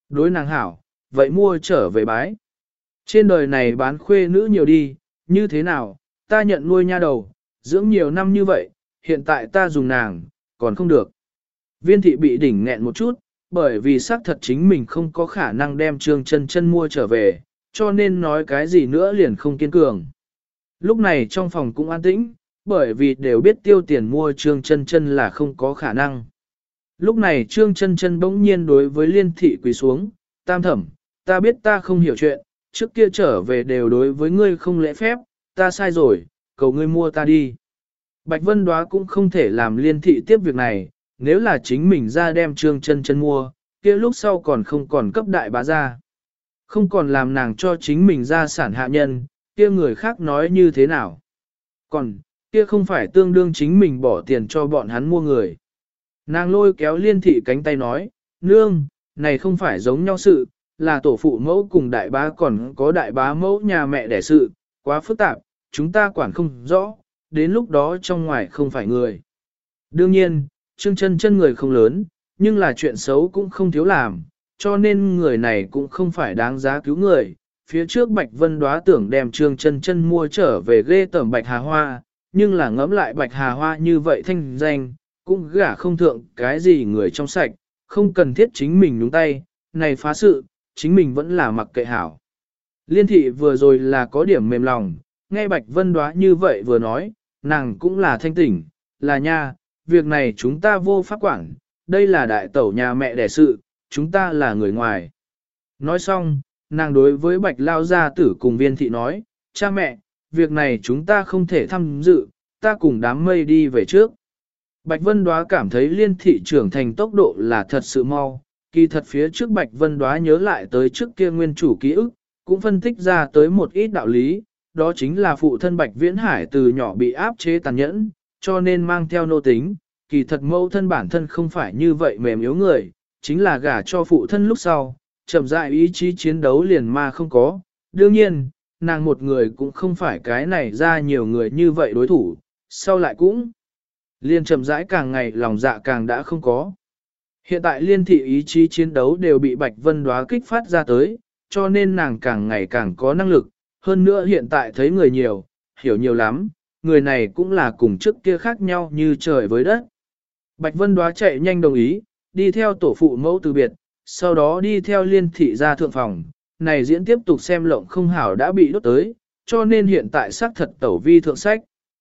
Đối nàng hảo, vậy mua trở về bái. Trên đời này bán khuê nữ nhiều đi, như thế nào, ta nhận nuôi nha đầu, dưỡng nhiều năm như vậy, hiện tại ta dùng nàng, còn không được. Viên thị bị đỉnh nghẹn một chút, bởi vì xác thật chính mình không có khả năng đem Trương Chân Chân mua trở về, cho nên nói cái gì nữa liền không kiên cường. Lúc này trong phòng cũng an tĩnh, bởi vì đều biết tiêu tiền mua Trương Chân Chân là không có khả năng. Lúc này Trương Chân Chân bỗng nhiên đối với Liên thị quỳ xuống, tam thẩm, ta biết ta không hiểu chuyện, trước kia trở về đều đối với ngươi không lễ phép, ta sai rồi, cầu ngươi mua ta đi. Bạch Vân Đóa cũng không thể làm Liên thị tiếp việc này, nếu là chính mình ra đem Trương Chân Chân mua, kia lúc sau còn không còn cấp đại bá ra. Không còn làm nàng cho chính mình ra sản hạ nhân, kia người khác nói như thế nào. Còn, kia không phải tương đương chính mình bỏ tiền cho bọn hắn mua người. Nàng lôi kéo Liên thị cánh tay nói, nương, này không phải giống nhau sự, là tổ phụ mẫu cùng đại bá còn có đại bá mẫu nhà mẹ đẻ sự, quá phức tạp, chúng ta quản không rõ, đến lúc đó trong ngoài không phải người. Đương nhiên, Trương Chân Chân người không lớn, nhưng là chuyện xấu cũng không thiếu làm, cho nên người này cũng không phải đáng giá cứu người. Phía trước Bạch Vân Đóa tưởng đem Trương Chân Chân mua trở về ghê tởm Bạch Hà Hoa, nhưng là ngẫm lại Bạch Hà Hoa như vậy thanh danh, cũng gả không thượng cái gì người trong sạch, không cần thiết chính mình nhúng tay, này phá sự, chính mình vẫn là mặc kệ hảo. Liên thị vừa rồi là có điểm mềm lòng, nghe Bạch Vân Đóa như vậy vừa nói, nàng cũng là thanh tỉnh, là nha, việc này chúng ta vô pháp quản, đây là đại tẩu nhà mẹ đẻ sự, chúng ta là người ngoài. Nói xong, nàng đối với Bạch Lao Gia Tử cùng Viên thị nói, cha mẹ, việc này chúng ta không thể tham dự, ta cùng đám mây đi về trước. Bạch Vân Đóa cảm thấy Liên thị trưởng thành tốc độ là thật sự mau, kỳ thật phía trước Bạch Vân Đóa nhớ lại tới trước kia nguyên chủ ký ức, cũng phân tích ra tới một ít đạo lý, đó chính là phụ thân Bạch Viễn Hải từ nhỏ bị áp chế tàn nhẫn, cho nên mang theo nô tính, kỳ thật mẫu thân bản thân không phải như vậy mềm yếu người, chính là gả cho phụ thân lúc sau, chậm rãi ý chí chiến đấu liền mà không có, đương nhiên, nàng một người cũng không phải cái này ra nhiều người như vậy đối thủ, sau lại cũng liền chậm rãi càng ngày lòng dạ càng đã không có. Hiện tại Liên thị ý chí chiến đấu đều bị Bạch Vân Đóa kích phát ra tới, cho nên nàng càng ngày càng có năng lực, hơn nữa hiện tại thấy người nhiều, hiểu nhiều lắm, người này cũng là cùng trước kia khác nhau như trời với đất. Bạch Vân Đóa chạy nhanh đồng ý, đi theo tổ phụ mẫu từ biệt, sau đó đi theo Liên thị ra thượng phòng, này diễn tiếp tục xem lộng không hảo đã bị đốt tới, cho nên hiện tại xác thật tẩu vi thượng sách.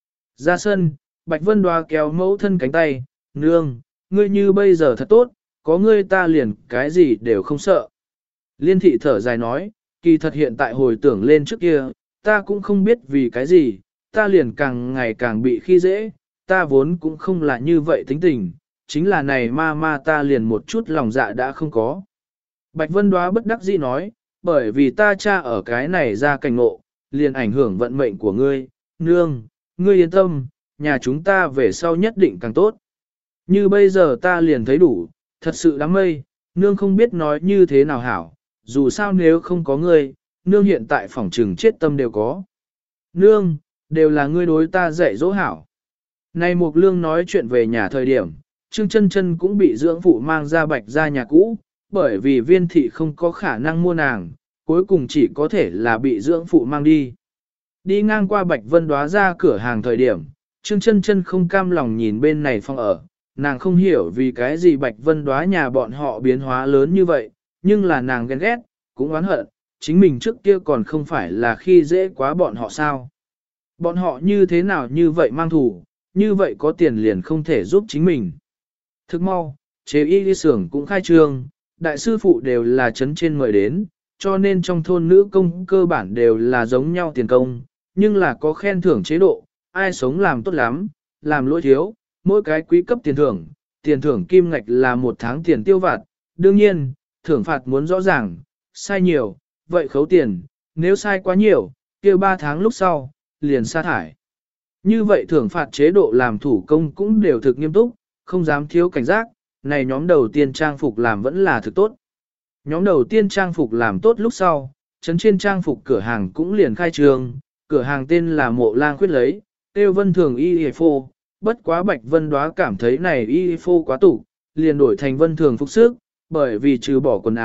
Ra sân, Bạch Vân Đóa kéo mẫu thân cánh tay, nương, ngươi như bây giờ thật tốt, có ngươi ta liền cái gì đều không sợ. Liên thị thở dài nói, kỳ thật hiện tại hồi tưởng lên trước kia, ta cũng không biết vì cái gì, ta liền càng ngày càng bị khi dễ, ta vốn cũng không là như vậy tính tình, chính là này ma ta liền một chút lòng dạ đã không có. Bạch Vân Đóa bất đắc dĩ nói, bởi vì ta cha ở cái này ra cảnh ngộ, liền ảnh hưởng vận mệnh của ngươi, nương, ngươi yên tâm, nhà chúng ta về sau nhất định càng tốt. Như bây giờ ta liền thấy đủ, thật sự đám mây, nương không biết nói như thế nào hảo, dù sao nếu không có ngươi, nương hiện tại phỏng trừng chết tâm đều có. Nương, đều là ngươi đối ta dạy dỗ hảo. Này Mục Lương nói chuyện về nhà thời điểm, Trương Chân Chân cũng bị dưỡng phụ mang ra Bạch ra nhà cũ, bởi vì Viên thị không có khả năng mua nàng, cuối cùng chỉ có thể là bị dưỡng phụ mang đi. Đi ngang qua Bạch Vân Đóa ra cửa hàng thời điểm, Trương Chân Chân không cam lòng nhìn bên này phòng ở, nàng không hiểu vì cái gì Bạch Vân Đóa nhà bọn họ biến hóa lớn như vậy, nhưng là nàng ghen ghét, cũng oán hận, chính mình trước kia còn không phải là khi dễ quá bọn họ sao. Bọn họ như thế nào như vậy mang thủ, như vậy có tiền liền không thể giúp chính mình. Thức mau, chế y đi xưởng cũng khai trương, đại sư phụ đều là chấn trên mời đến, cho nên trong thôn nữ công cơ bản đều là giống nhau tiền công, nhưng là có khen thưởng chế độ, ai sống làm tốt lắm, làm lỗi thiếu, mỗi cái quý cấp tiền thưởng kim ngạch là 1 tháng tiền tiêu vặt, đương nhiên, thưởng phạt muốn rõ ràng, sai nhiều, vậy khấu tiền, nếu sai quá nhiều, kia 3 tháng lúc sau, liền sa thải. Như vậy thưởng phạt chế độ làm thủ công cũng đều thực nghiêm túc, không dám thiếu cảnh giác, này nhóm đầu tiên trang phục làm vẫn là thực tốt. Nhóm đầu tiên trang phục làm tốt lúc sau, trấn trên trang phục cửa hàng cũng liền khai trương, cửa hàng tên là Mộ Lang Khuyết lấy, tiêu Vân Thường y phô, bất quá Bạch Vân Đóa cảm thấy này y phô quá tủ, liền đổi thành Vân Thường phục sức, bởi vì trừ bỏ quần áo,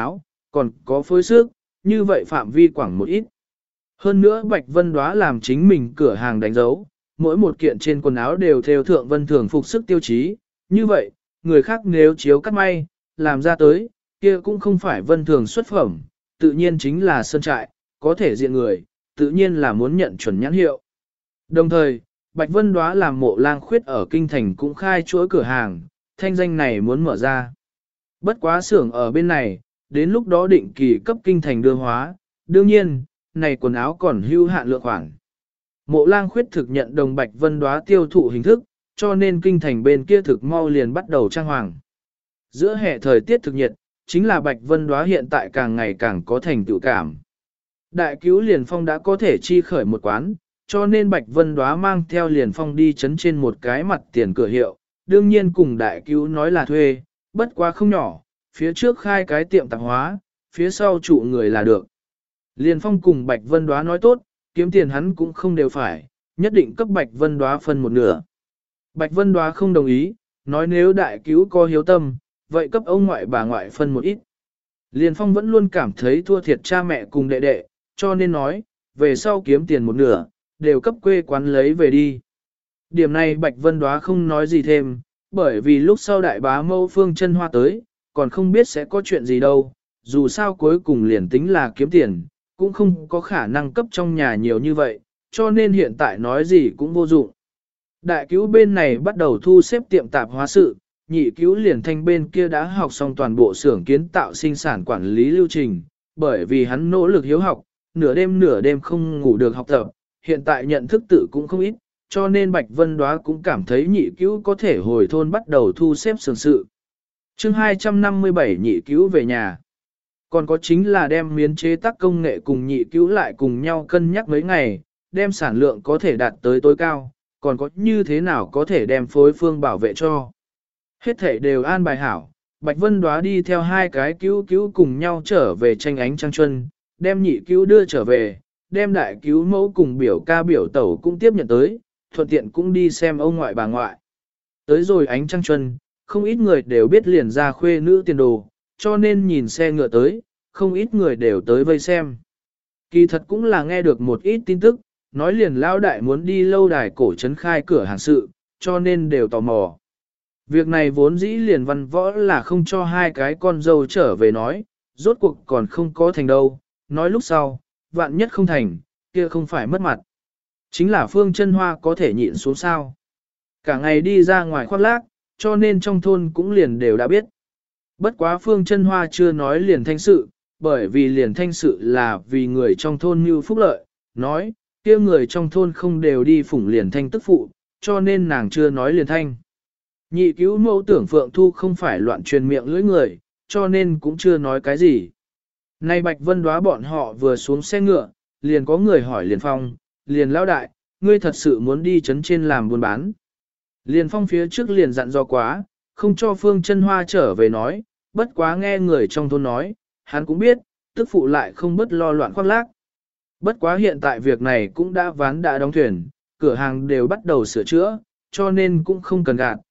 còn có phối sức, như vậy phạm vi quảng một ít. Hơn nữa Bạch Vân Đóa làm chính mình cửa hàng đánh dấu, mỗi một kiện trên quần áo đều theo thượng vân thường phục sức tiêu chí, như vậy, người khác nếu chiếu cắt may, làm ra tới, kia cũng không phải vân thường xuất phẩm, tự nhiên chính là sơn trại, có thể diện người, tự nhiên là muốn nhận chuẩn nhãn hiệu. Đồng thời, Bạch Vân Đóa làm Mộ Lang Khuyết ở kinh thành cũng khai chuỗi cửa hàng, thanh danh này muốn mở ra. Bất quá xưởng ở bên này, đến lúc đó định kỳ cấp kinh thành đưa hóa, đương nhiên, này quần áo còn hữu hạn lượng khoản. Mộ Lang Khuyết thực nhận đồng Bạch Vân Đóa tiêu thụ hình thức, cho nên kinh thành bên kia thực mau liền bắt đầu trang hoàng. Giữa hè thời tiết thực nhiệt, chính là Bạch Vân Đóa hiện tại càng ngày càng có thành tựu cảm. Đại cứu Liền Phong đã có thể chi khởi một quán, cho nên Bạch Vân Đóa mang theo Liền Phong đi chấn trên một cái mặt tiền cửa hiệu, đương nhiên cùng đại cứu nói là thuê, bất quá không nhỏ, phía trước khai cái tiệm tạp hóa, phía sau trụ người là được. Liền Phong cùng Bạch Vân Đóa nói tốt, kiếm tiền hắn cũng không đều phải, nhất định cấp Bạch Vân Đóa phân một nửa. Bạch Vân Đóa không đồng ý, nói nếu đại cứu có hiếu tâm, vậy cấp ông ngoại bà ngoại phân một ít. Liền Phong vẫn luôn cảm thấy thua thiệt cha mẹ cùng đệ đệ, cho nên nói, về sau kiếm tiền một nửa, đều cấp quê quán lấy về đi. Điểm này Bạch Vân Đóa không nói gì thêm, bởi vì lúc sau đại bá mâu Phương Chân Hoa tới, còn không biết sẽ có chuyện gì đâu, dù sao cuối cùng liền tính là kiếm tiền, cũng không có khả năng cấp trong nhà nhiều như vậy, cho nên hiện tại nói gì cũng vô dụng. Đại cứu bên này bắt đầu thu xếp tiệm tạp hóa sự, nhị cứu Liền Thanh bên kia đã học xong toàn bộ xưởng kiến tạo sinh sản quản lý lưu trình, bởi vì hắn nỗ lực hiếu học, nửa đêm không ngủ được học tập, hiện tại nhận thức tự cũng không ít, cho nên Bạch Vân Đóa cũng cảm thấy nhị cứu có thể hồi thôn bắt đầu thu xếp xưởng sự. Chương 257 nhị cứu về nhà. Còn có chính là đem miến chế tác công nghệ cùng nhị cứu lại cùng nhau cân nhắc mấy ngày, đem sản lượng có thể đạt tới tối cao, còn có như thế nào có thể đem phối phương bảo vệ cho. Hết thể đều an bài hảo, Bạch Vân Đóa đi theo hai cái cứu cứu cùng nhau trở về tranh ánh trăng chuân, đem nhị cứu đưa trở về, đem đại cứu mẫu cùng biểu ca biểu tẩu cũng tiếp nhận tới, thuận tiện cũng đi xem ông ngoại bà ngoại. Tới rồi ánh trăng chuân, không ít người đều biết liền ra khuê nữ tiền đồ, cho nên nhìn xe ngựa tới, không ít người đều tới vây xem. Kỳ thật cũng là nghe được một ít tin tức, nói liền lão đại muốn đi lâu đài cổ trấn khai cửa hàng sự, cho nên đều tò mò. Việc này vốn dĩ liền văn võ là không cho hai cái con dâu trở về nói, rốt cuộc còn không có thành đâu, nói lúc sau, vạn nhất không thành, kia không phải mất mặt. Chính là Phương Chân Hoa có thể nhịn xuống sao. Cả ngày đi ra ngoài khoác lác, cho nên trong thôn cũng liền đều đã biết. Bất quá Phương Chân Hoa chưa nói liền thanh sự, bởi vì liền thanh sự là vì người trong thôn như phúc lợi, nói, kia người trong thôn không đều đi phủng liền thanh tức phụ, cho nên nàng chưa nói liền thanh. Nhị cứu mẫu tưởng Phượng Thu không phải loạn truyền miệng lưỡi người, cho nên cũng chưa nói cái gì. Nay Bạch Vân Đóa bọn họ vừa xuống xe ngựa, liền có người hỏi Liền Phong, Liền lão đại, ngươi thật sự muốn đi chấn trên làm buôn bán. Liền Phong phía trước liền dặn dò quá, không cho Phương Chân Hoa trở về nói, bất quá nghe người trong thôn nói, hắn cũng biết, tức phụ lại không bất lo loạn khoác lác. Bất quá hiện tại việc này cũng đã ván đã đóng thuyền, cửa hàng đều bắt đầu sửa chữa, cho nên cũng không cần gạt,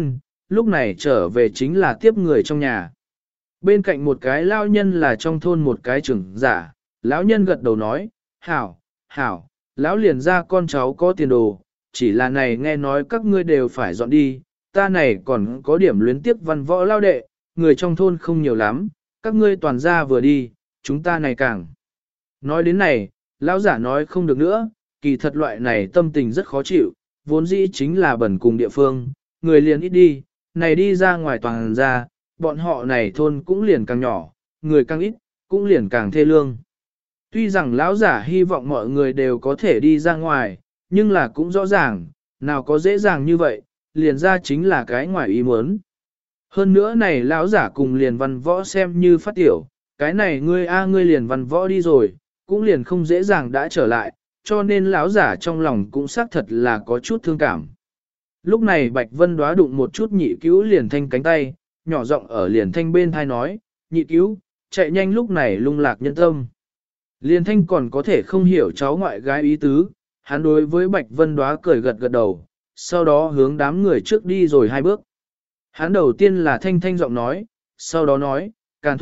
lúc này trở về chính là tiếp người trong nhà. Bên cạnh một cái lão nhân là trong thôn một cái trưởng giả, lão nhân gật đầu nói, hảo, lão liền ra con cháu có tiền đồ, chỉ là này nghe nói các ngươi đều phải dọn đi, ta này còn có điểm luyến tiếp văn võ lao đệ, người trong thôn không nhiều lắm, các ngươi toàn ra vừa đi, chúng ta này càng. Nói đến này, lão giả nói không được nữa, kỳ thật loại này tâm tình rất khó chịu, vốn dĩ chính là bẩn cùng địa phương, người liền ít đi, này đi ra ngoài toàn ra, bọn họ này thôn cũng liền càng nhỏ, người càng ít, cũng liền càng thê lương. Tuy rằng lão giả hy vọng mọi người đều có thể đi ra ngoài, nhưng là cũng rõ ràng, nào có dễ dàng như vậy, liền ra chính là cái ngoài ý muốn. Hơn nữa này lão giả cùng liền văn võ xem như phát tiểu, cái này ngươi liền văn võ đi rồi, cũng liền không dễ dàng đã trở lại, cho nên lão giả trong lòng cũng xác thật là có chút thương cảm. Lúc này Bạch Vân Đóa đụng một chút nhị cứu liền thanh cánh tay, nhỏ giọng ở liền thanh bên thai nói, nhị cứu, chạy nhanh lúc này lung lạc nhân tâm. Liền thanh còn có thể không hiểu cháu ngoại gái ý tứ, hắn đối với Bạch Vân Đóa cười gật gật đầu, sau đó hướng đám người trước đi rồi hai bước. Hắn đầu tiên là thanh thanh giọng nói, sau đó nói, Càn thúc,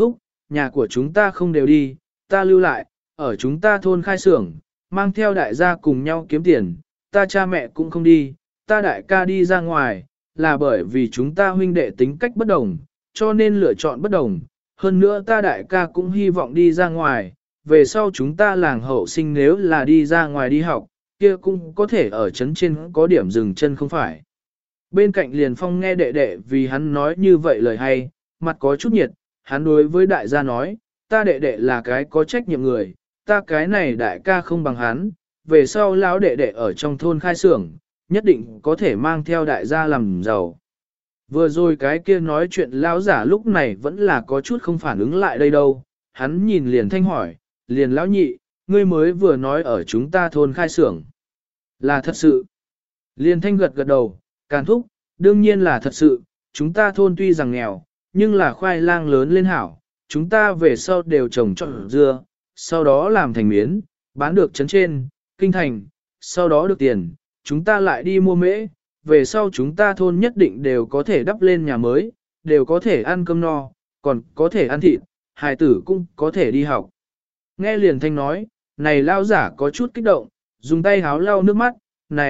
nhà của chúng ta không đều đi, ta lưu lại, ở chúng ta thôn khai xưởng, mang theo đại gia cùng nhau kiếm tiền, ta cha mẹ cũng không đi, ta đại ca đi ra ngoài, là bởi vì chúng ta huynh đệ tính cách bất đồng, cho nên lựa chọn bất đồng. Hơn nữa ta đại ca cũng hy vọng đi ra ngoài, về sau chúng ta làng hậu sinh nếu là đi ra ngoài đi học, kia cũng có thể ở trấn trên có điểm dừng chân không phải. Bên cạnh Liền Phong nghe đệ đệ vì hắn nói như vậy lời hay, mặt có chút nhiệt, hắn đối với đại gia nói, ta đệ đệ là cái có trách nhiệm người, ta cái này đại ca không bằng hắn, về sau lão đệ đệ ở trong thôn khai xưởng, nhất định có thể mang theo đại gia làm giàu. Vừa rồi cái kia nói chuyện lão giả lúc này vẫn là có chút không phản ứng lại đây đâu, hắn nhìn Liền Thanh hỏi, Liền lão nhị, ngươi mới vừa nói ở chúng ta thôn khai xưởng. Là thật sự. Liền Thanh gật gật đầu, Càn thúc, đương nhiên là thật sự, chúng ta thôn tuy rằng nghèo, nhưng là khoai lang lớn lên hảo, chúng ta về sau đều trồng trọt dưa, sau đó làm thành miến, bán được trấn trên, kinh thành, sau đó được tiền, chúng ta lại đi mua mễ, về sau chúng ta thôn nhất định đều có thể đắp lên nhà mới, đều có thể ăn cơm no, còn có thể ăn thịt, hài tử cũng có thể đi học. Nghe Liền Thanh nói, này lao giả có chút kích động, dùng tay háo lau nước mắt,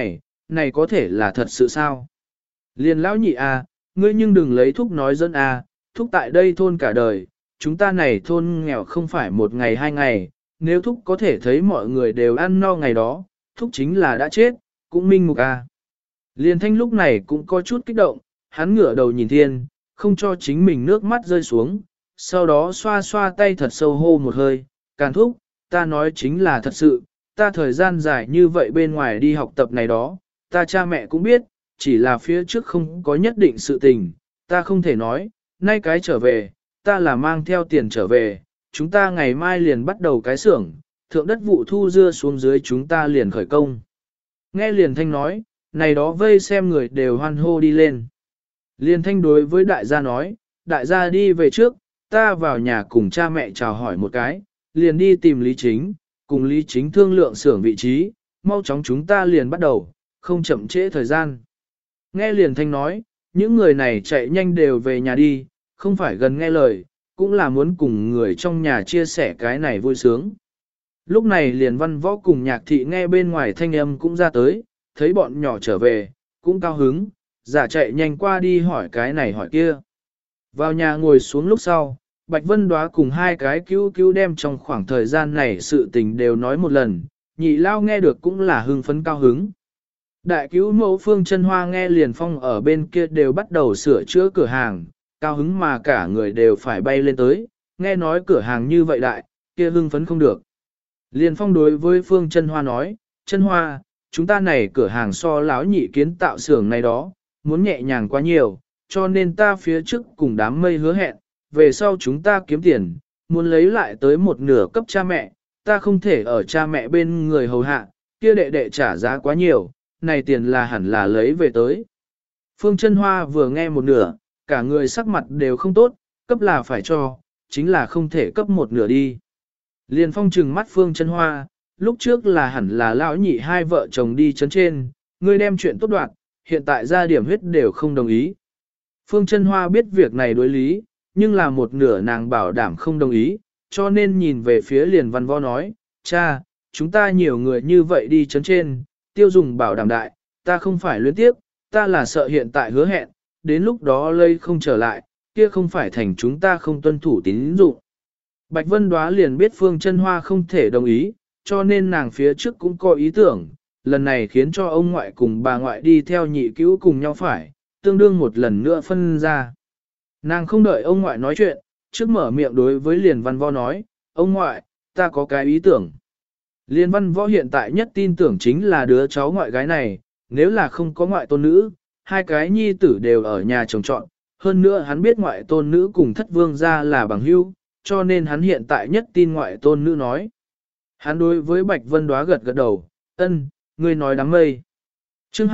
này có thể là thật sự sao? Liền lão nhị à, ngươi nhưng đừng lấy thúc nói dẫn à, thúc tại đây thôn cả đời, chúng ta này thôn nghèo không phải một ngày hai ngày, nếu thúc có thể thấy mọi người đều ăn no ngày đó, thúc chính là đã chết, cũng minh mục à. Liền Thanh lúc này cũng có chút kích động, hắn ngửa đầu nhìn thiên, không cho chính mình nước mắt rơi xuống, sau đó xoa xoa tay thật sâu hô một hơi, Càn thúc, ta nói chính là thật sự, ta thời gian dài như vậy bên ngoài đi học tập này đó, ta cha mẹ cũng biết, chỉ là phía trước không có nhất định sự tình, ta không thể nói, nay cái trở về, ta là mang theo tiền trở về, chúng ta ngày mai liền bắt đầu cái xưởng, thượng đất vụ thu dưa xuống dưới chúng ta liền khởi công. Nghe Liền Thanh nói, này đó vây xem người đều hoan hô đi lên. Liền Thanh đối với đại gia nói, đại gia đi về trước, ta vào nhà cùng cha mẹ chào hỏi một cái, liền đi tìm Lý Chính, cùng Lý Chính thương lượng xưởng vị trí, mau chóng chúng ta liền bắt đầu, không chậm trễ thời gian. Nghe Liền Thanh nói, những người này chạy nhanh đều về nhà đi, không phải gần nghe lời, cũng là muốn cùng người trong nhà chia sẻ cái này vui sướng. Lúc này Liền Văn Võ cùng Nhạc Thị nghe bên ngoài thanh âm cũng ra tới, thấy bọn nhỏ trở về, cũng cao hứng, giả chạy nhanh qua đi hỏi cái này hỏi kia. Vào nhà ngồi xuống lúc sau, Bạch Vân Đóa cùng hai cái cứu đem trong khoảng thời gian này sự tình đều nói một lần, nhị lao nghe được cũng là hưng phấn cao hứng. Đại cứu mẫu Phương Chân Hoa nghe Liền Phong ở bên kia đều bắt đầu sửa chữa cửa hàng, cao hứng mà cả người đều phải bay lên tới, nghe nói cửa hàng như vậy đại, kia hưng phấn không được. Liền Phong đối với Phương Chân Hoa nói, Chân Hoa, chúng ta này cửa hàng so láo nhị kiến tạo xưởng này đó, muốn nhẹ nhàng quá nhiều, cho nên ta phía trước cùng đám mây hứa hẹn, về sau chúng ta kiếm tiền, muốn lấy lại tới một nửa cấp cha mẹ, ta không thể ở cha mẹ bên người hầu hạ, kia đệ đệ trả giá quá nhiều, này tiền là hẳn là lấy về tới. Phương Chân Hoa vừa nghe một nửa, cả người sắc mặt đều không tốt, cấp là phải cho, chính là không thể cấp một nửa đi. Liền Phong trừng mắt Phương Chân Hoa, lúc trước là hẳn là lão nhị hai vợ chồng đi chấn trên, ngươi đem chuyện tốt đoạt, hiện tại ra điểm huyết đều không đồng ý. Phương Chân Hoa biết việc này đối lý, nhưng là một nửa nàng bảo đảm không đồng ý, cho nên nhìn về phía Liền Văn Võ nói, cha, chúng ta nhiều người như vậy đi chấn trên, tiêu dùng bảo đảm đại, ta không phải luyến tiếp, ta là sợ hiện tại hứa hẹn, đến lúc đó lây không trở lại, kia không phải thành chúng ta không tuân thủ tín dụng. Bạch Vân Đóa liền biết Phương Chân Hoa không thể đồng ý, cho nên nàng phía trước cũng có ý tưởng, lần này khiến cho ông ngoại cùng bà ngoại đi theo nhị cứu cùng nhau phải, tương đương một lần nữa phân ra. Nàng không đợi ông ngoại nói chuyện, trước mở miệng đối với Liền Văn Võ nói, ông ngoại, ta có cái ý tưởng. Liên Văn Võ hiện tại nhất tin tưởng chính là đứa cháu ngoại gái này, nếu là không có ngoại tôn nữ, hai cái nhi tử đều ở nhà chồng trọn, hơn nữa hắn biết ngoại tôn nữ cùng thất vương gia là bằng hữu, cho nên hắn hiện tại nhất tin ngoại tôn nữ nói. Hắn đối với Bạch Vân Đóa gật gật đầu, ân, ngươi nói đám mây. Chương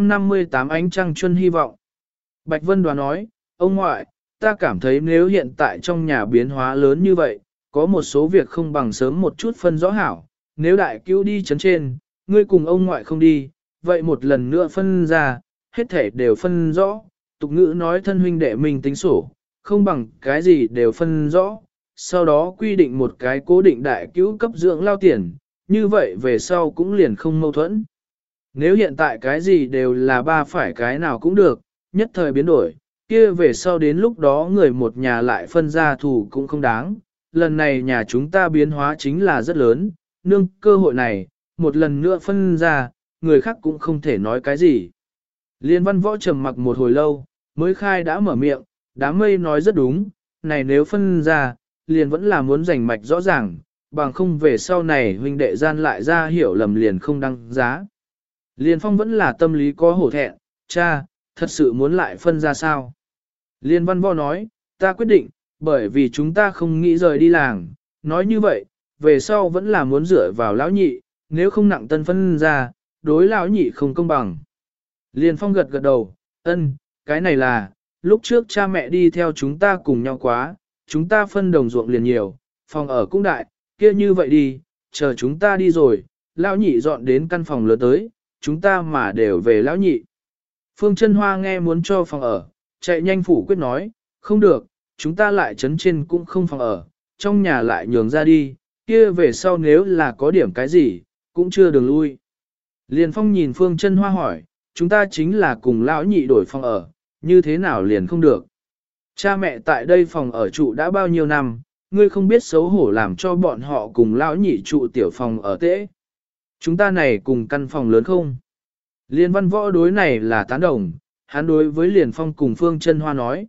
258 ánh trăng chuân hy vọng. Bạch Vân Đóa nói, ông ngoại, ta cảm thấy nếu hiện tại trong nhà biến hóa lớn như vậy, có một số việc không bằng sớm một chút phân rõ hảo. Nếu đại cứu đi chấn trên, ngươi cùng ông ngoại không đi, vậy một lần nữa phân ra, hết thể đều phân rõ. Tục ngữ nói thân huynh đệ mình tính sổ, không bằng cái gì đều phân rõ. sau đó quy định một cái cố định đại cứu cấp dưỡng lao tiền, như vậy về sau cũng liền không mâu thuẫn. Nếu hiện tại cái gì đều là ba phải cái nào cũng được, nhất thời biến đổi, kia về sau đến lúc đó người một nhà lại phân ra thù cũng không đáng. Lần này nhà chúng ta biến hóa chính là rất lớn, nương cơ hội này, một lần nữa phân ra, người khác cũng không thể nói cái gì. Liên Văn Võ trầm mặc một hồi lâu, mới khai đã mở miệng, đám mây nói rất đúng, này nếu phân ra, liền vẫn là muốn giành mạch rõ ràng, bằng không về sau này huynh đệ gian lại ra hiểu lầm liền không đăng giá. Liên Phong vẫn là tâm lý có hổ thẹn, cha, thật sự muốn lại phân ra sao? Liên Văn Võ nói, ta quyết định, bởi vì chúng ta không nghĩ rời đi làng, nói như vậy, về sau vẫn là muốn dựa vào lão nhị, nếu không nặng tân phân ra, đối lão nhị không công bằng. Liên Phong gật gật đầu, ân, cái này là, lúc trước cha mẹ đi theo chúng ta cùng nhau quá, chúng ta phân đồng ruộng liền nhiều, phòng ở cũng đại, kia như vậy đi, chờ chúng ta đi rồi, lão nhị dọn đến căn phòng lớn tới, chúng ta mà đều về lão nhị. Phương Chân Hoa nghe muốn cho phòng ở, chạy nhanh phủ quyết nói, không được, chúng ta lại trấn trên cũng không phòng ở, trong nhà lại nhường ra đi, kia về sau nếu là có điểm cái gì, cũng chưa đường lui. Liền Phong nhìn Phương Chân Hoa hỏi, chúng ta chính là cùng lão nhị đổi phòng ở, như thế nào liền không được. Cha mẹ tại đây phòng ở trụ đã bao nhiêu năm, ngươi không biết xấu hổ làm cho bọn họ cùng lão nhị trụ tiểu phòng ở tễ. Chúng ta này cùng căn phòng lớn không? Liên Văn Võ đối này là tán đồng, hắn đối với Liền Phong cùng Phương Chân Hoa nói,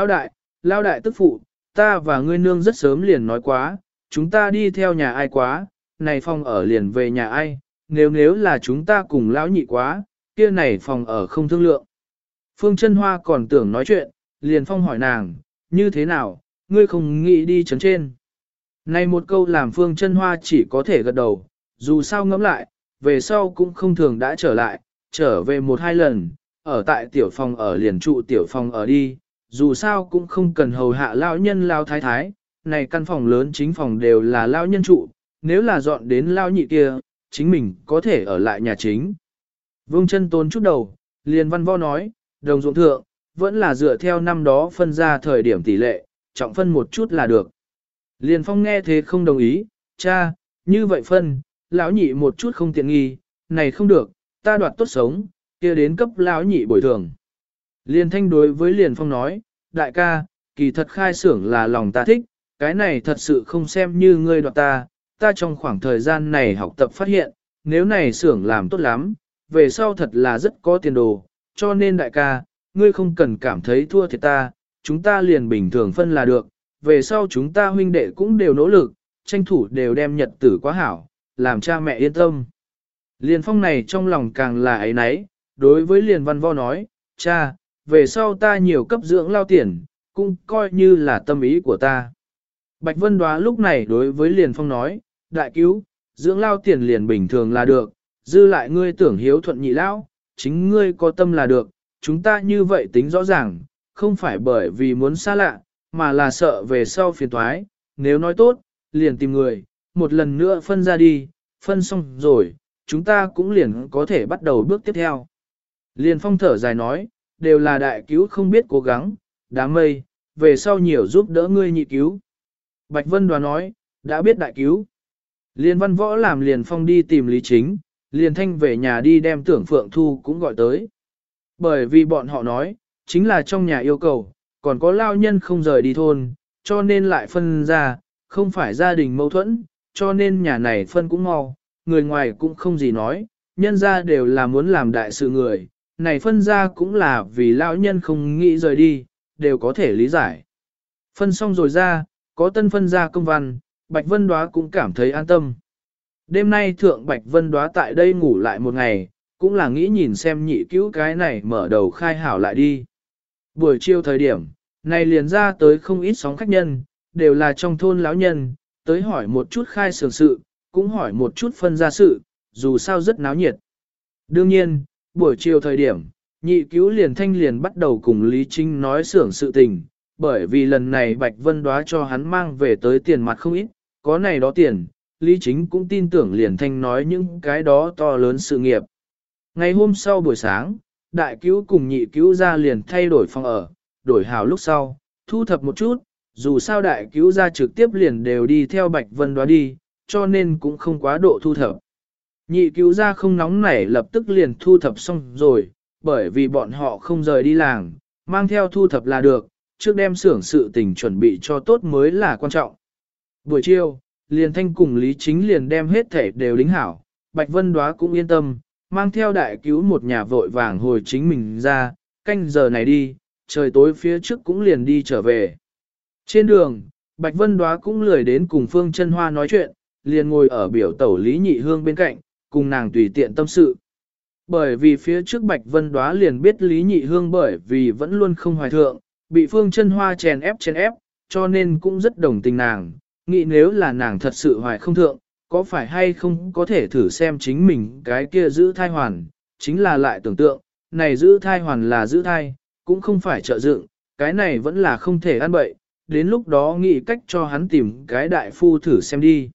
lão đại tức phụ, ta và ngươi nương rất sớm liền nói quá, chúng ta đi theo nhà ai quá, này phòng ở liền về nhà ai, nếu là chúng ta cùng lão nhị quá, kia này phòng ở không thương lượng. Phương Chân Hoa còn tưởng nói chuyện, Liền Phong hỏi nàng, như thế nào, ngươi không nghĩ đi chấn trên. Này một câu làm Phương Chân Hoa chỉ có thể gật đầu, dù sao ngẫm lại, về sau cũng không thường đã trở về một hai lần, ở tại tiểu phòng ở liền trụ tiểu phòng ở đi, dù sao cũng không cần hầu hạ lão nhân lao thái thái, này căn phòng lớn chính phòng đều là lão nhân trụ, nếu là dọn đến lão nhị kia, chính mình có thể ở lại nhà chính. Vương Chân Tôn chút đầu, Liền Văn Võ nói, đồng ruộng thượng, vẫn là dựa theo năm đó phân ra thời điểm tỷ lệ, trọng phân một chút là được. Liền Phong nghe thế không đồng ý, cha, như vậy phân, lão nhị một chút không tiện nghi, này không được, ta đoạt tốt sống, kia đến cấp lão nhị bồi thường. Liên Thanh đối với Liền Phong nói, đại ca, kỳ thật khai xưởng là lòng ta thích, cái này thật sự không xem như ngươi đoạt ta trong khoảng thời gian này học tập phát hiện, nếu này xưởng làm tốt lắm, về sau thật là rất có tiền đồ, cho nên đại ca, ngươi không cần cảm thấy thua thiệt ta, chúng ta liền bình thường phân là được, về sau chúng ta huynh đệ cũng đều nỗ lực, tranh thủ đều đem nhật tử quá hảo, làm cha mẹ yên tâm. Liền Phong này trong lòng càng là ấy nấy, đối với Liền Văn Võ nói, cha, về sau ta nhiều cấp dưỡng lao tiền, cũng coi như là tâm ý của ta. Bạch Vân Đoá lúc này đối với Liền Phong nói, đại cứu, dưỡng lao tiền liền bình thường là được, dư lại ngươi tưởng hiếu thuận nhị lão, chính ngươi có tâm là được, chúng ta như vậy tính rõ ràng, không phải bởi vì muốn xa lạ, mà là sợ về sau phiền toái, nếu nói tốt, liền tìm người, một lần nữa phân ra đi, phân xong rồi, chúng ta cũng liền có thể bắt đầu bước tiếp theo. Liền Phong thở dài nói, đều là đại cứu không biết cố gắng, đám mây, về sau nhiều giúp đỡ ngươi nhị cứu. Bạch Vân Đoá nói, đã biết đại cứu. Liên Văn Võ làm Liền Phong đi tìm Lý Chính, Liền Thanh về nhà đi đem Tưởng Phượng Thu cũng gọi tới. Bởi vì bọn họ nói, chính là trong nhà yêu cầu, còn có lao nhân không rời đi thôn, cho nên lại phân ra, không phải gia đình mâu thuẫn, cho nên nhà này phân cũng mau, người ngoài cũng không gì nói, nhân ra đều là muốn làm đại sự người, này phân ra cũng là vì lão nhân không nghĩ rời đi, đều có thể lý giải. Phân xong rồi ra, có tân phân ra công văn, Bạch Vân Đoá cũng cảm thấy an tâm. Đêm nay thượng Bạch Vân Đoá tại đây ngủ lại một ngày, cũng là nghĩ nhìn xem nhị cứu cái này mở đầu khai hảo lại đi. Buổi chiều thời điểm, này liền ra tới không ít sóng khách nhân, đều là trong thôn lão nhân, tới hỏi một chút khai xưởng sự, cũng hỏi một chút phân ra sự, dù sao rất náo nhiệt. Đương nhiên, buổi chiều thời điểm, nhị cứu Liền Thanh liền bắt đầu cùng Lý Chính nói xưởng sự tình, bởi vì lần này Bạch Vân Đoá cho hắn mang về tới tiền mặt không ít, có này đó tiền, Lý Chính cũng tin tưởng Liền Thanh nói những cái đó to lớn sự nghiệp. Ngày hôm sau buổi sáng, đại cứu cùng nhị cứu ra liền thay đổi phòng ở, đổi hào lúc sau, thu thập một chút, dù sao đại cứu gia trực tiếp liền đều đi theo Bạch Vân Đoá đi, cho nên cũng không quá độ thu thập. Nhị cứu gia không nóng nảy lập tức liền thu thập xong rồi, bởi vì bọn họ không rời đi làng, mang theo thu thập là được, trước đem xưởng sự tình chuẩn bị cho tốt mới là quan trọng. Buổi chiều, liền thanh cùng Lý Chính liền đem hết thể đều đính hảo, Bạch Vân Đoá cũng yên tâm, mang theo đại cứu một nhà vội vàng hồi chính mình ra, canh giờ này đi, trời tối phía trước cũng liền đi trở về. Trên đường, Bạch Vân Đoá cũng lười đến cùng Phương Chân Hoa nói chuyện, liền ngồi ở biểu tẩu Lý Nhị Hương bên cạnh, cùng nàng tùy tiện tâm sự. Bởi vì phía trước Bạch Vân Đoá liền biết Lý Nhị Hương bởi vì vẫn luôn không hoài thượng, bị Phương Chân Hoa chèn ép, cho nên cũng rất đồng tình nàng, nghĩ nếu là nàng thật sự hoài không thượng, có phải hay không có thể thử xem chính mình cái kia giữ thai hoàn, chính là lại tưởng tượng, này giữ thai hoàn là giữ thai, cũng không phải trợ dựng, cái này vẫn là không thể ăn bậy, đến lúc đó nghĩ cách cho hắn tìm cái đại phu thử xem đi.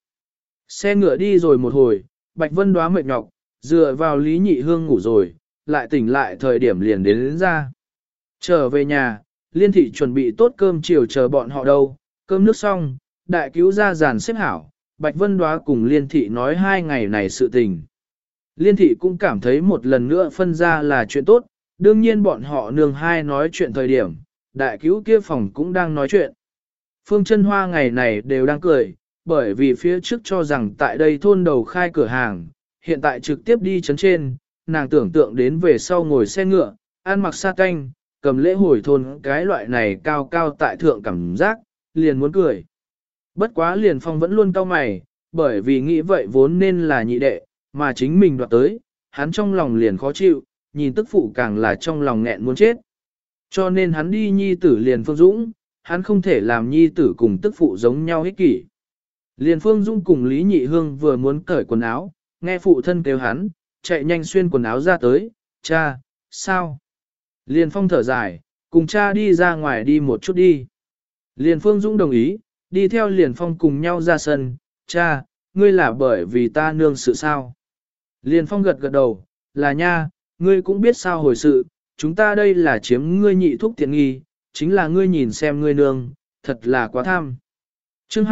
Xe ngựa đi rồi một hồi, Bạch Vân Đoá mệt nhọc, dựa vào Lý Nhị Hương ngủ rồi, lại tỉnh lại thời điểm liền đến ra. Trở về nhà, Liên thị chuẩn bị tốt cơm chiều chờ bọn họ đâu, cơm nước xong, đại cứu ra giàn xếp hảo, Bạch Vân Đoá cùng Liên thị nói 2 ngày này sự tình. Liên thị cũng cảm thấy một lần nữa phân ra là chuyện tốt, đương nhiên bọn họ nương hai nói chuyện thời điểm, đại cứu kia phòng cũng đang nói chuyện. Phương Chân Hoa ngày này đều đang cười, bởi vì phía trước cho rằng tại đây thôn đầu khai cửa hàng, hiện tại trực tiếp đi chấn trên, nàng tưởng tượng đến về sau ngồi xe ngựa, ăn mặc sa canh, cầm lễ hồi thôn cái loại này cao cao tại thượng cảm giác, liền muốn cười. Bất quá liền phong vẫn luôn cau mày, bởi vì nghĩ vậy vốn nên là nhị đệ, mà chính mình đoạt tới, hắn trong lòng liền khó chịu, nhìn tức phụ càng là trong lòng nghẹn muốn chết. Cho nên hắn đi nhi tử liền Phương Dũng, hắn không thể làm nhi tử cùng tức phụ giống nhau ích kỷ. Liền Phương Dũng cùng Lý Nhị Hương vừa muốn cởi quần áo, nghe phụ thân kêu hắn, chạy nhanh xuyên quần áo ra tới, cha, sao? Liền Phong thở dài, cùng cha đi ra ngoài đi một chút đi. Liền Phương Dũng đồng ý, đi theo Liền Phong cùng nhau ra sân, cha, ngươi là bởi vì ta nương sự sao? Liền Phong gật gật đầu, là nha, ngươi cũng biết sao hồi sự, chúng ta đây là chiếm ngươi nhị thúc tiện nghi, chính là ngươi nhìn xem ngươi nương, thật là quá tham. Chương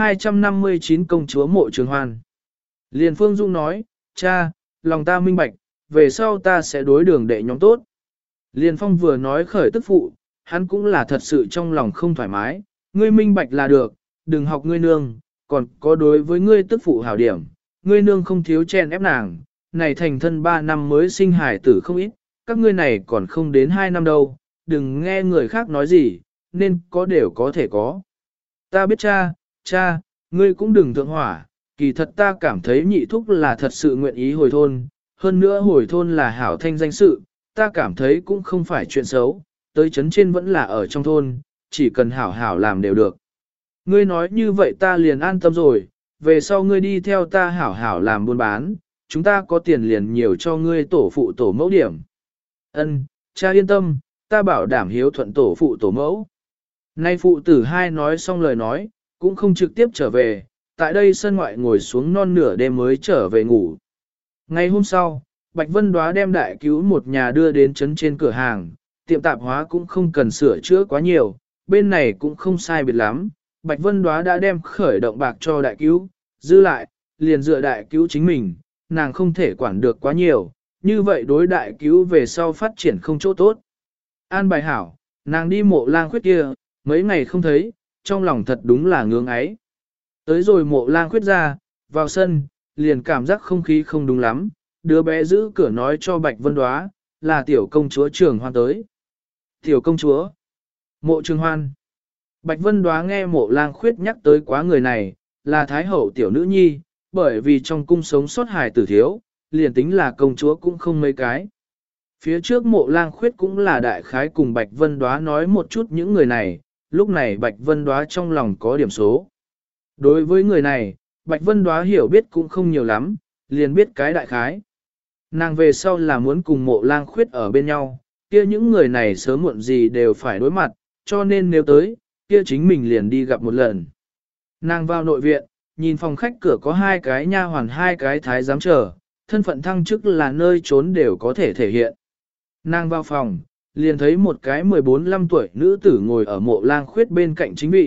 259 Công chúa Mộ Trường Hoan. Liền Phương Dung nói, cha, lòng ta minh bạch, về sau ta sẽ đối đường đệ nhóm tốt. Liền Phong vừa nói khởi tức phụ, hắn cũng là thật sự trong lòng không thoải mái, ngươi minh bạch là được, đừng học ngươi nương, còn có đối với ngươi tức phụ hảo điểm, ngươi nương không thiếu chen ép nàng, này thành thân 3 năm mới sinh hải tử không ít, các ngươi này còn không đến 2 năm đâu, đừng nghe người khác nói gì, nên có đều có thể có. Ta biết cha, ngươi cũng đừng thượng hỏa, kỳ thật ta cảm thấy nhị thúc là thật sự nguyện ý hồi thôn, hơn nữa hồi thôn là hảo thanh danh sự, ta cảm thấy cũng không phải chuyện xấu, tới chấn trên vẫn là ở trong thôn, chỉ cần hảo hảo làm đều được. Ngươi nói như vậy ta liền an tâm rồi, về sau ngươi đi theo ta hảo hảo làm buôn bán, chúng ta có tiền liền nhiều cho ngươi tổ phụ tổ mẫu điểm. Ân, cha yên tâm, ta bảo đảm hiếu thuận tổ phụ tổ mẫu. Nay phụ tử hai nói xong lời nói, cũng không trực tiếp trở về, tại đây sân ngoại ngồi xuống non nửa đêm mới trở về ngủ. Ngày hôm sau, Bạch Vân Đoá đem đại cứu một nhà đưa đến trấn trên cửa hàng, tiệm tạp hóa cũng không cần sửa chữa quá nhiều, bên này cũng không sai biệt lắm. Bạch Vân Đoá đã đem khởi động bạc cho đại cứu, dư lại, liền dựa đại cứu chính mình, nàng không thể quản được quá nhiều, như vậy đối đại cứu về sau phát triển không chỗ tốt. An bài hảo, nàng đi Mộ Lang Khuyết kia, mấy ngày không thấy, trong lòng thật đúng là ngưỡng ấy. Tới rồi Mộ Lang Khuyết ra, vào sân, liền cảm giác không khí không đúng lắm, đứa bé giữ cửa nói cho Bạch Vân Đoá, là tiểu công chúa Trường Hoan tới. Tiểu công chúa, Mộ Trường Hoan. Bạch Vân Đoá nghe Mộ Lang Khuyết nhắc tới quá người này, là Thái hậu tiểu nữ nhi, bởi vì trong cung sống sót hài tử thiếu, liền tính là công chúa cũng không mấy cái. Phía trước Mộ Lang Khuyết cũng là đại khái cùng Bạch Vân Đoá nói một chút những người này, lúc này Bạch Vân Đoá trong lòng có điểm số. Đối với người này, Bạch Vân Đoá hiểu biết cũng không nhiều lắm, liền biết cái đại khái. Nàng về sau là muốn cùng Mộ Lang Khuyết ở bên nhau, kia những người này sớm muộn gì đều phải đối mặt, cho nên nếu tới, kia chính mình liền đi gặp một lần. Nàng vào nội viện, nhìn phòng khách cửa có 2 cái nha hoàn 2 cái thái giám chờ, thân phận thăng chức là nơi trốn đều có thể thể hiện. Nàng vào phòng, liền thấy một cái 14-15 tuổi nữ tử ngồi ở Mộ Lang Khuyết bên cạnh chính vị,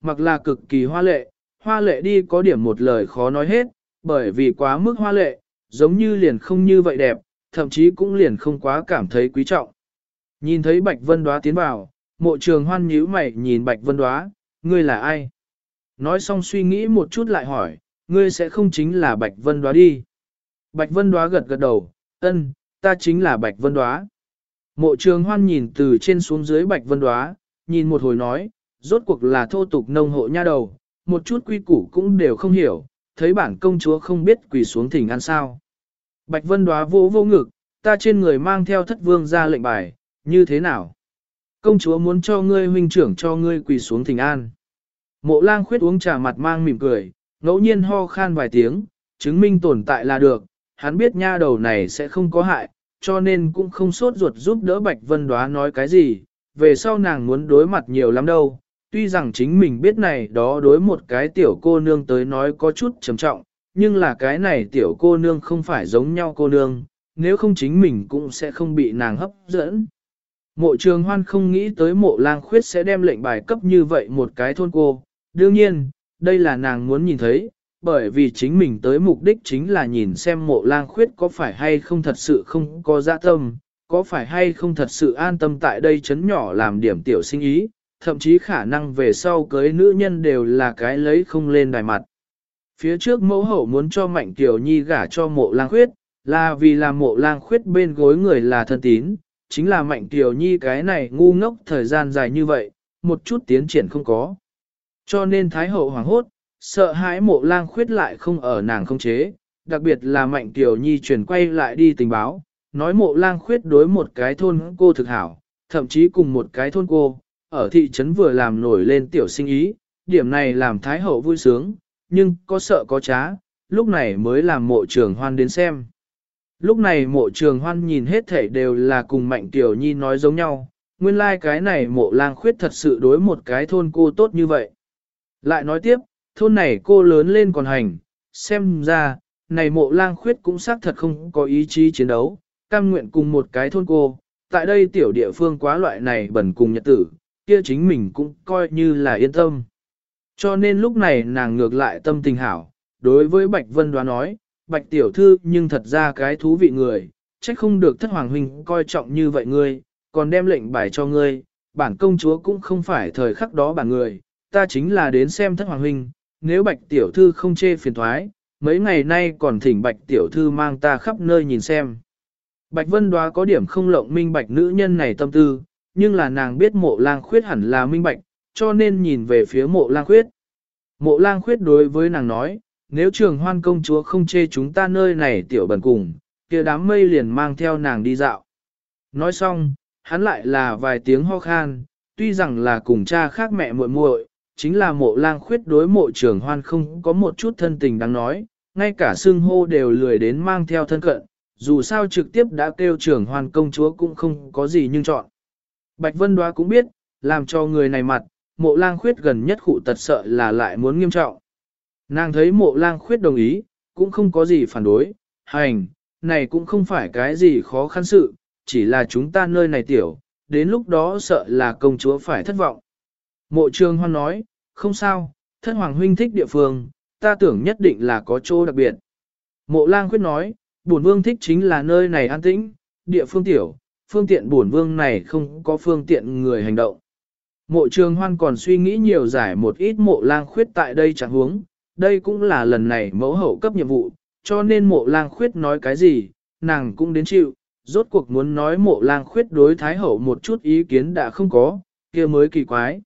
mặc là cực kỳ hoa lệ đi có điểm một lời khó nói hết, bởi vì quá mức hoa lệ, giống như liền không như vậy đẹp, thậm chí cũng liền không quá cảm thấy quý trọng. Nhìn thấy Bạch Vân Đóa tiến vào, Mộ Trường Hoan nhíu mày nhìn Bạch Vân Đóa, ngươi là ai? Nói xong suy nghĩ một chút lại hỏi, ngươi sẽ không chính là Bạch Vân Đóa đi. Bạch Vân Đóa gật gật đầu, ân, ta chính là Bạch Vân Đóa. Mộ Trường Hoan nhìn từ trên xuống dưới Bạch Vân Đóa, nhìn một hồi nói, rốt cuộc là thô tục nông hộ nha đầu, một chút quy củ cũng đều không hiểu, thấy bản công chúa không biết quỳ xuống thỉnh ăn sao. Bạch Vân Đóa vô vô ngực, ta trên người mang theo thất vương ra lệnh bài, như thế nào? Công chúa muốn cho ngươi huynh trưởng cho ngươi quỳ xuống thỉnh an. Mộ Lang Khuyết uống trà mặt mang mỉm cười, ngẫu nhiên ho khan vài tiếng, chứng minh tồn tại là được, hắn biết nha đầu này sẽ không có hại, cho nên cũng không sốt ruột giúp đỡ Bạch Vân Đóa nói cái gì, về sau nàng muốn đối mặt nhiều lắm đâu. Tuy rằng chính mình biết này đó đối một cái tiểu cô nương tới nói có chút trầm trọng, nhưng là cái này tiểu cô nương không phải giống nhau cô nương, nếu không chính mình cũng sẽ không bị nàng hấp dẫn. Mộ Trường Hoan không nghĩ tới Mộ Lang Khuyết sẽ đem lệnh bài cấp như vậy một cái thôn cô, đương nhiên, đây là nàng muốn nhìn thấy, bởi vì chính mình tới mục đích chính là nhìn xem Mộ Lang Khuyết có phải hay không thật sự không có dạ tâm, có phải hay không thật sự an tâm tại đây chấn nhỏ làm điểm tiểu sinh ý, thậm chí khả năng về sau cưới nữ nhân đều là cái lấy không lên đài mặt. Phía trước mẫu hậu muốn cho Mạnh Tiểu Nhi gả cho Mộ Lang Khuyết, là vì là Mộ Lang Khuyết bên gối người là thân tín, chính là Mạnh Tiểu Nhi cái này ngu ngốc thời gian dài như vậy, một chút tiến triển không có. Cho nên Thái hậu hoảng hốt, sợ hãi Mộ Lang Khuyết lại không ở nàng không chế, đặc biệt là Mạnh Tiểu Nhi chuyển quay lại đi tình báo, nói Mộ Lang Khuyết đối một cái thôn cô thực hảo, thậm chí cùng một cái thôn cô, ở thị trấn vừa làm nổi lên tiểu sinh ý, điểm này làm Thái hậu vui sướng, nhưng có sợ có trá, lúc này mới làm Mộ Trường Hoan đến xem. Lúc này Mộ Trường Hoan nhìn hết thảy đều là cùng Mạnh Tiểu Nhi nói giống nhau, nguyên lai cái này Mộ Lang Khuyết thật sự đối một cái thôn cô tốt như vậy. Lại nói tiếp, thôn này cô lớn lên còn hành, xem ra, này Mộ Lang Khuyết cũng xác thật không có ý chí chiến đấu, cam nguyện cùng một cái thôn cô, tại đây tiểu địa phương quá loại này bẩn cùng nhật tử, kia chính mình cũng coi như là yên tâm. Cho nên lúc này nàng ngược lại tâm tình hảo, đối với Bạch Vân Đóa nói, Bạch tiểu thư nhưng thật ra cái thú vị người, trách không được thất hoàng huynh coi trọng như vậy ngươi, còn đem lệnh bài cho ngươi, bản công chúa cũng không phải thời khắc đó bản người, ta chính là đến xem thất hoàng huynh, nếu Bạch tiểu thư không chê phiền thoái, mấy ngày nay còn thỉnh Bạch tiểu thư mang ta khắp nơi nhìn xem. Bạch Vân Đóa có điểm không lộng minh bạch nữ nhân này tâm tư, nhưng là nàng biết Mộ Lang Khuyết hẳn là minh bạch, cho nên nhìn về phía Mộ Lang Khuyết. Mộ Lang Khuyết đối với nàng nói, nếu Trường Hoan công chúa không chê chúng ta nơi này tiểu bẩn cùng, kia đám mây liền mang theo nàng đi dạo. Nói xong, hắn lại là vài tiếng ho khan, tuy rằng là cùng cha khác mẹ muội muội, chính là Mộ Lang Khuyết đối Mộ Trường Hoan không có một chút thân tình đáng nói, ngay cả xưng hô đều lười đến mang theo thân cận, dù sao trực tiếp đã kêu Trường Hoan công chúa cũng không có gì nhưng chọn. Bạch Vân Đóa cũng biết, làm cho người này mặt, Mộ Lang Khuyết gần nhất khụ tật sợ là lại muốn nghiêm trọng. Nàng thấy Mộ Lang Khuyết đồng ý, cũng không có gì phản đối, hành, này cũng không phải cái gì khó khăn sự, chỉ là chúng ta nơi này tiểu, đến lúc đó sợ là công chúa phải thất vọng. Mộ Trường Hoan nói, không sao, thất hoàng huynh thích địa phương, ta tưởng nhất định là có chỗ đặc biệt. Mộ Lang Khuyết nói, bổn vương thích chính là nơi này an tĩnh, địa phương tiểu, phương tiện bổn vương này không có phương tiện người hành động. Mộ Trường Hoan còn suy nghĩ nhiều giải một ít Mộ Lang Khuyết tại đây chẳng huống, đây cũng là lần này mẫu hậu cấp nhiệm vụ, cho nên Mộ Lang Khuyết nói cái gì, nàng cũng đến chịu, rốt cuộc muốn nói Mộ Lang Khuyết đối Thái hậu một chút ý kiến đã không có, kia mới kỳ quái.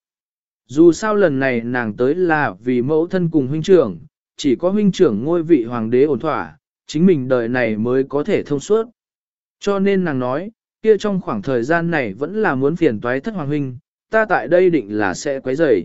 Dù sao lần này nàng tới là vì mẫu thân cùng huynh trưởng, chỉ có huynh trưởng ngôi vị hoàng đế ổn thỏa, chính mình đời này mới có thể thông suốt. Cho nên nàng nói, kia trong khoảng thời gian này vẫn là muốn phiền toái thất hoàng huynh, ta tại đây định là sẽ quấy rầy.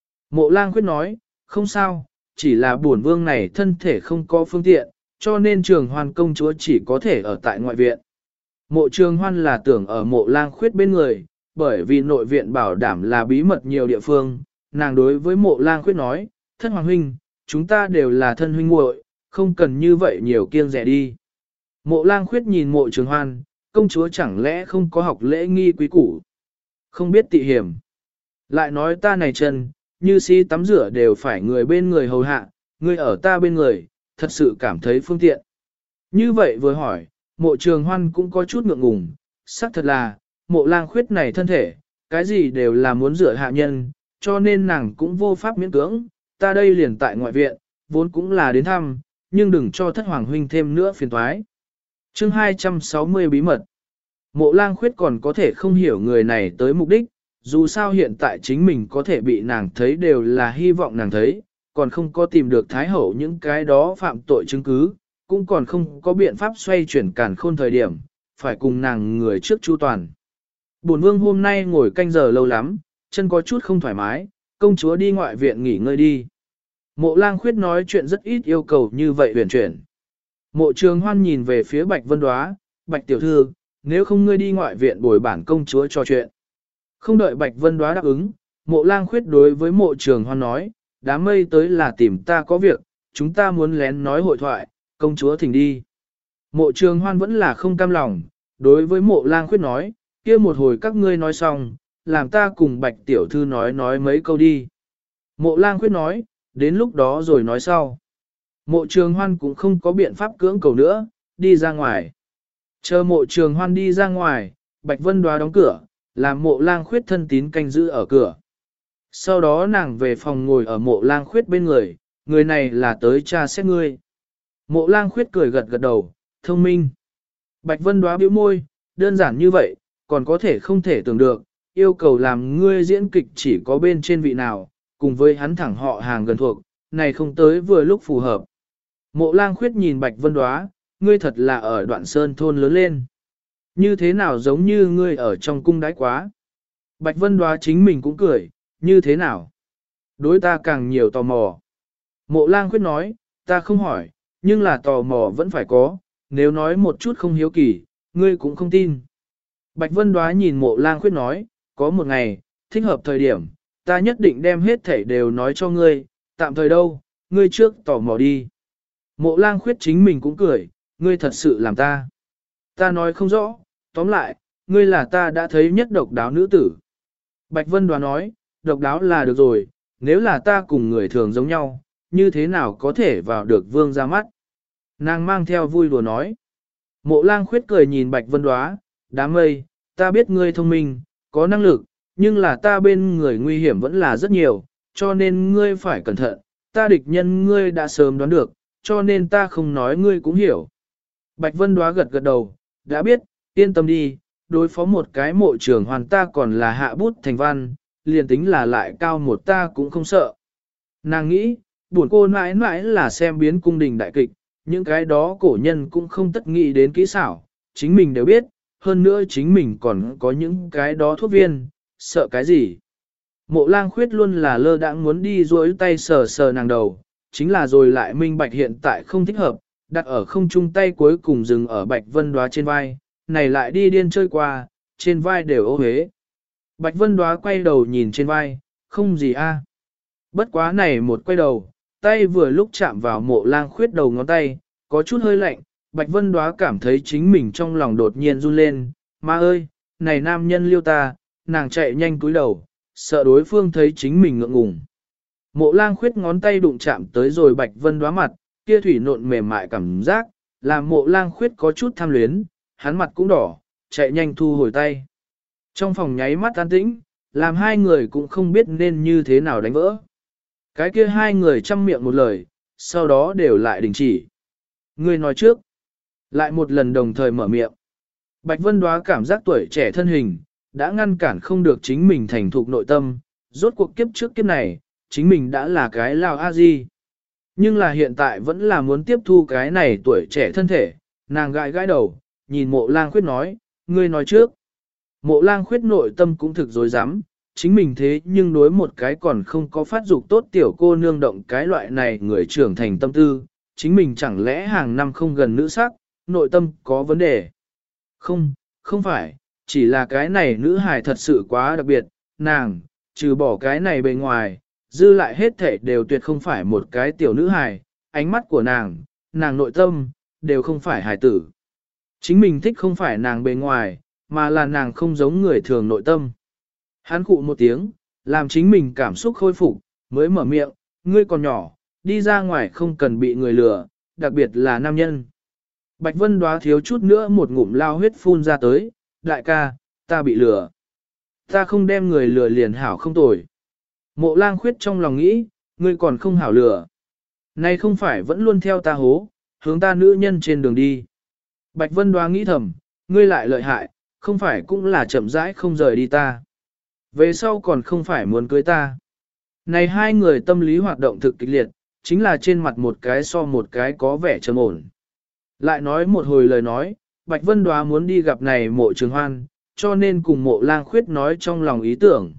Mộ Lang Khuyết nói, không sao, chỉ là bổn vương này thân thể không có phương tiện, cho nên Trường Hoan công chúa chỉ có thể ở tại ngoại viện. Mộ Trường Hoan là tưởng ở Mộ Lang Khuyết bên người, bởi vì nội viện bảo đảm là bí mật nhiều địa phương, nàng đối với Mộ Lang Khuyết nói, thất hoàng huynh, chúng ta đều là thân huynh muội, không cần như vậy nhiều kiêng dè đi. Mộ Lang Khuyết nhìn Mộ Trường Hoan, công chúa chẳng lẽ không có học lễ nghi quý củ, không biết tị hiểm. Lại nói ta này chân, như si tắm rửa đều phải người bên người hầu hạ, ngươi ở ta bên người, thật sự cảm thấy phương tiện. Như vậy vừa hỏi, mộ trường hoan cũng có chút ngượng ngùng, xác thật là, mộ lang khuyết này thân thể, cái gì đều là muốn rửa hạ nhân, cho nên nàng cũng vô pháp miễn cưỡng, ta đây liền tại ngoại viện, vốn cũng là đến thăm, nhưng đừng cho thất hoàng huynh thêm nữa phiền toái. Chương 260 bí mật. Mộ lang khuyết còn có thể không hiểu người này tới mục đích, dù sao hiện tại chính mình có thể bị nàng thấy đều là hy vọng nàng thấy, còn không có tìm được thái hậu những cái đó phạm tội chứng cứ, cũng còn không có biện pháp xoay chuyển cản khôn thời điểm, phải cùng nàng người trước chu toàn. Bổn vương hôm nay ngồi canh giờ lâu lắm, chân có chút không thoải mái, công chúa đi ngoại viện nghỉ ngơi đi. Mộ lang khuyết nói chuyện rất ít yêu cầu như vậy huyền chuyển. Mộ trường hoan nhìn về phía Bạch Vân Đoá, Bạch tiểu thư, nếu không ngươi đi ngoại viện bồi bản công chúa trò chuyện. Không đợi Bạch Vân Đoá đáp ứng, mộ lang khuyết đối với mộ trường hoan nói, đám mây tới là tìm ta có việc, chúng ta muốn lén nói hội thoại, công chúa thỉnh đi. Mộ trường hoan vẫn là không cam lòng, đối với mộ lang khuyết nói, kia một hồi các ngươi nói xong, làm ta cùng Bạch tiểu thư nói mấy câu đi. Mộ lang khuyết nói, đến lúc đó rồi nói sau. Mộ trường hoan cũng không có biện pháp cưỡng cầu nữa, đi ra ngoài. Chờ mộ trường hoan đi ra ngoài, Bạch Vân Đoá đóng cửa, làm mộ lang khuyết thân tín canh giữ ở cửa. Sau đó nàng về phòng ngồi ở mộ lang khuyết bên người, người này là tới tra xét ngươi. Mộ lang khuyết cười gật gật đầu, thông minh. Bạch Vân Đoá bĩu môi, đơn giản như vậy, còn có thể không thể tưởng được, yêu cầu làm ngươi diễn kịch chỉ có bên trên vị nào, cùng với hắn thẳng họ hàng gần thuộc, này không tới vừa lúc phù hợp. Mộ lang khuyết nhìn Bạch Vân Đoá, ngươi thật là ở Đoạn Sơn thôn lớn lên. Như thế nào giống như ngươi ở trong cung đái quá. Bạch Vân Đoá chính mình cũng cười, như thế nào? Đối ta càng nhiều tò mò. Mộ lang khuyết nói, ta không hỏi, nhưng là tò mò vẫn phải có, nếu nói một chút không hiếu kỳ, ngươi cũng không tin. Bạch Vân Đoá nhìn mộ lang khuyết nói, có một ngày, thích hợp thời điểm, ta nhất định đem hết thảy đều nói cho ngươi, tạm thời đâu, ngươi trước tò mò đi. Mộ lang khuyết chính mình cũng cười, ngươi thật sự làm ta. Ta nói không rõ, tóm lại, ngươi là ta đã thấy nhất độc đáo nữ tử. Bạch Vân Đoá nói, độc đáo là được rồi, nếu là ta cùng người thường giống nhau, như thế nào có thể vào được vương ra mắt. Nàng mang theo vui đùa nói. Mộ lang khuyết cười nhìn Bạch Vân Đoá, đám mây, ta biết ngươi thông minh, có năng lực, nhưng là ta bên người nguy hiểm vẫn là rất nhiều, cho nên ngươi phải cẩn thận, ta địch nhân ngươi đã sớm đoán được, cho nên ta không nói ngươi cũng hiểu. Bạch Vân Đoá gật gật đầu, đã biết, yên tâm đi, đối phó một cái mộ trưởng hoàn ta còn là hạ bút thành văn, liền tính là lại cao một ta cũng không sợ. Nàng nghĩ, buồn cô mãi mãi là xem biến cung đình đại kịch, những cái đó cổ nhân cũng không tất nghĩ đến kỹ xảo, chính mình đều biết, hơn nữa chính mình còn có những cái đó thuốc viên, sợ cái gì. Mộ lang khuyết luôn là lơ đãng muốn đi duỗi tay sờ sờ nàng đầu, chính là rồi lại minh bạch hiện tại không thích hợp, đặt ở không trung tay cuối cùng dừng ở Bạch Vân Đoá trên vai, này lại đi điên chơi qua, trên vai đều ô hế. Bạch Vân Đoá quay đầu nhìn trên vai, không gì a. Bất quá này một quay đầu, tay vừa lúc chạm vào mộ lang khuyết đầu ngón tay, có chút hơi lạnh, Bạch Vân Đoá cảm thấy chính mình trong lòng đột nhiên run lên, ma ơi, này nam nhân liêu ta, nàng chạy nhanh cúi đầu, sợ đối phương thấy chính mình ngượng ngùng. Mộ lang khuyết ngón tay đụng chạm tới rồi Bạch Vân Đoá mặt, kia thủy nộn mềm mại cảm giác, làm mộ lang khuyết có chút tham luyến, hắn mặt cũng đỏ, chạy nhanh thu hồi tay. Trong phòng nháy mắt an tĩnh, làm hai người cũng không biết nên như thế nào đánh vỡ. Cái kia hai người chăm miệng một lời, sau đó đều lại đình chỉ. Người nói trước, lại một lần đồng thời mở miệng. Bạch Vân Đoá cảm giác tuổi trẻ thân hình, đã ngăn cản không được chính mình thành thục nội tâm, rốt cuộc kiếp trước kiếp này, chính mình đã là cái lao a-di. Nhưng là hiện tại vẫn là muốn tiếp thu cái này tuổi trẻ thân thể, nàng gãi gãi đầu, nhìn mộ lang khuyết nói, ngươi nói trước. Mộ lang khuyết nội tâm cũng thực dối rắm chính mình thế nhưng đối một cái còn không có phát dục tốt tiểu cô nương động cái loại này người trưởng thành tâm tư, chính mình chẳng lẽ hàng năm không gần nữ sắc, nội tâm có vấn đề. Không, không phải, chỉ là cái này nữ hài thật sự quá đặc biệt, nàng, trừ bỏ cái này bề ngoài, dư lại hết thể đều tuyệt không phải một cái tiểu nữ hài, ánh mắt của nàng, nàng nội tâm, đều không phải hài tử. Chính mình thích không phải nàng bề ngoài, mà là nàng không giống người thường nội tâm. Hắn cụ một tiếng, làm chính mình cảm xúc khôi phục, mới mở miệng, ngươi còn nhỏ, đi ra ngoài không cần bị người lừa, đặc biệt là nam nhân. Bạch Vân Đóa thiếu chút nữa một ngụm lao huyết phun ra tới, đại ca, ta bị lừa. Ta không đem người lừa liền hảo không tồi. Mộ Lang Khuyết trong lòng nghĩ, ngươi còn không hảo lừa. Này không phải vẫn luôn theo ta hố, hướng ta nữ nhân trên đường đi. Bạch Vân Đóa nghĩ thầm, ngươi lại lợi hại, không phải cũng là chậm rãi không rời đi ta. Về sau còn không phải muốn cưới ta. Này hai người tâm lý hoạt động thực kịch liệt, chính là trên mặt một cái so một cái có vẻ trầm ổn. Lại nói một hồi lời nói, Bạch Vân Đóa muốn đi gặp này Mộ Trường Hoan, cho nên cùng Mộ Lang Khuyết nói trong lòng ý tưởng.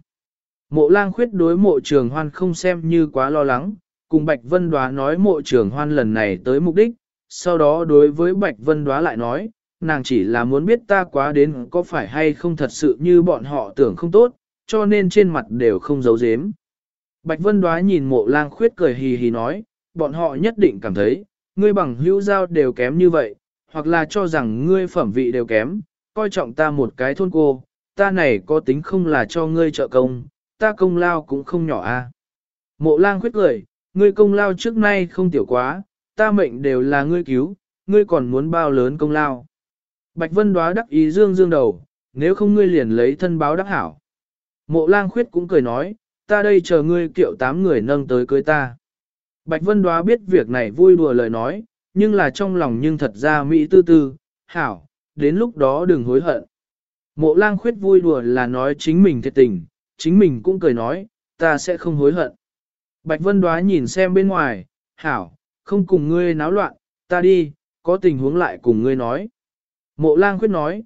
Mộ Lang Khuyết đối Mộ Trường Hoan không xem như quá lo lắng, cùng Bạch Vân Đóa nói Mộ Trường Hoan lần này tới mục đích, sau đó đối với Bạch Vân Đóa lại nói, nàng chỉ là muốn biết ta quá đến có phải hay không thật sự như bọn họ tưởng không tốt, cho nên trên mặt đều không giấu giếm. Bạch Vân Đóa nhìn Mộ Lang Khuyết cười hì hì nói, bọn họ nhất định cảm thấy, ngươi bằng hữu giao đều kém như vậy, hoặc là cho rằng ngươi phẩm vị đều kém, coi trọng ta một cái thôn cô, ta này có tính không là cho ngươi trợ công, ta công lao cũng không nhỏ a. Mộ Lang Khuyết cười, ngươi công lao trước nay không tiểu quá, ta mệnh đều là ngươi cứu, ngươi còn muốn bao lớn công lao. Bạch Vân Đóa đắc ý dương dương đầu, nếu không ngươi liền lấy thân báo đắc hảo. Mộ Lang Khuyết cũng cười nói, ta đây chờ ngươi kiệu 8 người nâng tới cưới ta. Bạch Vân Đóa biết việc này vui đùa lời nói, nhưng là trong lòng nhưng thật ra mỹ tư tư, hảo, đến lúc đó đừng hối hận. Mộ Lang Khuyết vui đùa là nói chính mình thiệt tình, chính mình cũng cười nói, ta sẽ không hối hận. Bạch Vân Đóa nhìn xem bên ngoài, hảo, không cùng ngươi náo loạn, ta đi, có tình huống lại cùng ngươi nói. Mộ Lang Khuyết nói,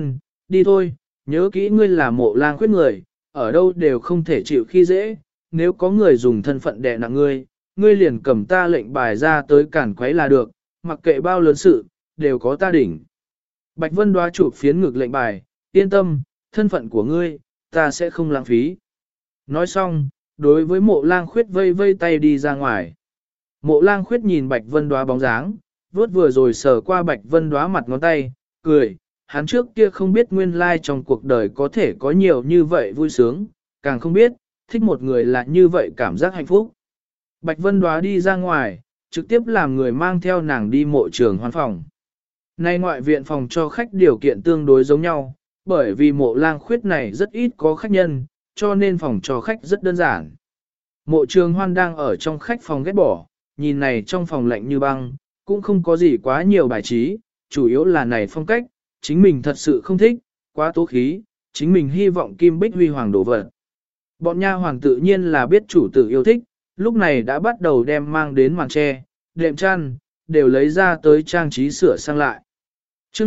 đi thôi, nhớ kỹ ngươi là Mộ Lang Khuyết người, ở đâu đều không thể chịu khi dễ, nếu có người dùng thân phận đè nặng ngươi, ngươi liền cầm ta lệnh bài ra tới cản quấy là được, mặc kệ bao lớn sự, đều có ta đỉnh. Bạch Vân Đóa chụp phiến ngực lệnh bài, yên tâm, thân phận của ngươi, ta sẽ không lãng phí. Nói xong, đối với Mộ Lang Khuyết vây vây tay đi ra ngoài. Mộ Lang Khuyết nhìn Bạch Vân Đóa bóng dáng, vuốt vừa rồi sờ qua Bạch Vân Đóa mặt ngón tay, cười, hắn trước kia không biết nguyên lai trong cuộc đời có thể có nhiều như vậy vui sướng, càng không biết, thích một người là như vậy cảm giác hạnh phúc. Bạch Vân Đóa đi ra ngoài, trực tiếp làm người mang theo nàng đi Mộ Trường Hoan phòng. Nay ngoại viện phòng cho khách điều kiện tương đối giống nhau, bởi vì Mộ Lang Khuyết này rất ít có khách nhân, cho nên phòng cho khách rất đơn giản. Mộ Trường Hoan đang ở trong khách phòng ghét bỏ, nhìn này trong phòng lạnh như băng, cũng không có gì quá nhiều bài trí, chủ yếu là này phong cách, chính mình thật sự không thích, quá tố khí, chính mình hy vọng kim bích huy hoàng đổ vật. Bọn nha hoàng tự nhiên là biết chủ tử yêu thích, lúc này đã bắt đầu đem mang đến màn tre, đệm chăn, đều lấy ra tới trang trí sửa sang lại. Chương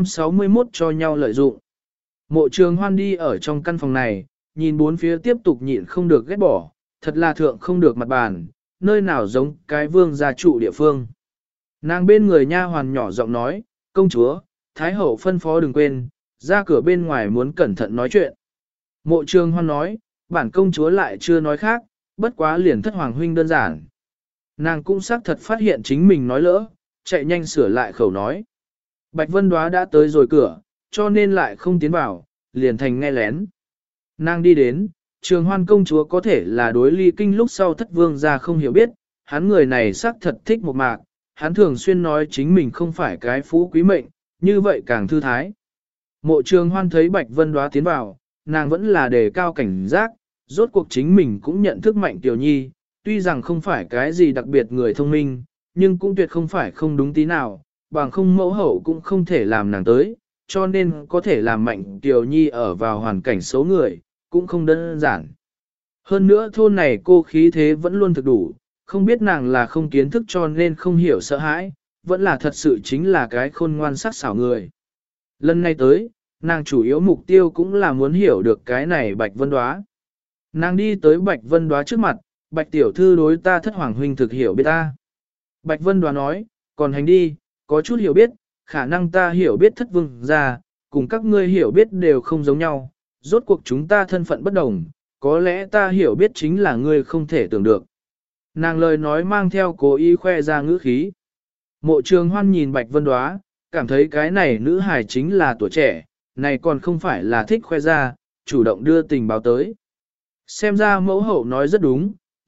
261 cho nhau lợi dụng. Mộ Trường Hoan đi ở trong căn phòng này, nhìn bốn phía tiếp tục nhịn không được ghét bỏ, thật là thượng không được mặt bàn, nơi nào giống cái vương gia trụ địa phương. Nàng bên người nha hoàn nhỏ giọng nói, công chúa, Thái hậu phân phó đừng quên, ra cửa bên ngoài muốn cẩn thận nói chuyện. Mộ Trường Hoan nói, bản công chúa lại chưa nói khác, bất quá liền thất hoàng huynh đơn giản. Nàng cũng xác thật phát hiện chính mình nói lỡ, chạy nhanh sửa lại khẩu nói. Bạch Vân Đóa đã tới rồi cửa, cho nên lại không tiến vào, liền thành nghe lén. Nàng đi đến, Trường Hoan công chúa có thể là đối ly kinh lúc sau thất vương gia không hiểu biết, hắn người này xác thật thích một mạc, hắn thường xuyên nói chính mình không phải cái phú quý mệnh, như vậy càng thư thái. Mộ Trường Hoan thấy Bạch Vân Đóa tiến vào, nàng vẫn là đề cao cảnh giác, rốt cuộc chính mình cũng nhận thức Mạnh Tiểu Nhi, tuy rằng không phải cái gì đặc biệt người thông minh, nhưng cũng tuyệt không phải không đúng tí nào, bằng không mẫu hậu cũng không thể làm nàng tới, cho nên có thể làm Mạnh Tiểu Nhi ở vào hoàn cảnh xấu người, cũng không đơn giản. Hơn nữa thôn này cô khí thế vẫn luôn thực đủ, không biết nàng là không kiến thức cho nên không hiểu sợ hãi, vẫn là thật sự chính là cái khôn ngoan sắc xảo người. Lần này tới, nàng chủ yếu mục tiêu cũng là muốn hiểu được cái này Bạch Vân Đóa. Nàng đi tới Bạch Vân Đóa trước mặt, Bạch tiểu thư đối ta thất hoàng huynh thực hiểu biết ta. Bạch Vân Đóa nói, còn hành đi, có chút hiểu biết, khả năng ta hiểu biết thất vương gia, cùng các ngươi hiểu biết đều không giống nhau, rốt cuộc chúng ta thân phận bất đồng, có lẽ ta hiểu biết chính là ngươi không thể tưởng được. Nàng lời nói mang theo cố ý khoe ra ngữ khí. Mộ Trường Hoan nhìn Bạch Vân Đóa, cảm thấy cái này nữ hài chính là tuổi trẻ, này còn không phải là thích khoe ra, chủ động đưa tình báo tới. Xem ra mẫu hậu nói rất đúng,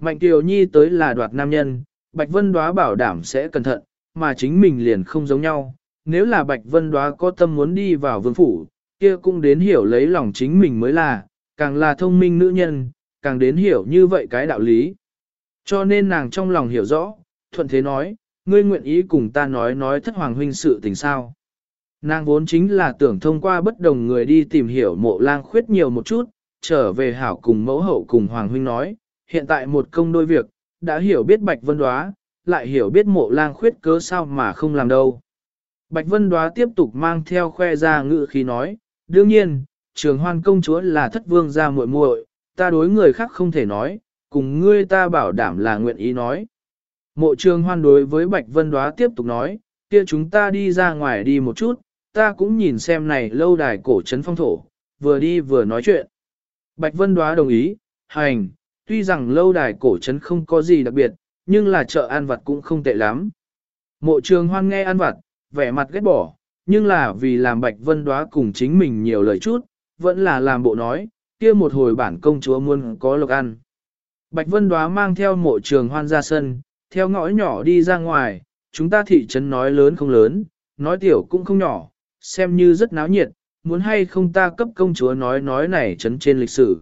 Mạnh Kiều Nhi tới là đoạt nam nhân, Bạch Vân Đóa bảo đảm sẽ cẩn thận, mà chính mình liền không giống nhau. Nếu là Bạch Vân Đóa có tâm muốn đi vào vương phủ, kia cũng đến hiểu lấy lòng chính mình mới càng là thông minh nữ nhân, càng đến hiểu như vậy cái đạo lý. Cho nên nàng trong lòng hiểu rõ, thuận thế nói, ngươi nguyện ý cùng ta nói thất hoàng huynh sự tình sao. Nàng vốn chính là tưởng thông qua bất đồng người đi tìm hiểu Mộ Lang Khuyết nhiều một chút, trở về hảo cùng mẫu hậu cùng hoàng huynh nói, hiện tại một công đôi việc, đã hiểu biết Bạch Vân Đóa, lại hiểu biết Mộ Lang Khuyết cớ sao mà không làm đâu. Bạch Vân Đóa tiếp tục mang theo khoe ra ngữ khí nói, đương nhiên, Trường Hoan công chúa là thất vương gia muội muội, ta đối người khác không thể nói, cùng ngươi ta bảo đảm là nguyện ý nói. Mộ Trường Hoan đối với Bạch Vân Đóa tiếp tục nói, kia chúng ta đi ra ngoài đi một chút, ta cũng nhìn xem này lâu đài cổ trấn phong thổ, vừa đi vừa nói chuyện. Bạch Vân Đóa đồng ý, hành, tuy rằng lâu đài cổ trấn không có gì đặc biệt, nhưng là chợ ăn vặt cũng không tệ lắm. Mộ Trường Hoan nghe ăn vặt, vẻ mặt ghét bỏ, nhưng là vì làm Bạch Vân Đóa cùng chính mình nhiều lời chút, vẫn là làm bộ nói, kia một hồi bản công chúa muốn có lộc ăn. Bạch Vân Đóa mang theo Mộ Trường Hoan ra sân, theo ngõ nhỏ đi ra ngoài, chúng ta thị trấn nói lớn không lớn, nói tiểu cũng không nhỏ, xem như rất náo nhiệt, muốn hay không ta cấp công chúa nói này trấn trên lịch sử.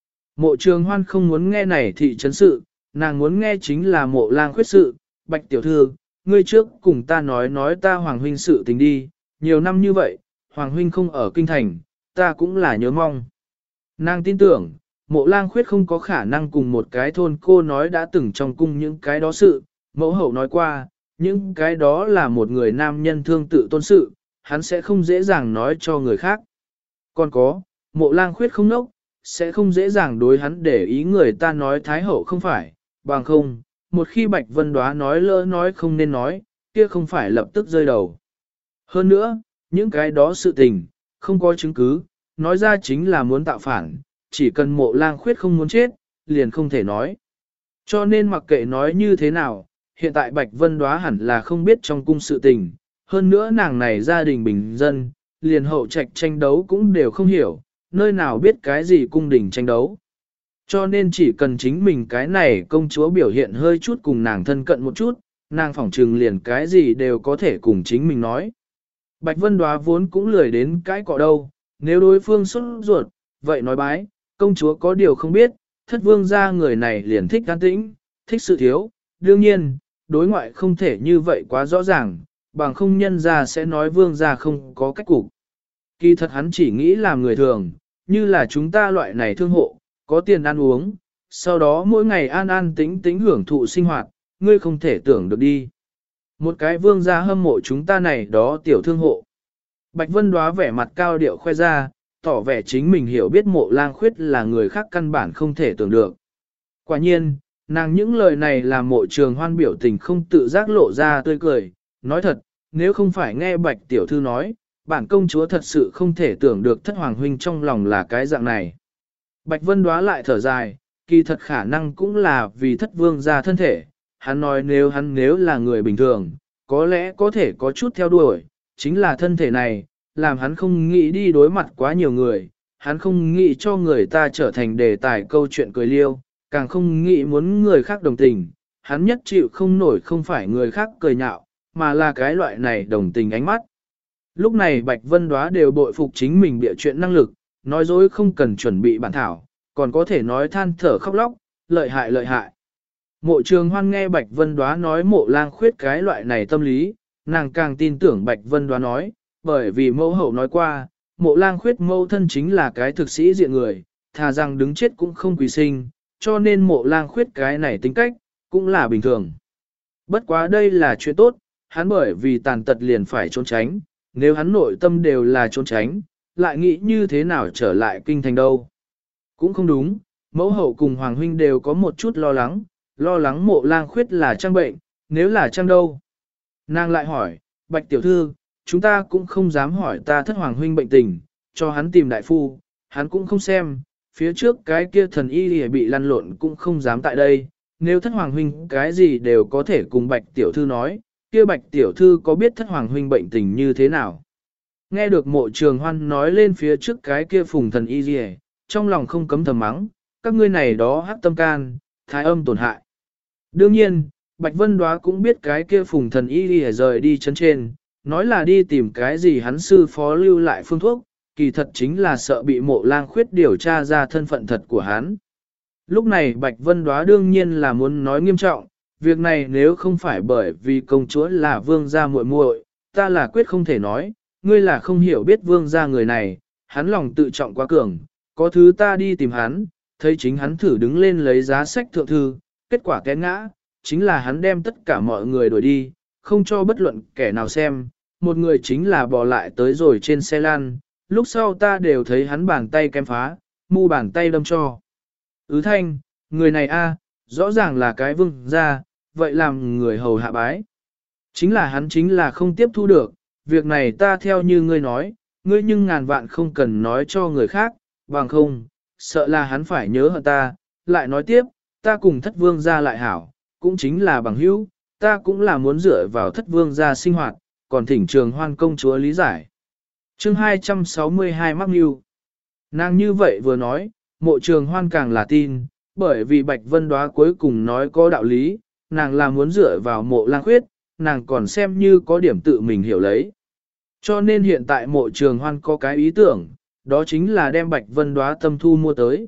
Mộ Trường Hoan không muốn nghe này thị trấn sự, nàng muốn nghe chính là Mộ Lang Khuyết sự. Bạch tiểu thư, ngươi trước cùng ta nói ta Hoàng huynh sự tình đi, nhiều năm như vậy, Hoàng huynh không ở kinh thành, ta cũng là nhớ mong. Nàng tin tưởng, Mộ Lang Khuyết không có khả năng cùng một cái thôn cô nói đã từng trong cung những cái đó sự, mẫu hậu nói qua, những cái đó là một người nam nhân thương tự tôn sự, hắn sẽ không dễ dàng nói cho người khác. Còn có, Mộ Lang Khuyết không nốc, sẽ không dễ dàng đối hắn để ý người ta nói Thái Hậu không phải, bằng không, một khi Bạch Vân Đóa nói lỡ nói không nên nói, kia không phải lập tức rơi đầu. Hơn nữa, những cái đó sự tình, không có chứng cứ, nói ra chính là muốn tạo phản, chỉ cần Mộ Lang Khuyết không muốn chết, liền không thể nói. Cho nên mặc kệ nói như thế nào, hiện tại Bạch Vân Đóa hẳn là không biết trong cung sự tình, hơn nữa nàng này gia đình bình dân, liền hậu trạch tranh đấu cũng đều không hiểu, nơi nào biết cái gì cung đình tranh đấu. Cho nên chỉ cần chính mình cái này công chúa biểu hiện hơi chút cùng nàng thân cận một chút, nàng phỏng trừng liền cái gì đều có thể cùng chính mình nói. Bạch Vân Đóa vốn cũng lười đến cái cọ đâu, nếu đối phương xuất ruột, vậy nói bái, công chúa có điều không biết, thất vương gia người này liền thích an tĩnh, thích sự thiếu, đương nhiên, đối ngoại không thể như vậy quá rõ ràng, bằng không nhân gia sẽ nói vương gia không có cách cục. Kỳ thật hắn chỉ nghĩ làm người thường, như là chúng ta loại này thương hộ, có tiền ăn uống, sau đó mỗi ngày an an tĩnh tĩnh hưởng thụ sinh hoạt, ngươi không thể tưởng được đi. Một cái vương gia hâm mộ chúng ta này đó tiểu thương hộ. Bạch Vân Đóa vẻ mặt cao điệu khoe ra, tỏ vẻ chính mình hiểu biết Mộ Lang Khuyết là người khác căn bản không thể tưởng được. Quả nhiên, nàng những lời này làm Mộ Trường Hoan biểu tình không tự giác lộ ra tươi cười, nói thật, nếu không phải nghe Bạch tiểu thư nói, bản công chúa thật sự không thể tưởng được thất hoàng huynh trong lòng là cái dạng này. Bạch Vân Đóa lại thở dài, kỳ thật khả năng cũng là vì thất vương gia thân thể, hắn nói nếu là người bình thường, có lẽ có thể có chút theo đuổi, chính là thân thể này, làm hắn không nghĩ đi đối mặt quá nhiều người, hắn không nghĩ cho người ta trở thành đề tài câu chuyện cười liêu, càng không nghĩ muốn người khác đồng tình, hắn nhất chịu không nổi không phải người khác cười nhạo, mà là cái loại này đồng tình ánh mắt. Lúc này Bạch Vân Đóa đều bội phục chính mình bịa chuyện năng lực, nói dối không cần chuẩn bị bản thảo, còn có thể nói than thở khóc lóc, lợi hại lợi hại. Mộ Trường Hoan nghe Bạch Vân Đóa nói Mộ Lang Khuyết cái loại này tâm lý, nàng càng tin tưởng Bạch Vân Đóa nói, bởi vì mẫu hậu nói qua, Mộ Lang Khuyết mẫu thân chính là cái thực sĩ diện người, thà rằng đứng chết cũng không quý sinh, cho nên Mộ Lang Khuyết cái này tính cách, cũng là bình thường. Bất quá đây là chuyện tốt, hắn bởi vì tàn tật liền phải trốn tránh, nếu hắn nội tâm đều là trốn tránh, lại nghĩ như thế nào trở lại kinh thành đâu. Cũng không đúng, mẫu hậu cùng Hoàng huynh đều có một chút lo lắng Mộ Lang Khuyết là trang bệnh, nếu là trang đâu. Nàng lại hỏi, Bạch tiểu thư, chúng ta cũng không dám hỏi ta thất Hoàng huynh bệnh tình, cho hắn tìm đại phu, hắn cũng không xem, phía trước cái kia thần y lìa bị lăn lộn cũng không dám tại đây, nếu thất Hoàng huynh cái gì đều có thể cùng Bạch tiểu thư nói, kia Bạch tiểu thư có biết thất Hoàng huynh bệnh tình như thế nào. Nghe được Mộ Trường Hoan nói lên phía trước cái kia phùng thần y lìa, trong lòng không cấm thầm mắng, các ngươi này đó hắc tâm can, thái âm tổn hại. Đương nhiên, Bạch Vân Đóa cũng biết cái kia Phùng Thần Y đi rời đi chân trên, nói là đi tìm cái gì hắn sư phó lưu lại phương thuốc, kỳ thật chính là sợ bị Mộ Lang Khuyết điều tra ra thân phận thật của hắn. Lúc này Bạch Vân Đóa đương nhiên là muốn nói nghiêm trọng, việc này nếu không phải bởi vì công chúa là vương gia muội muội, ta là quyết không thể nói, ngươi là không hiểu biết vương gia người này, hắn lòng tự trọng quá cường, có thứ ta đi tìm hắn, thấy chính hắn thử đứng lên lấy giá sách thượng thư, kết quả té ngã, chính là hắn đem tất cả mọi người đuổi đi, không cho bất luận kẻ nào xem, một người chính là bỏ lại tới rồi trên xe lan, lúc sau ta đều thấy hắn bàn tay kem phá, mu bàn tay đâm cho. Thanh, người này a, rõ ràng là cái vương gia, vậy làm người hầu hạ bái. Chính là không tiếp thu được, việc này ta theo như ngươi nói, ngươi nhưng ngàn vạn không cần nói cho người khác, bằng không, sợ là hắn phải nhớ hận ta, lại nói tiếp, ta cùng thất vương gia lại hảo, cũng chính là bằng hữu, ta cũng là muốn dựa vào thất vương gia sinh hoạt, còn thỉnh Trường Hoan công chúa lý giải. Chương 262 mắc mưu. Nàng như vậy vừa nói, Mộ Trường Hoan càng là tin, bởi vì Bạch Vân Đóa cuối cùng nói có đạo lý, nàng là muốn dựa vào Mộ Lang Khuyết, nàng còn xem như có điểm tự mình hiểu lấy. Cho nên hiện tại Mộ Trường Hoan có cái ý tưởng, đó chính là đem Bạch Vân Đóa tâm thu mua tới.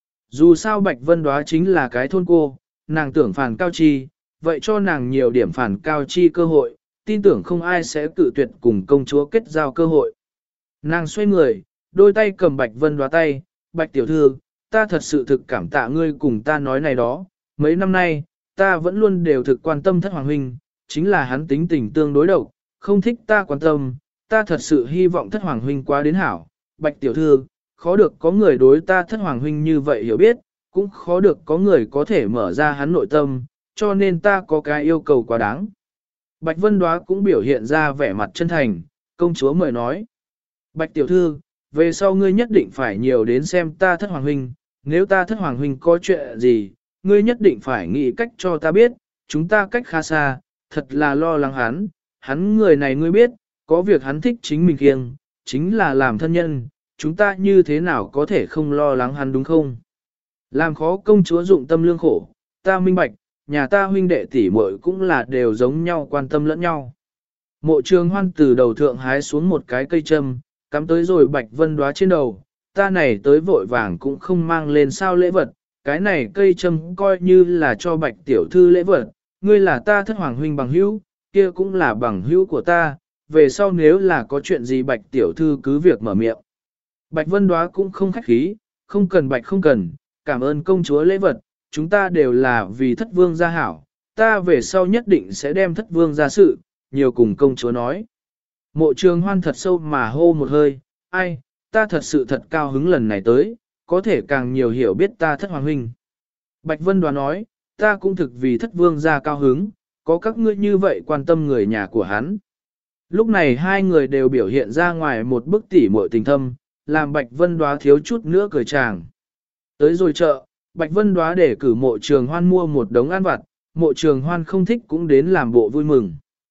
Dù sao Bạch Vân Đóa chính là cái thôn cô, nàng tưởng phản cao chi, vậy cho nàng nhiều điểm phản cao chi cơ hội, tin tưởng không ai sẽ cự tuyệt cùng công chúa kết giao cơ hội. Nàng xoay người, đôi tay cầm Bạch Vân Đóa tay, Bạch tiểu thư, ta thật sự thực cảm tạ ngươi cùng ta nói này đó, mấy năm nay, ta vẫn luôn đều thực quan tâm thất hoàng huynh, chính là hắn tính tình tương đối độc, không thích ta quan tâm, ta thật sự hy vọng thất hoàng huynh quá đến hảo, Bạch tiểu thư, khó được có người đối ta thất hoàng huynh như vậy hiểu biết, cũng khó được có người có thể mở ra hắn nội tâm, cho nên ta có cái yêu cầu quá đáng. Bạch Vân Đóa cũng biểu hiện ra vẻ mặt chân thành, công chúa mời nói. Bạch tiểu thư, về sau ngươi nhất định phải nhiều đến xem ta thất hoàng huynh, nếu ta thất hoàng huynh có chuyện gì, ngươi nhất định phải nghĩ cách cho ta biết, chúng ta cách khá xa, thật là lo lắng hắn người này ngươi biết, có việc hắn thích chính mình kiêng, chính là làm thân nhân, chúng ta như thế nào có thể không lo lắng hắn đúng không? Làm khó công chúa dụng tâm lương khổ, ta minh bạch, nhà ta huynh đệ tỷ muội cũng là đều giống nhau quan tâm lẫn nhau. Mộ Trường Hoan từ đầu thượng hái xuống một cái cây châm, cắm tới rồi Bạch Vân Đóa trên đầu, ta này tới vội vàng cũng không mang lên sao lễ vật, cái này cây châm coi như là cho Bạch tiểu thư lễ vật, ngươi là ta thất hoàng huynh bằng hữu, kia cũng là bằng hữu của ta, về sau nếu là có chuyện gì Bạch tiểu thư cứ việc mở miệng. Bạch Vân Đóa cũng không khách khí, không cần Bạch không cần, cảm ơn công chúa lễ vật, chúng ta đều là vì thất vương gia hảo, ta về sau nhất định sẽ đem thất vương gia sự, nhiều cùng công chúa nói. Mộ Trường Hoan thật sâu mà hô một hơi, ai, ta thật sự thật cao hứng lần này tới, có thể càng nhiều hiểu biết ta thất hoàng huynh. Bạch Vân Đoán nói, ta cũng thực vì thất vương gia cao hứng, có các ngươi như vậy quan tâm người nhà của hắn. Lúc này hai người đều biểu hiện ra ngoài một bức tỉ muội tình thâm, làm Bạch Vân Đoá thiếu chút nữa cười chàng. Tới rồi chợ, Bạch Vân Đoá để cử Mộ Trường Hoan mua một đống ăn vặt, Mộ Trường Hoan không thích cũng đến làm bộ vui mừng.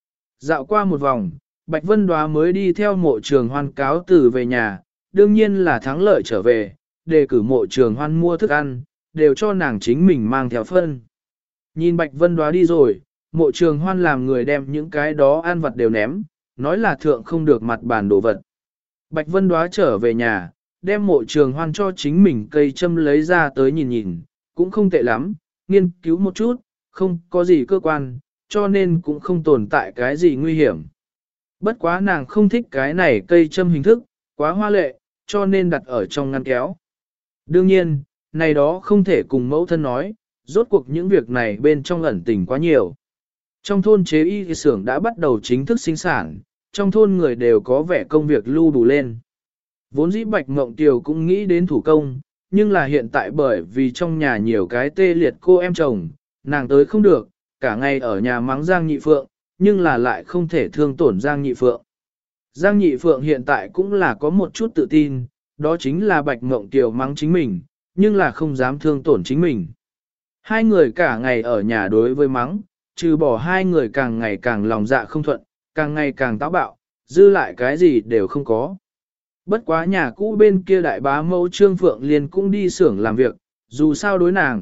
Dạo qua một vòng, Bạch Vân Đoá mới đi theo Mộ Trường Hoan cáo từ về nhà, đương nhiên là thắng lợi trở về, đề cử Mộ Trường Hoan mua thức ăn, đều cho nàng chính mình mang theo phân. Nhìn Bạch Vân Đoá đi rồi, Mộ Trường Hoan làm người đem những cái đó ăn vặt đều ném, nói là thượng không được mặt bàn đồ vật. Bạch Vân Đoá trở về nhà, đem Mộ Trường Hoan cho chính mình cây châm lấy ra tới nhìn nhìn, cũng không tệ lắm, nghiên cứu một chút, không có gì cơ quan, cho nên cũng không tồn tại cái gì nguy hiểm. Bất quá nàng không thích cái này cây châm hình thức, quá hoa lệ, cho nên đặt ở trong ngăn kéo. Đương nhiên, này đó không thể cùng mẫu thân nói, rốt cuộc những việc này bên trong ẩn tình quá nhiều. Trong thôn chế y xưởng đã bắt đầu chính thức sinh sản, trong thôn người đều có vẻ công việc lưu đủ lên. Vốn dĩ Bạch Mộng Tiều cũng nghĩ đến thủ công, nhưng là hiện tại bởi vì trong nhà nhiều cái tê liệt cô em chồng, nàng tới không được, cả ngày ở nhà mắng Giang Nhị Phượng, nhưng là lại không thể thương tổn Giang Nhị Phượng. Giang Nhị Phượng hiện tại cũng là có một chút tự tin, đó chính là Bạch Mộng Tiều mắng chính mình, nhưng là không dám thương tổn chính mình. Hai người cả ngày ở nhà đối với mắng, trừ bỏ hai người càng ngày càng lòng dạ không thuận, càng ngày càng táo bạo, dư lại cái gì đều không có. Bất quá nhà cũ bên kia đại bá mẫu Trương Phượng Liên cũng đi xưởng làm việc, dù sao đối nàng,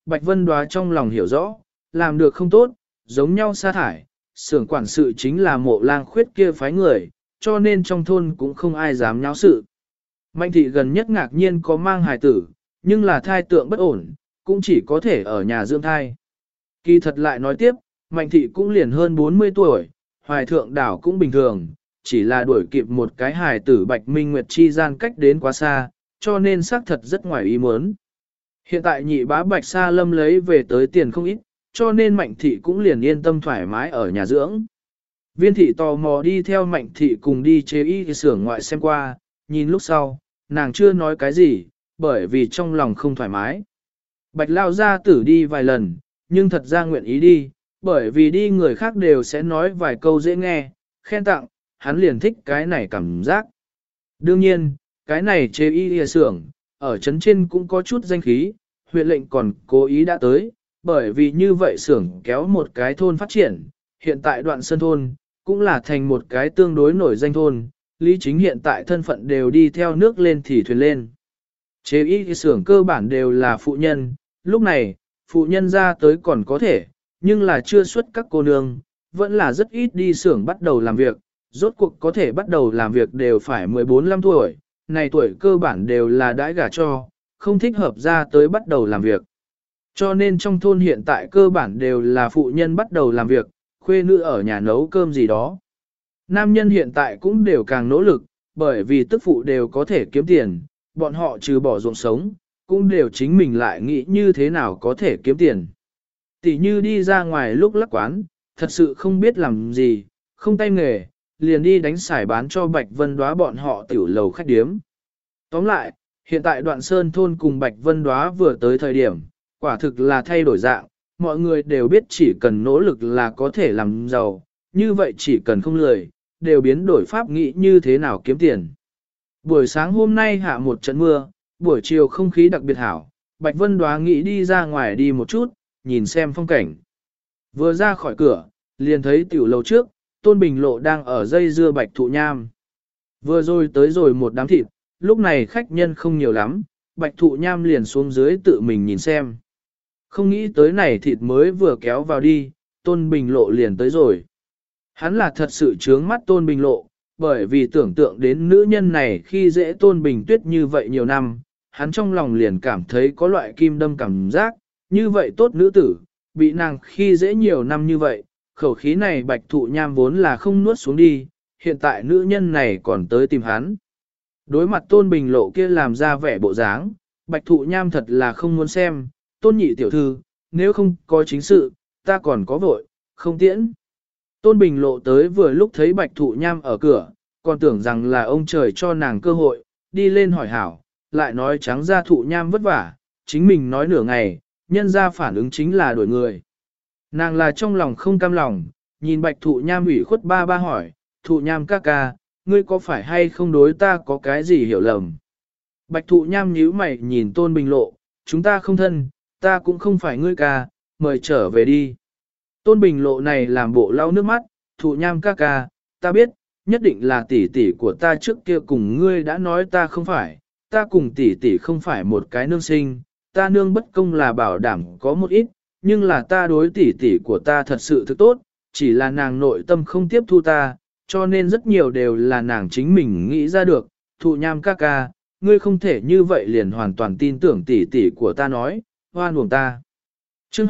Bạch Vân Đoá trong lòng hiểu rõ, làm được không tốt, giống nhau sa thải, xưởng quản sự chính là Mộ Lang Khuyết kia phái người, cho nên trong thôn cũng không ai dám nháo sự. Mạnh thị gần nhất ngạc nhiên có mang hài tử, nhưng là thai tượng bất ổn, cũng chỉ có thể ở nhà dưỡng thai. Kỳ thật lại nói tiếp, Mạnh thị cũng liền hơn 40 tuổi, hoài thượng đảo cũng bình thường, chỉ là đuổi kịp một cái hài tử Bạch Minh Nguyệt chi gian cách đến quá xa, cho nên xác thật rất ngoài ý muốn. Hiện tại nhị bá Bạch Sa Lâm lấy về tới tiền không ít, cho nên Mạnh thị cũng liền yên tâm thoải mái ở nhà dưỡng. Viên thị tò mò đi theo Mạnh thị cùng đi chế y xưởng ngoại xem qua, nhìn lúc sau, nàng chưa nói cái gì, bởi vì trong lòng không thoải mái. Bạch lao ra tử đi vài lần, nhưng thật ra nguyện ý đi, bởi vì đi người khác đều sẽ nói vài câu dễ nghe, khen tặng, hắn liền thích cái này cảm giác. Đương nhiên, cái này chế y xưởng, ở trấn trên cũng có chút danh khí, huyện lệnh còn cố ý đã tới, bởi vì như vậy xưởng kéo một cái thôn phát triển, hiện tại đoạn sơn thôn, cũng là thành một cái tương đối nổi danh thôn, Lý Chính hiện tại thân phận đều đi theo nước lên thì thuyền lên. Chế y xưởng cơ bản đều là phụ nhân, lúc này, phụ nhân ra tới còn có thể, nhưng là chưa xuất các cô nương, vẫn là rất ít đi xưởng bắt đầu làm việc, rốt cuộc có thể bắt đầu làm việc đều phải 14-15 tuổi, này tuổi cơ bản đều là đãi gả cho, không thích hợp ra tới bắt đầu làm việc. Cho nên trong thôn hiện tại cơ bản đều là phụ nhân bắt đầu làm việc, khuê nữ ở nhà nấu cơm gì đó. Nam nhân hiện tại cũng đều càng nỗ lực, bởi vì tức phụ đều có thể kiếm tiền, bọn họ trừ bỏ ruộng sống, cũng đều chính mình lại nghĩ như thế nào có thể kiếm tiền. Tỷ như đi ra ngoài lúc lắc quán, thật sự không biết làm gì, không tay nghề, liền đi đánh xài bán cho Bạch Vân Đoá bọn họ tiểu lầu khách điếm. Tóm lại, hiện tại Đoạn Sơn thôn cùng Bạch Vân Đoá vừa tới thời điểm, quả thực là thay đổi dạng, mọi người đều biết chỉ cần nỗ lực là có thể làm giàu, như vậy chỉ cần không lười, đều biến đổi pháp nghĩ như thế nào kiếm tiền. Buổi sáng hôm nay hạ một trận mưa, buổi chiều không khí đặc biệt hảo, Bạch Vân Đoá nghĩ đi ra ngoài đi một chút, nhìn xem phong cảnh. Vừa ra khỏi cửa, liền thấy tiểu lầu trước, Tôn Bình Lộ đang ở dây dưa bạch thụ nham. Vừa rồi tới rồi một đám thịt, lúc này khách nhân không nhiều lắm, bạch thụ nham liền xuống dưới tự mình nhìn xem. Không nghĩ tới này thịt mới vừa kéo vào đi, Tôn Bình Lộ liền tới rồi. Hắn là thật sự trướng mắt Tôn Bình Lộ, bởi vì tưởng tượng đến nữ nhân này khi dễ Tôn Bình Tuyết như vậy nhiều năm, hắn trong lòng liền cảm thấy có loại kim đâm cảm giác, như vậy tốt nữ tử, bị nàng khi dễ nhiều năm như vậy, khẩu khí này bạch thụ nham vốn là không nuốt xuống đi, hiện tại nữ nhân này còn tới tìm hắn. Đối mặt Tôn Bình Lộ kia làm ra vẻ bộ dáng, bạch thụ nham thật là không muốn xem, Tôn nhị tiểu thư, nếu không có chính sự, ta còn có vội, không tiễn. Tôn Bình Lộ tới vừa lúc thấy bạch thụ nham ở cửa, còn tưởng rằng là ông trời cho nàng cơ hội, đi lên hỏi hảo, lại nói trắng ra thụ nham vất vả, chính mình nói nửa ngày, nhân ra phản ứng chính là đuổi người. Nàng là trong lòng không cam lòng, nhìn bạch thụ nham ủy khuất ba ba hỏi, thụ nham ca ca, ngươi có phải hay không đối ta có cái gì hiểu lầm? Bạch thụ nham nhíu mày nhìn Tôn Bình Lộ, chúng ta không thân, ta cũng không phải ngươi ca, mời trở về đi. Tôn Bình Lộ này làm bộ lau nước mắt, thụ nham ca ca, ta biết, nhất định là tỷ tỷ của ta trước kia cùng ngươi đã nói ta không phải, ta cùng tỷ tỷ không phải một cái nương sinh, ta nương bất công là bảo đảm có một ít, nhưng là ta đối tỷ tỷ của ta thật sự thực tốt, chỉ là nàng nội tâm không tiếp thu ta, cho nên rất nhiều đều là nàng chính mình nghĩ ra được, thụ nham ca ca, ngươi không thể như vậy liền hoàn toàn tin tưởng tỷ tỷ của ta nói, hoan uổng ta. Chương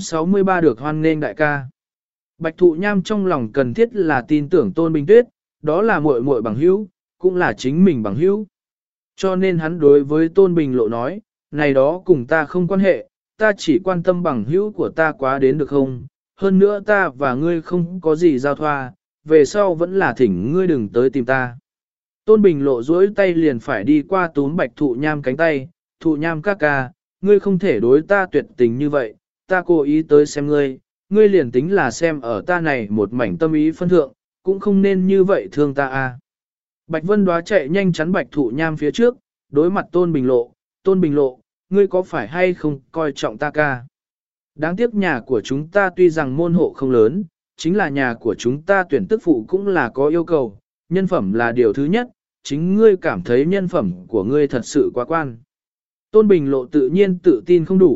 263 được hoan nghênh đại ca. Bạch thụ nham trong lòng cần thiết là tin tưởng Tôn Bình Tuyết, đó là muội muội bằng hữu, cũng là chính mình bằng hữu. Cho nên hắn đối với Tôn Bình Lộ nói, này đó cùng ta không quan hệ, ta chỉ quan tâm bằng hữu của ta quá đến được không, hơn nữa ta và ngươi không có gì giao thoa, về sau vẫn là thỉnh ngươi đừng tới tìm ta. Tôn Bình Lộ duỗi tay liền phải đi qua túm bạch thụ nham cánh tay, thụ nham ca ca, ngươi không thể đối ta tuyệt tình như vậy, ta cố ý tới xem ngươi, ngươi liền tính là xem ở ta này một mảnh tâm ý phân thượng, cũng không nên như vậy thương ta a. Bạch Vân Đoá chạy nhanh chắn bạch thụ nham phía trước, đối mặt Tôn Bình Lộ, ngươi có phải hay không coi trọng ta ca? Đáng tiếc nhà của chúng ta tuy rằng môn hộ không lớn, chính là nhà của chúng ta tuyển tức phụ cũng là có yêu cầu, nhân phẩm là điều thứ nhất, chính ngươi cảm thấy nhân phẩm của ngươi thật sự quá quan. Tôn Bình Lộ tự nhiên tự tin không đủ,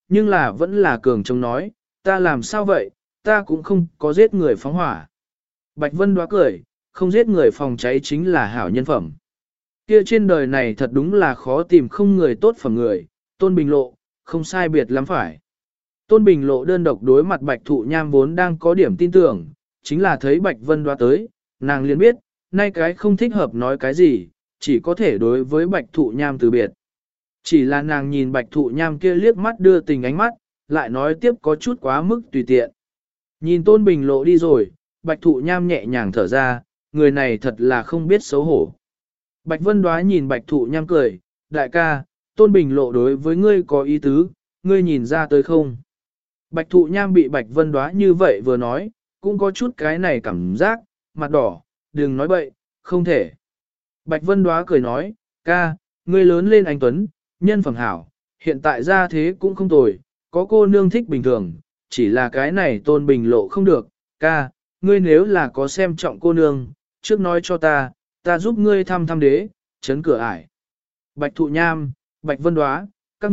nhưng là vẫn là cường chống nói, ta làm sao vậy, ta cũng không có giết người phóng hỏa. Bạch Vân Đoá cười, không giết người phòng cháy chính là hảo nhân phẩm. Kia trên đời này thật đúng là khó tìm không người tốt phẩm người, Tôn Bình Lộ, không sai biệt lắm phải. Tôn Bình Lộ đơn độc đối mặt Bạch Thụ Nham vốn đang có điểm tin tưởng, chính là thấy Bạch Vân Đoá tới, nàng liền biết, nay cái không thích hợp nói cái gì, chỉ có thể đối với Bạch Thụ Nham từ biệt. Chỉ là nàng nhìn Bạch Thụ Nham kia liếc mắt đưa tình ánh mắt, lại nói tiếp có chút quá mức tùy tiện. Nhìn Tôn Bình Lộ đi rồi, Bạch Thụ Nham nhẹ nhàng thở ra, người này thật là không biết xấu hổ. Bạch Vân Đoá nhìn Bạch Thụ Nham cười, đại ca, Tôn Bình Lộ đối với ngươi có ý tứ, ngươi nhìn ra tới không? Bạch Thụ Nham bị Bạch Vân Đoá như vậy vừa nói, cũng có chút cái này cảm giác, mặt đỏ, đừng nói bậy, không thể. Bạch Vân Đoá cười nói, ca, ngươi lớn lên anh Tuấn, nhân phẩm hảo, hiện tại ra thế cũng không tồi, có cô nương thích bình thường, chỉ là cái này Tôn Bình Lộ không được, ca, ngươi nếu là có xem trọng cô nương, trước nói cho ta giúp ngươi thăm thăm đế, chấn cửa ải. Bạch Thụ Nham, Bạch Vân Đoá, các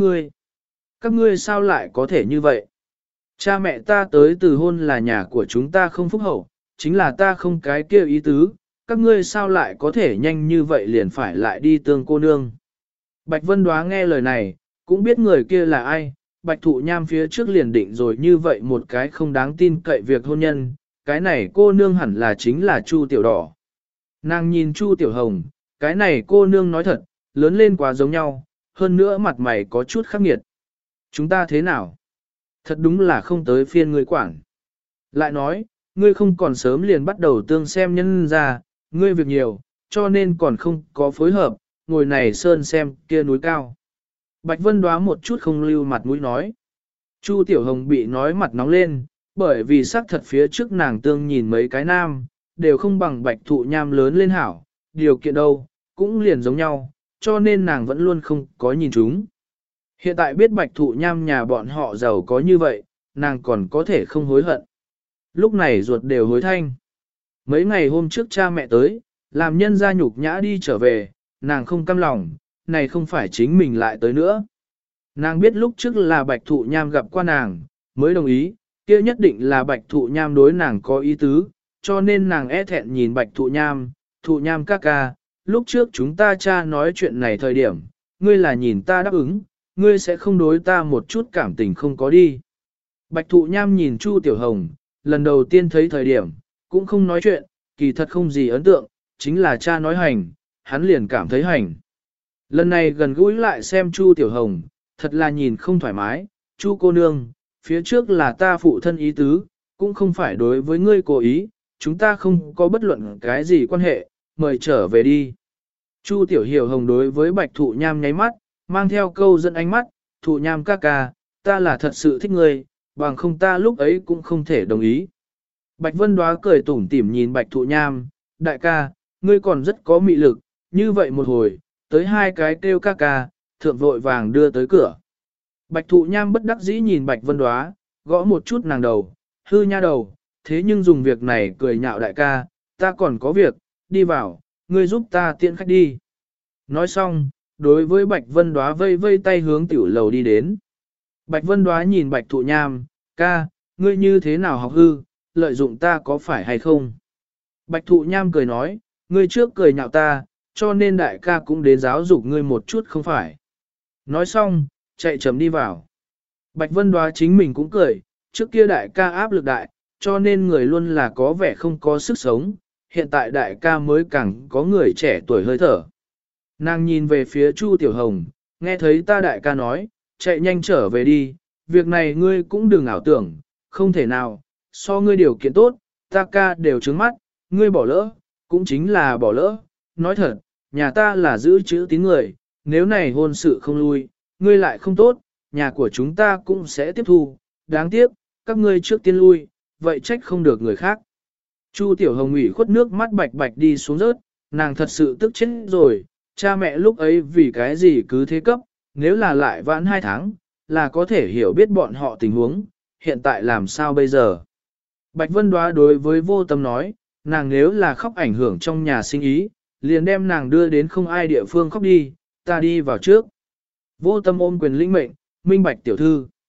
ngươi sao lại có thể như vậy? Cha mẹ ta tới từ hôn là nhà của chúng ta không phúc hậu, chính là ta không cái kia ý tứ, các ngươi sao lại có thể nhanh như vậy liền phải lại đi tương cô nương. Bạch Vân Đoá nghe lời này, cũng biết người kia là ai, Bạch Thụ Nham phía trước liền định rồi như vậy một cái không đáng tin cậy việc hôn nhân, cái này cô nương hẳn là chính là Chu Tiểu Đỏ. Nàng nhìn Chu Tiểu Hồng, cái này cô nương nói thật, lớn lên quá giống nhau, hơn nữa mặt mày có chút khắc nghiệt. Chúng ta thế nào? Thật đúng là không tới phiên ngươi quản. Lại nói, ngươi không còn sớm liền bắt đầu tương xem nhân ra, ngươi việc nhiều, cho nên còn không có phối hợp, ngồi này sơn xem kia núi cao. Bạch Vân Đoá một chút không lưu mặt mũi nói. Chu Tiểu Hồng bị nói mặt nóng lên, bởi vì xác thật phía trước nàng tương nhìn mấy cái nam, đều không bằng Bạch Thụ Nham lớn lên hảo, điều kiện đâu, cũng liền giống nhau, cho nên nàng vẫn luôn không có nhìn chúng. Hiện tại biết Bạch Thụ Nham nhà bọn họ giàu có như vậy, nàng còn có thể không hối hận. Lúc này ruột đều hối thanh. Mấy ngày hôm trước cha mẹ tới, làm nhân gia nhục nhã đi trở về, nàng không cam lòng, này không phải chính mình lại tới nữa. Nàng biết lúc trước là Bạch Thụ Nham gặp qua nàng, mới đồng ý, kia nhất định là Bạch Thụ Nham đối nàng có ý tứ, cho nên nàng e thẹn nhìn Bạch Thụ Nham ca ca, lúc trước chúng ta cha nói chuyện này thời điểm, ngươi là nhìn ta đáp ứng, ngươi sẽ không đối ta một chút cảm tình không có đi. Bạch Thụ Nham nhìn Chu Tiểu Hồng, lần đầu tiên thấy thời điểm, cũng không nói chuyện, kỳ thật không gì ấn tượng, chính là cha nói hành, hắn liền cảm thấy hành. Lần này gần gũi lại xem Chu Tiểu Hồng, thật là nhìn không thoải mái, Chu cô nương, phía trước là ta phụ thân ý tứ, cũng không phải đối với ngươi cố ý, chúng ta không có bất luận cái gì quan hệ, mời trở về đi. Chu Tiểu Hiểu Hồng đối với Bạch Thụ Nham nháy mắt, mang theo câu dẫn ánh mắt, Thụ Nham ca ca, ta là thật sự thích ngươi, bằng không ta lúc ấy cũng không thể đồng ý. Bạch Vân Đoá cười tủm tỉm nhìn Bạch Thụ Nham, đại ca, ngươi còn rất có mị lực, như vậy một hồi, tới hai cái kêu ca ca, thượng vội vàng đưa tới cửa. Bạch Thụ Nham bất đắc dĩ nhìn Bạch Vân Đoá, gõ một chút nàng đầu, hư nha đầu, thế nhưng dùng việc này cười nhạo đại ca, ta còn có việc, đi vào, ngươi giúp ta tiện khách đi. Nói xong, đối với Bạch Vân Đoá vây vây tay hướng tiểu lầu đi đến. Bạch Vân Đoá nhìn Bạch Thụ Nham, ca, ngươi như thế nào học hư, lợi dụng ta có phải hay không? Bạch Thụ Nham cười nói, ngươi trước cười nhạo ta, cho nên đại ca cũng đến giáo dục ngươi một chút không phải. Nói xong, chạy chấm đi vào. Bạch Vân Đoá chính mình cũng cười, trước kia đại ca áp lực đại, cho nên người luôn là có vẻ không có sức sống, hiện tại đại ca mới càng có người trẻ tuổi hơi thở. Nàng nhìn về phía Chu Tiểu Hồng, nghe thấy ta đại ca nói, chạy nhanh trở về đi, việc này ngươi cũng đừng ảo tưởng, không thể nào, so ngươi điều kiện tốt, ta ca đều trướng mắt, ngươi bỏ lỡ, cũng chính là bỏ lỡ, nói thật, nhà ta là giữ chữ tín người, nếu này hôn sự không lui, ngươi lại không tốt, nhà của chúng ta cũng sẽ tiếp thu, đáng tiếc, các ngươi trước tiên lui, vậy trách không được người khác. Chu Tiểu Hồng ủy khuất nước mắt bạch bạch đi xuống rớt, nàng thật sự tức chết rồi, cha mẹ lúc ấy vì cái gì cứ thế cấp, nếu là lại vãn 2 tháng, là có thể hiểu biết bọn họ tình huống, hiện tại làm sao bây giờ. Bạch Vân Đoá đối với Vô Tâm nói, nàng nếu là khóc ảnh hưởng trong nhà sinh ý, liền đem nàng đưa đến không ai địa phương khóc đi, ta đi vào trước. Vô Tâm ôm quyền lĩnh mệnh, minh bạch tiểu thư.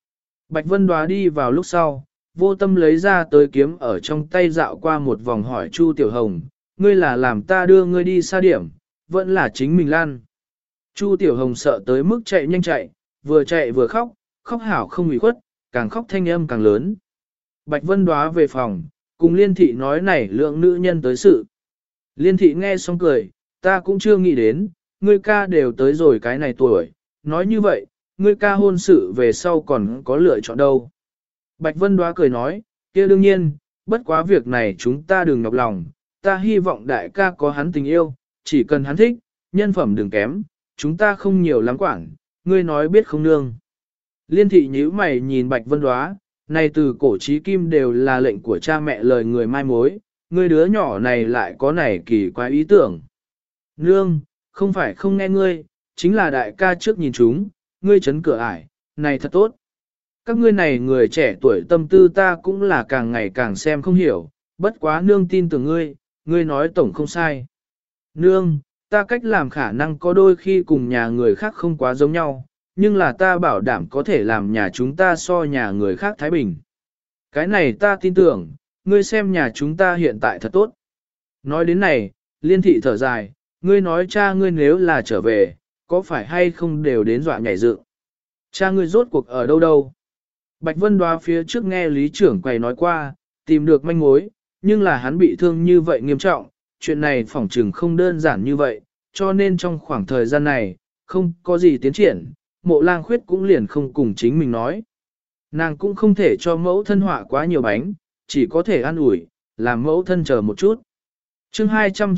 Bạch Vân Đoá đi vào lúc sau, vô tâm lấy ra tới kiếm ở trong tay dạo qua một vòng hỏi Chu Tiểu Hồng, ngươi là làm ta đưa ngươi đi xa điểm, vẫn là chính mình lan. Chu Tiểu Hồng sợ tới mức chạy nhanh chạy vừa khóc, khóc hảo không ủy khuất, càng khóc thanh âm càng lớn. Bạch Vân Đoá về phòng, cùng Liên Thị nói này lượng nữ nhân tới sự. Liên Thị nghe xong cười, ta cũng chưa nghĩ đến, ngươi ca đều tới rồi cái này tuổi, nói như vậy, ngươi ca hôn sự về sau còn có lựa chọn đâu. Bạch Vân Đoá cười nói, kia đương nhiên, bất quá việc này chúng ta đừng nhọc lòng, ta hy vọng đại ca có hắn tình yêu, chỉ cần hắn thích, nhân phẩm đừng kém, chúng ta không nhiều lắm quản, ngươi nói biết không nương. Liên Thị nhíu mày nhìn Bạch Vân Đoá, này từ cổ chí kim đều là lệnh của cha mẹ lời người mai mối, ngươi đứa nhỏ này lại có này kỳ quái ý tưởng. Nương, không phải không nghe ngươi, chính là đại ca trước nhìn chúng, ngươi chấn cửa ải, này thật tốt. Các ngươi này người trẻ tuổi tâm tư ta cũng là càng ngày càng xem không hiểu, bất quá nương tin tưởng ngươi, ngươi nói tổng không sai. Nương, ta cách làm khả năng có đôi khi cùng nhà người khác không quá giống nhau, nhưng là ta bảo đảm có thể làm nhà chúng ta so nhà người khác thái bình. Cái này ta tin tưởng, ngươi xem nhà chúng ta hiện tại thật tốt. Nói đến này, Liên Thị thở dài, ngươi nói cha ngươi nếu là trở về, có phải hay không đều đến dọa nhảy dựng. Cha ngươi rốt cuộc ở đâu đâu? Bạch Vân Đoá phía trước nghe lý trưởng quầy nói qua, tìm được manh mối, nhưng là hắn bị thương như vậy nghiêm trọng, chuyện này phỏng chừng không đơn giản như vậy, cho nên trong khoảng thời gian này, không có gì tiến triển, Mộ Lang Khuyết cũng liền không cùng chính mình nói. Nàng cũng không thể cho mẫu thân họa quá nhiều bánh, chỉ có thể an ủi, làm mẫu thân chờ một chút. Chương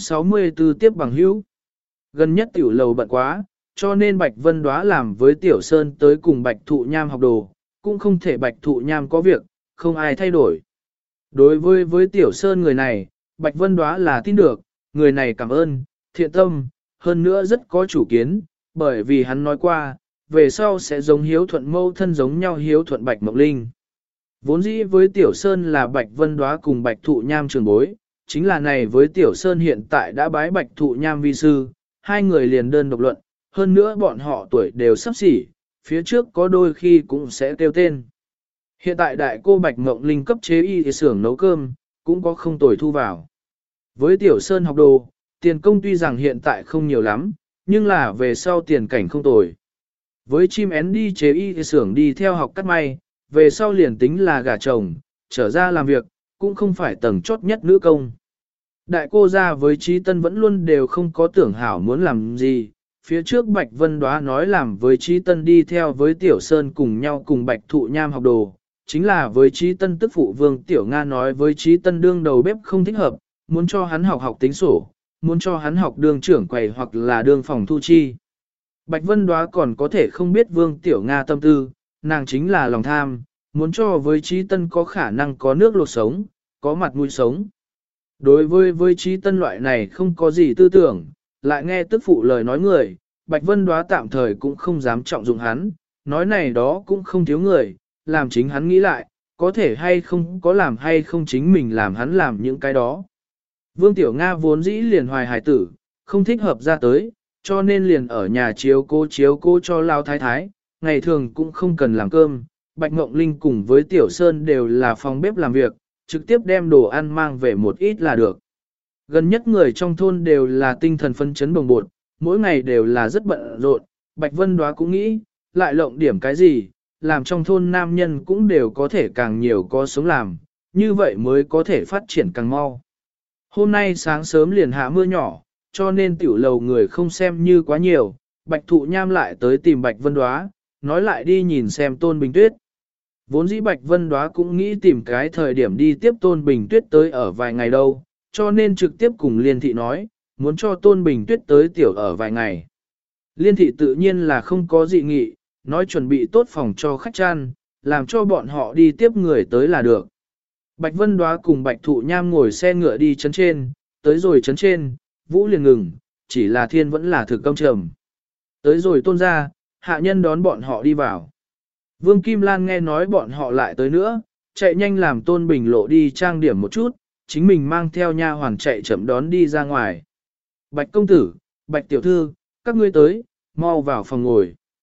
264 tiếp bằng hữu. Gần nhất tiểu lầu bận quá, cho nên Bạch Vân Đoá làm với Tiểu Sơn tới cùng Bạch Thụ Nham học đồ, cũng không thể Bạch Thụ Nham có việc, không ai thay đổi. Đối với Tiểu Sơn người này, Bạch Vân Đoá là tin được, người này cảm ơn, thiện tâm, hơn nữa rất có chủ kiến, bởi vì hắn nói qua, về sau sẽ giống hiếu thuận mâu thân giống nhau hiếu thuận Bạch Mộng Linh. Vốn dĩ với Tiểu Sơn là Bạch Vân Đoá cùng Bạch Thụ Nham trường bối, chính là này với Tiểu Sơn hiện tại đã bái Bạch Thụ Nham vi sư, hai người liền đơn độc luận, hơn nữa bọn họ tuổi đều sắp xỉ, phía trước có đôi khi cũng sẽ kêu tên. Hiện tại đại cô Bạch Mộng Linh cấp chế y xưởng nấu cơm, cũng có không tồi thu vào. Với Tiểu Sơn học đồ, tiền công tuy rằng hiện tại không nhiều lắm, nhưng là về sau tiền cảnh không tồi. Với chim én đi chế y xưởng đi theo học cắt may, về sau liền tính là gả chồng, trở ra làm việc, cũng không phải tầng chốt nhất nữ công. Đại cô ra với Trí Tân vẫn luôn đều không có tưởng hảo muốn làm gì, phía trước Bạch Vân Đoá nói làm với Trí Tân đi theo với Tiểu Sơn cùng nhau cùng Bạch Thụ Nham học đồ, chính là với Trí Tân tức phụ Vương Tiểu Nga nói với Trí Tân đương đầu bếp không thích hợp, muốn cho hắn học tính sổ, muốn cho hắn học đương trưởng quầy hoặc là đương phòng thu chi. Bạch Vân Đoá còn có thể không biết Vương Tiểu Nga tâm tư, nàng chính là lòng tham, muốn cho với Trí Tân có khả năng có nước lột sống, có mặt mũi sống. Đối với Trí Tân loại này không có gì tư tưởng, lại nghe tức phụ lời nói người, Bạch Vân Đoá tạm thời cũng không dám trọng dụng hắn, nói này đó cũng không thiếu người, làm chính hắn nghĩ lại, có thể hay không có làm hay không chính mình làm hắn làm những cái đó. Vương Tiểu Nga vốn dĩ liền hoài hài tử, không thích hợp ra tới, cho nên liền ở nhà chiếu cô cho Lao Thái Thái, ngày thường cũng không cần làm cơm. Bạch Ngộng Linh cùng với Tiểu Sơn đều là phòng bếp làm việc, trực tiếp đem đồ ăn mang về một ít là được. Gần nhất người trong thôn đều là tinh thần phấn chấn bồng bột, mỗi ngày đều là rất bận rộn. Bạch Vân Đoá cũng nghĩ, lại lộng điểm cái gì, làm trong thôn nam nhân cũng đều có thể càng nhiều có sống làm, như vậy mới có thể phát triển càng mau. Hôm nay sáng sớm liền hạ mưa nhỏ, cho nên tiểu lầu người không xem như quá nhiều, Bạch Thụ Nham lại tới tìm Bạch Vân Đoá, nói lại đi nhìn xem Tôn Bình Tuyết. Vốn dĩ Bạch Vân Đoá cũng nghĩ tìm cái thời điểm đi tiếp Tôn Bình Tuyết tới ở vài ngày đâu, cho nên trực tiếp cùng Liên Thị nói, muốn cho Tôn Bình Tuyết tới tiểu ở vài ngày. Liên Thị tự nhiên là không có dị nghị, nói chuẩn bị tốt phòng cho khách tràn, làm cho bọn họ đi tiếp người tới là được. Bạch Vân Đoá cùng Bạch Thụ Nham ngồi xe ngựa đi chấn trên, tới rồi chấn trên, Vũ liền ngừng, chỉ là thiên vẫn là thực công trầm. Tới rồi Tôn ra, hạ nhân đón bọn họ đi vào. Vương Kim Lan nghe nói bọn họ lại tới nữa, chạy nhanh làm Tôn Bình Lộ đi trang điểm một chút, chính mình mang theo nha hoàn chạy chậm đón đi ra ngoài. Bạch công tử, Bạch tiểu thư, các ngươi tới, mau vào phòng ngồi.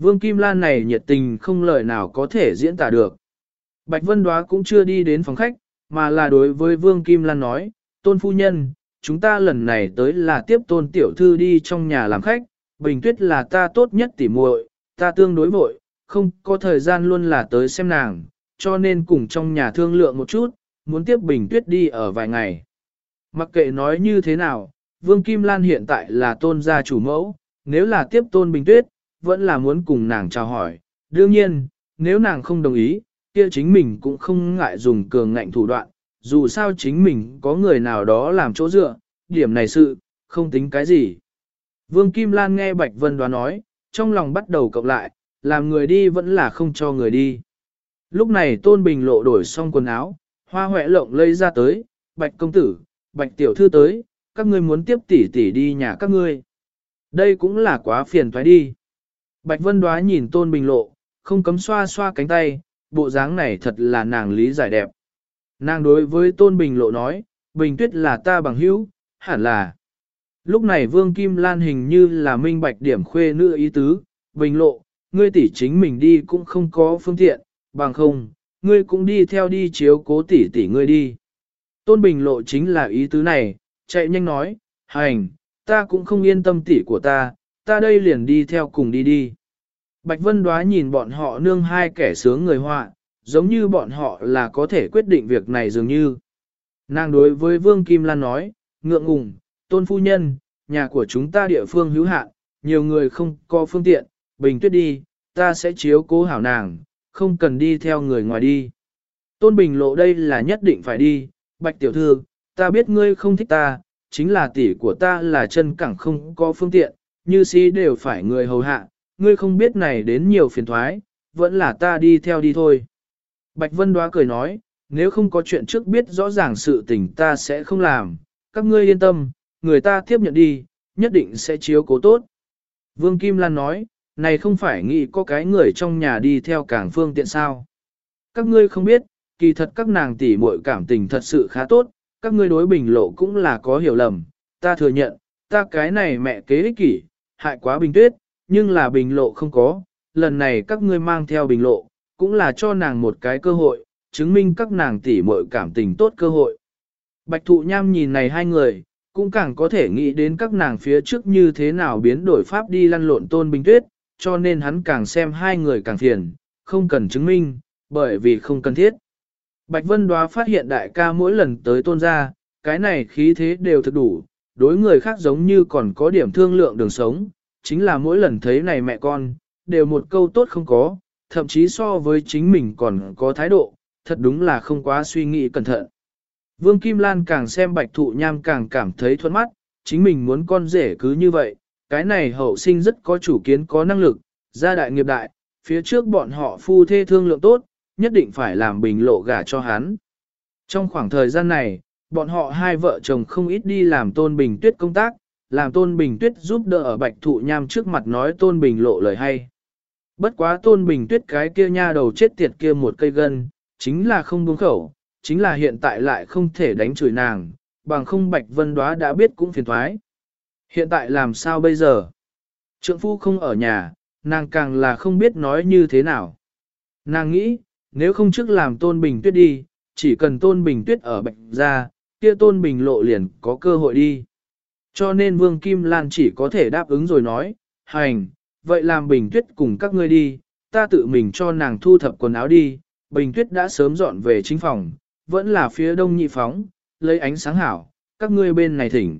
Vương Kim Lan này nhiệt tình không lời nào có thể diễn tả được. Bạch Vân Đóa cũng chưa đi đến phòng khách, mà là đối với Vương Kim Lan nói, Tôn phu nhân, chúng ta lần này tới là tiếp Tôn tiểu thư đi trong nhà làm khách, Bình Tuyết là ta tốt nhất tỉ muội, ta tương đối vội, không có thời gian luôn là tới xem nàng, cho nên cùng trong nhà thương lượng một chút, muốn tiếp Bình Tuyết đi ở vài ngày. Mặc kệ nói như thế nào, Vương Kim Lan hiện tại là Tôn gia chủ mẫu, nếu là tiếp Tôn Bình Tuyết, vẫn là muốn cùng nàng chào hỏi. Đương nhiên, nếu nàng không đồng ý, kia chính mình cũng không ngại dùng cường ngạnh thủ đoạn, dù sao chính mình có người nào đó làm chỗ dựa, điểm này sự, không tính cái gì. Vương Kim Lan nghe Bạch Vân Đoá nói, trong lòng bắt đầu cộng lại, làm người đi vẫn là không cho người đi. Lúc này Tôn Bình Lộ đổi xong quần áo, hoa hoẹ lộng lây ra tới, Bạch công tử, Bạch tiểu thư tới, các ngươi muốn tiếp tỷ tỷ đi nhà các ngươi. Đây cũng là quá phiền toái đi. Bạch Vân Đoá nhìn Tôn Bình Lộ, không cấm xoa xoa cánh tay, bộ dáng này thật là nàng lý giải đẹp. Nàng đối với Tôn Bình Lộ nói, Bình Tuyết là ta bằng hữu, hẳn là. Lúc này Vương Kim Lan hình như là minh bạch điểm khuê nữ ý tứ, Bình Lộ, ngươi tỷ chính mình đi cũng không có phương tiện, bằng không, ngươi cũng đi theo đi chiếu cố tỷ tỷ ngươi đi. Tôn Bình Lộ chính là ý tứ này, chạy nhanh nói, hành, ta cũng không yên tâm tỷ của ta đây liền đi theo cùng đi đi. Bạch Vân Đoá nhìn bọn họ nương hai kẻ sướng người họa, giống như bọn họ là có thể quyết định việc này dường như. Nàng đối với Vương Kim Lan nói, ngượng ngùng, Tôn phu nhân, nhà của chúng ta địa phương hữu hạn, nhiều người không có phương tiện, Bình Tuyết đi, ta sẽ chiếu cố hảo nàng, không cần đi theo người ngoài đi. Tôn Bình Lộ đây là nhất định phải đi, Bạch tiểu thư, ta biết ngươi không thích ta, chính là tỷ của ta là chân cẳng không có phương tiện, như sĩ đều phải người hầu hạ, ngươi không biết này đến nhiều phiền thoái, vẫn là ta đi theo đi thôi. Bạch Vân Đoá cười nói, nếu không có chuyện trước biết rõ ràng sự tình ta sẽ không làm, các ngươi yên tâm, người ta tiếp nhận đi, nhất định sẽ chiếu cố tốt. Vương Kim Lan nói, này không phải nghĩ có cái người trong nhà đi theo cảng phương tiện sao. Các ngươi không biết, kỳ thật các nàng tỷ muội cảm tình thật sự khá tốt, các ngươi đối Bình Lộ cũng là có hiểu lầm, ta thừa nhận, ta cái này mẹ kế ích kỷ, hại quá Bình Tuyết, nhưng là Bình Lộ không có, lần này các ngươi mang theo Bình Lộ, cũng là cho nàng một cái cơ hội, chứng minh các nàng tỷ muội cảm tình tốt cơ hội. Bạch Thụ Nham nhìn này hai người, cũng càng có thể nghĩ đến các nàng phía trước như thế nào biến đổi pháp đi lăn lộn Tôn Bình Tuyết, cho nên hắn càng xem hai người càng phiền, không cần chứng minh, bởi vì không cần thiết. Bạch Vân Đoá phát hiện đại ca mỗi lần tới Tôn gia, cái này khí thế đều thực đủ, đối người khác giống như còn có điểm thương lượng đường sống, chính là mỗi lần thấy này mẹ con, đều một câu tốt không có, thậm chí so với chính mình còn có thái độ, thật đúng là không quá suy nghĩ cẩn thận. Vương Kim Lan càng xem Bạch Thụ Nham càng cảm thấy thuận mắt, chính mình muốn con rể cứ như vậy, cái này hậu sinh rất có chủ kiến có năng lực, gia đại nghiệp đại, phía trước bọn họ phu thê thương lượng tốt, nhất định phải làm Bình Lộ gả cho hắn. Trong khoảng thời gian này, bọn họ hai vợ chồng không ít đi làm Tôn Bình Tuyết công tác, làm Tôn Bình Tuyết giúp đỡ ở Bạch Thụ Nham trước mặt nói Tôn Bình Lộ lời hay. Bất quá Tôn Bình Tuyết cái kia nha đầu chết tiệt kia một cây gân, chính là không buông khẩu, chính là hiện tại lại không thể đánh chửi nàng, bằng không Bạch Vân Đoá đã biết cũng phiền thoái. Hiện tại làm sao bây giờ? Trượng phu không ở nhà, nàng càng là không biết nói như thế nào. Nàng nghĩ, nếu không trước làm Tôn Bình Tuyết đi, chỉ cần Tôn Bình Tuyết ở Bạch gia, kia Tôn Bình Lộ liền có cơ hội đi. Cho nên Vương Kim Lan chỉ có thể đáp ứng rồi nói, hành, vậy làm Bình Tuyết cùng các ngươi đi, ta tự mình cho nàng thu thập quần áo đi, Bình Tuyết đã sớm dọn về chính phòng, vẫn là phía đông nhị phóng, lấy ánh sáng hảo, các ngươi bên này thỉnh.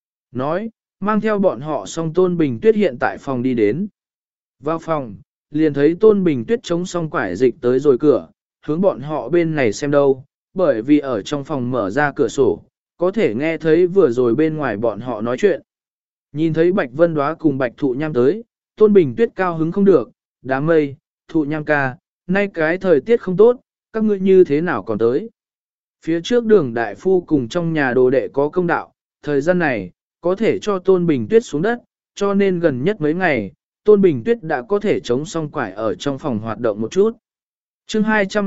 Nói, mang theo bọn họ xong Tôn Bình Tuyết hiện tại phòng đi đến. Vào phòng, liền thấy Tôn Bình Tuyết chống xong quải dịch tới rồi cửa, hướng bọn họ bên này xem đâu, bởi vì ở trong phòng mở ra cửa sổ, có thể nghe thấy vừa rồi bên ngoài bọn họ nói chuyện. Nhìn thấy Bạch Vân Đoá cùng Bạch Thụ Nham tới, Tôn Bình Tuyết cao hứng không được, đám mây, Thụ Nham ca, nay cái thời tiết không tốt, các ngươi như thế nào còn tới. Phía trước Đường đại phu cùng trong nhà đồ đệ có công đạo, thời gian này, có thể cho Tôn Bình Tuyết xuống đất, cho nên gần nhất mấy ngày, Tôn Bình Tuyết đã có thể chống song quải ở trong phòng hoạt động một chút. chương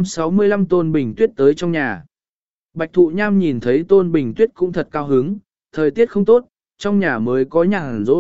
265 Tôn Bình Tuyết tới trong nhà. Bạch Thụ Nham nhìn thấy Tôn Bình Tuyết cũng thật cao hứng, thời tiết không tốt, trong nhà mới có nhàn rỗi,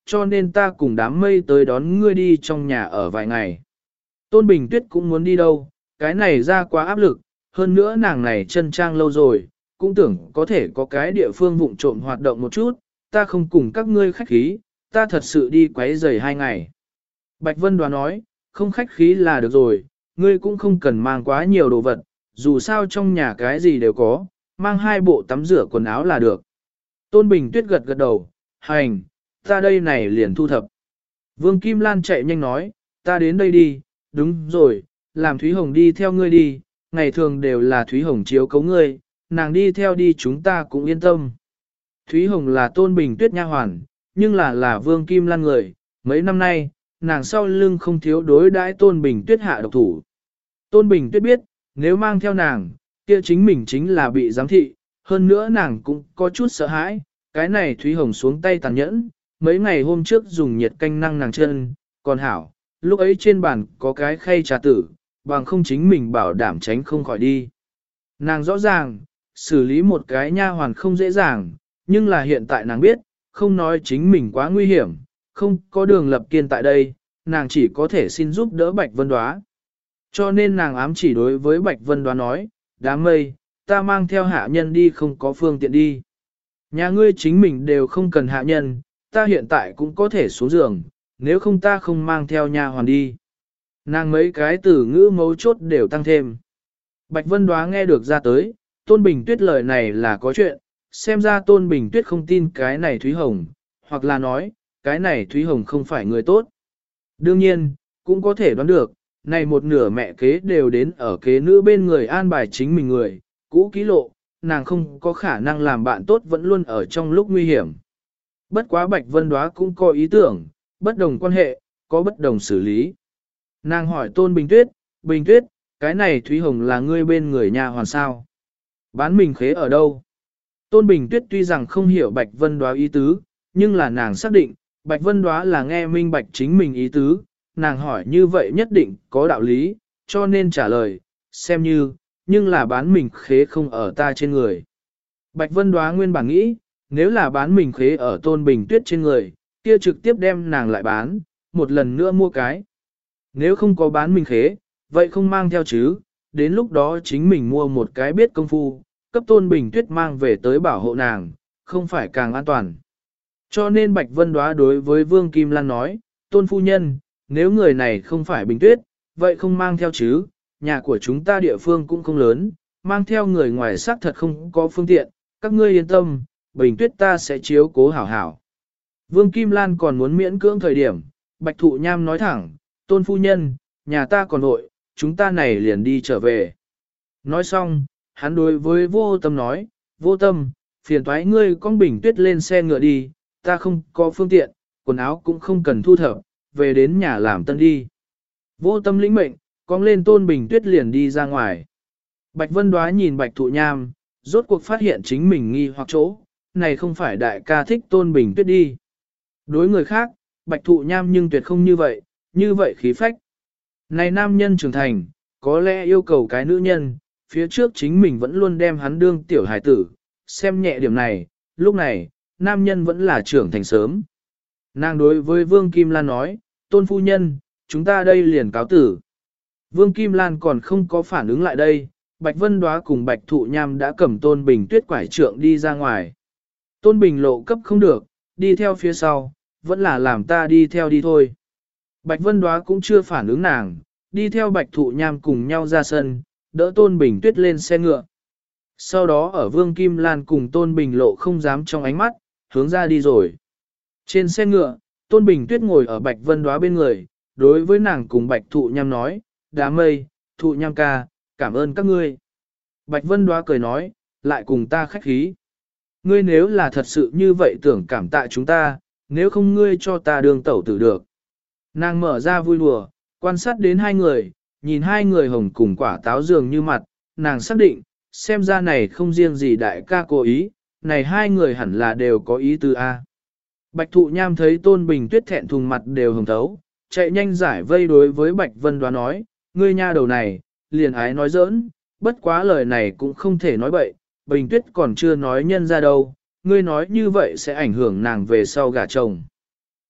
cho nên ta cùng đám mây tới đón ngươi đi trong nhà ở vài ngày. Tôn Bình Tuyết cũng muốn đi đâu, cái này ra quá áp lực, hơn nữa nàng này chân trang lâu rồi, cũng tưởng có thể có cái địa phương vụng trộm hoạt động một chút, ta không cùng các ngươi khách khí, ta thật sự đi quấy rầy 2 ngày. Bạch Vân Đoá nói, không khách khí là được rồi, ngươi cũng không cần mang quá nhiều đồ vật, dù sao trong nhà cái gì đều có, mang 2 bộ tắm rửa quần áo là được. Tôn Bình Tuyết gật gật đầu, hành, ta đây này liền thu thập. Vương Kim Lan chạy nhanh nói, ta đến đây đi, đúng rồi, làm Thúy Hồng đi theo ngươi đi, ngày thường đều là Thúy Hồng chiếu cấu ngươi, nàng đi theo đi chúng ta cũng yên tâm. Thúy Hồng là Tôn Bình Tuyết nha hoàn, nhưng là Vương Kim Lan người, mấy năm nay, nàng sau lưng không thiếu đối đãi Tôn Bình Tuyết hạ độc thủ. Tôn Bình Tuyết biết, nếu mang theo nàng, kia chính mình chính là bị giám thị, hơn nữa nàng cũng có chút sợ hãi, cái này Thúy Hồng xuống tay tàn nhẫn, mấy ngày hôm trước dùng nhiệt canh năng nàng chân, còn hảo, lúc ấy trên bàn có cái khay trà tử, bằng không chính mình bảo đảm tránh không khỏi đi. Nàng rõ ràng, xử lý một cái nha hoàn không dễ dàng, nhưng là hiện tại nàng biết, không nói chính mình quá nguy hiểm, không có đường lập kiên tại đây, nàng chỉ có thể xin giúp đỡ Bạch Vân Đoá. Cho nên nàng ám chỉ đối với Bạch Vân Đoá nói, đám mây, ta mang theo hạ nhân đi không có phương tiện đi. Nhà ngươi chính mình đều không cần hạ nhân, ta hiện tại cũng có thể xuống giường, nếu không ta không mang theo nha hoàn đi. Nàng mấy cái từ ngữ mấu chốt đều tăng thêm. Bạch Vân Đoá nghe được ra tới, Tôn Bình Tuyết lời này là có chuyện, xem ra Tôn Bình Tuyết không tin cái này Thúy Hồng, hoặc là nói, cái này Thúy Hồng không phải người tốt. Đương nhiên, cũng có thể đoán được, này một nửa mẹ kế đều đến ở kế nữ bên người an bài chính mình người, cũ kỹ lộ, nàng không có khả năng làm bạn tốt vẫn luôn ở trong lúc nguy hiểm. Bất quá Bạch Vân Đoá cũng có ý tưởng, bất đồng quan hệ, có bất đồng xử lý. Nàng hỏi Tôn Bình Tuyết, cái này Thúy Hồng là ngươi bên người nhà hoàn sao? Bán mình khế ở đâu? Tôn Bình Tuyết tuy rằng không hiểu Bạch Vân Đoá ý tứ, nhưng là nàng xác định, Bạch Vân Đoá là nghe minh bạch chính mình ý tứ, nàng hỏi như vậy nhất định có đạo lý, cho nên trả lời, xem như, nhưng là bán mình khế không ở ta trên người. Bạch Vân Đoá nguyên bản nghĩ, nếu là bán mình khế ở Tôn Bình Tuyết trên người, kia trực tiếp đem nàng lại bán, một lần nữa mua cái. Nếu không có bán mình khế, vậy không mang theo chứ, đến lúc đó chính mình mua một cái biết công phu, cấp Tôn Bình Tuyết mang về tới bảo hộ nàng, không phải càng an toàn. Cho nên Bạch Vân Đoá đối với Vương Kim Lan nói, Tôn Phu Nhân, nếu người này không phải Bình Tuyết, vậy không mang theo chứ, nhà của chúng ta địa phương cũng không lớn, mang theo người ngoài xác thật không có phương tiện, các ngươi yên tâm, Bình Tuyết ta sẽ chiếu cố hảo hảo. Vương Kim Lan còn muốn miễn cưỡng thời điểm, Bạch Thụ Nham nói thẳng, Tôn Phu Nhân, nhà ta còn vội, chúng ta này liền đi trở về. Nói xong, hắn đối với Vô Tâm nói, Vô Tâm, phiền toái ngươi con Bình Tuyết lên xe ngựa đi, ta không có phương tiện, quần áo cũng không cần thu thập, về đến nhà làm tân đi. Vô Tâm lĩnh mệnh, con lên Tôn Bình Tuyết liền đi ra ngoài. Bạch Vân Đoá nhìn Bạch Thụ Nham, rốt cuộc phát hiện chính mình nghi hoặc chỗ, này không phải đại ca thích Tôn Bình Tuyết đi. Đối người khác, Bạch Thụ Nham nhưng tuyệt không như vậy khí phách. Này nam nhân trưởng thành, có lẽ yêu cầu cái nữ nhân, phía trước chính mình vẫn luôn đem hắn đương tiểu hài tử, xem nhẹ điểm này, lúc này, nam nhân vẫn là trưởng thành sớm. Nàng đối với Vương Kim Lan nói, Tôn Phu Nhân, chúng ta đây liền cáo tử. Vương Kim Lan còn không có phản ứng lại đây, Bạch Vân Đoá cùng Bạch Thụ Nham đã cầm Tôn Bình Tuyết quải trượng đi ra ngoài. Tôn Bình lộ cấp không được, đi theo phía sau, vẫn là làm ta đi theo đi thôi. Bạch Vân Đoá cũng chưa phản ứng nàng, đi theo Bạch Thụ Nham cùng nhau ra sân, đỡ Tôn Bình Tuyết lên xe ngựa. Sau đó ở Vương Kim Lan cùng Tôn Bình lộ không dám trong ánh mắt, hướng ra đi rồi. Trên xe ngựa, Tôn Bình Tuyết ngồi ở Bạch Vân Đoá bên người, đối với nàng cùng Bạch Thụ Nham nói, Đá Mây, Thụ Nham ca, cảm ơn các ngươi. Bạch Vân Đoá cười nói, lại cùng ta khách khí. Ngươi nếu là thật sự như vậy tưởng cảm tạ chúng ta, nếu không ngươi cho ta đường tẩu tử được. Nàng mở ra vui đùa, quan sát đến hai người, nhìn hai người hồng cùng quả táo dường như mặt, nàng xác định, xem ra này không riêng gì đại ca cố ý, này hai người hẳn là đều có ý tư A. Bạch Thụ Nham thấy Tôn Bình Tuyết thẹn thùng mặt đều hồng thấu, chạy nhanh giải vây đối với Bạch Vân Đoá nói, ngươi nha đầu này, liền ái nói giỡn, bất quá lời này cũng không thể nói bậy, Bình Tuyết còn chưa nói nhân ra đâu, ngươi nói như vậy sẽ ảnh hưởng nàng về sau gả chồng.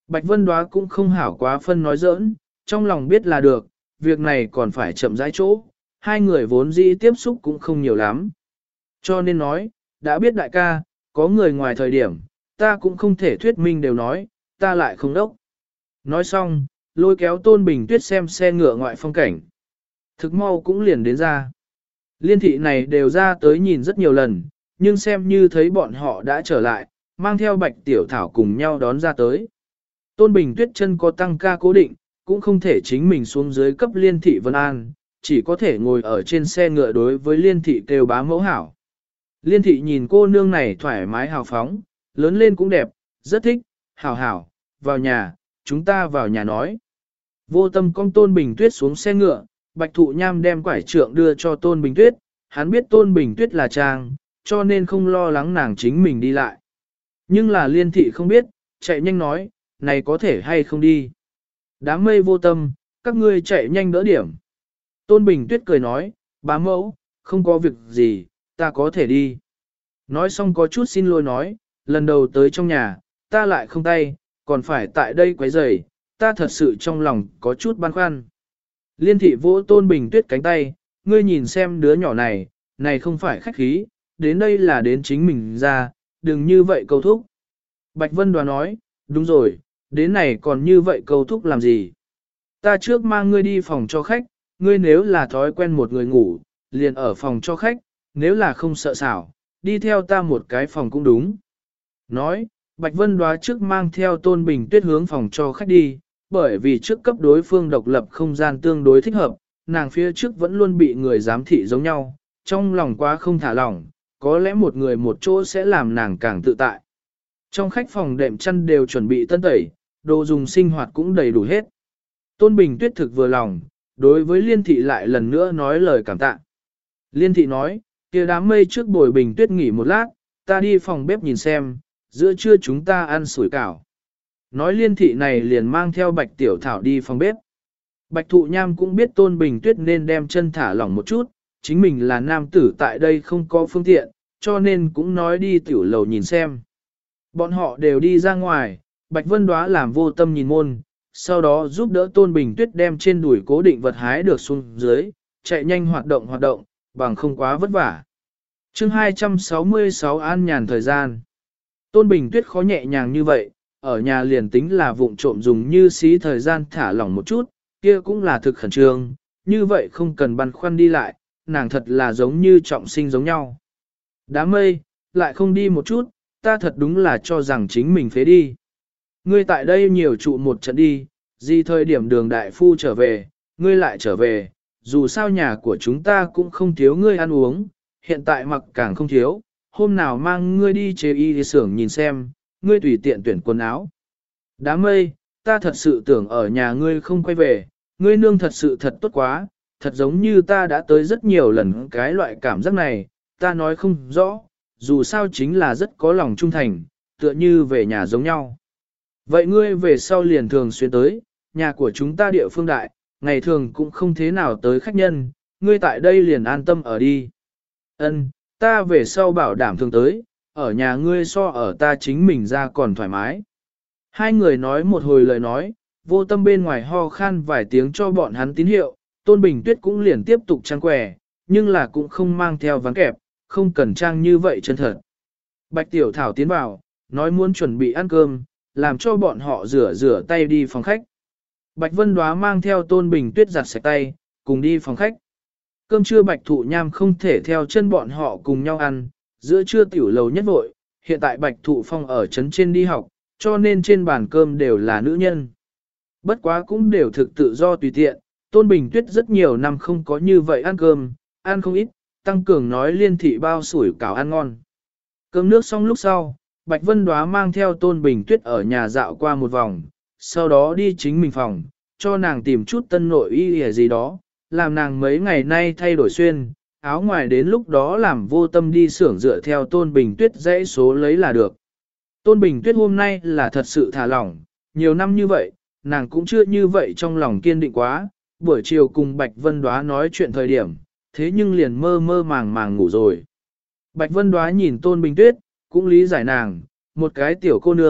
Bạch Vân Đóa cũng không hảo quá phân nói giỡn, trong lòng biết là được, việc này còn phải chậm rãi chỗ, hai người vốn dĩ tiếp xúc cũng không nhiều lắm. Cho nên nói, đã biết đại ca, có người ngoài thời điểm, ta cũng không thể thuyết minh đều nói, ta lại không đốc. Nói xong, lôi kéo Tôn Bình Tuyết xem xe ngựa ngoại phong cảnh. Thực mau cũng liền đến ra. Liên thị này đều ra tới nhìn rất nhiều lần, nhưng xem như thấy bọn họ đã trở lại, mang theo Bạch Tiểu Thảo cùng nhau đón ra tới. Tôn Bình Tuyết chân có tăng ca cố định, cũng không thể chính mình xuống dưới cấp Liên thị Vân An, chỉ có thể ngồi ở trên xe ngựa đối với Liên thị kêu bá mẫu hảo. Liên thị nhìn cô nương này thoải mái hào phóng, lớn lên cũng đẹp, rất thích, hảo hảo, vào nhà, chúng ta vào nhà nói. Vô tâm cong Tôn Bình Tuyết xuống xe ngựa, Bạch Thụ Nham đem quải trượng đưa cho Tôn Bình Tuyết, hắn biết Tôn Bình Tuyết là trang, cho nên không lo lắng nàng chính mình đi lại. Nhưng là Liên thị không biết, chạy nhanh nói, này có thể hay không đi. Đám mây vô tâm, các ngươi chạy nhanh đỡ điểm. Tôn Bình Tuyết cười nói, bá mẫu, không có việc gì, ta có thể đi. Nói xong có chút xin lỗi nói, lần đầu tới trong nhà, ta lại không tay, còn phải tại đây quấy rầy, ta thật sự trong lòng có chút băn khoăn. Liên thị vỗ Tôn Bình Tuyết cánh tay, ngươi nhìn xem đứa nhỏ này không phải khách khí, đến đây là đến chính mình ra, đừng như vậy câu thúc. Bạch Vân Đoá nói, đúng rồi, đến này còn như vậy câu thúc làm gì? Ta trước mang ngươi đi phòng cho khách, ngươi nếu là thói quen một người ngủ, liền ở phòng cho khách, nếu là không sợ xảo, đi theo ta một cái phòng cũng đúng. Nói, Bạch Vân Đoá trước mang theo Tôn Bình Tuyết hướng phòng cho khách đi, bởi vì trước cấp đối phương độc lập không gian tương đối thích hợp, nàng phía trước vẫn luôn bị người giám thị giống nhau, trong lòng quá không thả lỏng, có lẽ một người một chỗ sẽ làm nàng càng tự tại. Trong khách phòng đệm chăn đều chuẩn bị tân tẩy, đồ dùng sinh hoạt cũng đầy đủ hết. Tôn Bình Tuyết thực vừa lòng, đối với Liên thị lại lần nữa nói lời cảm tạ. Liên thị nói, kia đám mây trước bồi Bình Tuyết nghỉ một lát, ta đi phòng bếp nhìn xem, giữa trưa chúng ta ăn sủi cảo. Nói Liên thị này liền mang theo Bạch Tiểu Thảo đi phòng bếp. Bạch Thụ Nham cũng biết Tôn Bình Tuyết nên đem chân thả lỏng một chút, chính mình là nam tử tại đây không có phương tiện, cho nên cũng nói đi tiểu lầu nhìn xem. Bọn họ đều đi ra ngoài, Bạch Vân Đoá làm vô tâm nhìn môn, sau đó giúp đỡ Tôn Bình Tuyết đem trên đùi cố định vật hái được xuống dưới, chạy nhanh hoạt động, bằng không quá vất vả. chương 266 an nhàn thời gian. Tôn Bình Tuyết khó nhẹ nhàng như vậy, ở nhà liền tính là vụng trộm dùng như xí thời gian thả lỏng một chút, kia cũng là thực khẩn trương, như vậy không cần băn khoăn đi lại, nàng thật là giống như trọng sinh giống nhau. Đám mây, lại không đi một chút, ta thật đúng là cho rằng chính mình phế đi. Ngươi tại đây nhiều trụ một trận đi, gì thời điểm Đường đại phu trở về, ngươi lại trở về, dù sao nhà của chúng ta cũng không thiếu ngươi ăn uống, hiện tại mặc càng không thiếu, hôm nào mang ngươi đi chế y xưởng nhìn xem, ngươi tùy tiện tuyển quần áo. Đám mây, ta thật sự tưởng ở nhà ngươi không quay về, ngươi nương thật sự thật tốt quá, thật giống như ta đã tới rất nhiều lần cái loại cảm giác này, ta nói không rõ, dù sao chính là rất có lòng trung thành, tựa như về nhà giống nhau. Vậy ngươi về sau liền thường xuyên tới, nhà của chúng ta địa phương đại, ngày thường cũng không thế nào tới khách nhân, ngươi tại đây liền an tâm ở đi. Ân, ta về sau bảo đảm thường tới, ở nhà ngươi so ở ta chính mình ra còn thoải mái. Hai người nói một hồi lời nói, vô tâm bên ngoài ho khan vài tiếng cho bọn hắn tín hiệu, Tôn Bình Tuyết cũng liền tiếp tục trang quẻ, nhưng là cũng không mang theo ván kẹp, không cần trang như vậy chân thật. Bạch Tiểu Thảo tiến vào, nói muốn chuẩn bị ăn cơm, làm cho bọn họ rửa tay đi phòng khách. Bạch Vân Đoá mang theo Tôn Bình Tuyết giặt sạch tay, cùng đi phòng khách. Cơm trưa Bạch Thụ Nham không thể theo chân bọn họ cùng nhau ăn, giữa trưa tiểu lầu nhất vội, hiện tại Bạch Thụ Phong ở trấn trên đi học, cho nên trên bàn cơm đều là nữ nhân. Bất quá cũng đều thực tự do tùy tiện, Tôn Bình Tuyết rất nhiều năm không có như vậy ăn cơm, ăn không ít, tăng cường nói Liên thị bao sủi cảo ăn ngon. Cơm nước xong lúc sau, Bạch Vân Đoá mang theo Tôn Bình Tuyết ở nhà dạo qua một vòng, sau đó đi chính mình phòng, cho nàng tìm chút tân nội y gì đó, làm nàng mấy ngày nay thay đổi xuyên, áo ngoài đến lúc đó làm vô tâm đi xưởng dựa theo Tôn Bình Tuyết dãy số lấy là được. Tôn Bình Tuyết hôm nay là thật sự thả lỏng, nhiều năm như vậy, nàng cũng chưa như vậy trong lòng kiên định quá, buổi chiều cùng Bạch Vân Đoá nói chuyện thời điểm, thế nhưng liền mơ mơ màng màng ngủ rồi. Bạch Vân Đoá nhìn Tôn Bình Tuyết, cũng lý giải nàng, một cái tiểu cô nương,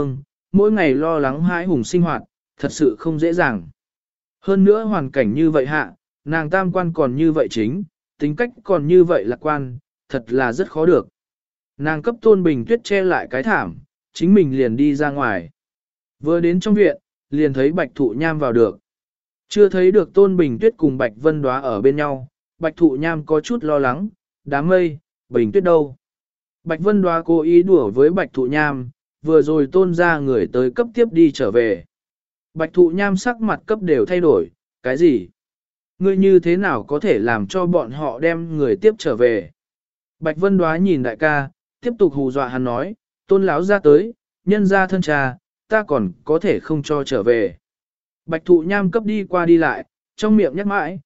mỗi ngày lo lắng hãi hùng sinh hoạt, thật sự không dễ dàng. Hơn nữa hoàn cảnh như vậy hạ, nàng tam quan còn như vậy chính, tính cách còn như vậy lạc quan, thật là rất khó được. Nàng cấp Tôn Bình Tuyết che lại cái thảm, chính mình liền đi ra ngoài. Vừa đến trong viện, liền thấy Bạch Thụ Nham vào được. Chưa thấy được Tôn Bình Tuyết cùng Bạch Vân Đóa ở bên nhau, Bạch Thụ Nham có chút lo lắng, đám mây, Bình Tuyết đâu? Bạch Vân Đóa cố ý đùa với Bạch Thụ Nham, vừa rồi Tôn ra người tới cấp tiếp đi trở về. Bạch Thụ Nham sắc mặt cấp đều thay đổi, cái gì? Ngươi như thế nào có thể làm cho bọn họ đem người tiếp trở về? Bạch Vân Đóa nhìn đại ca, tiếp tục hù dọa hắn nói, Tôn lão ra tới, nhân ra thân cha, ta còn có thể không cho trở về. Bạch Thụ Nham cấp đi qua đi lại, trong miệng nhắc mãi,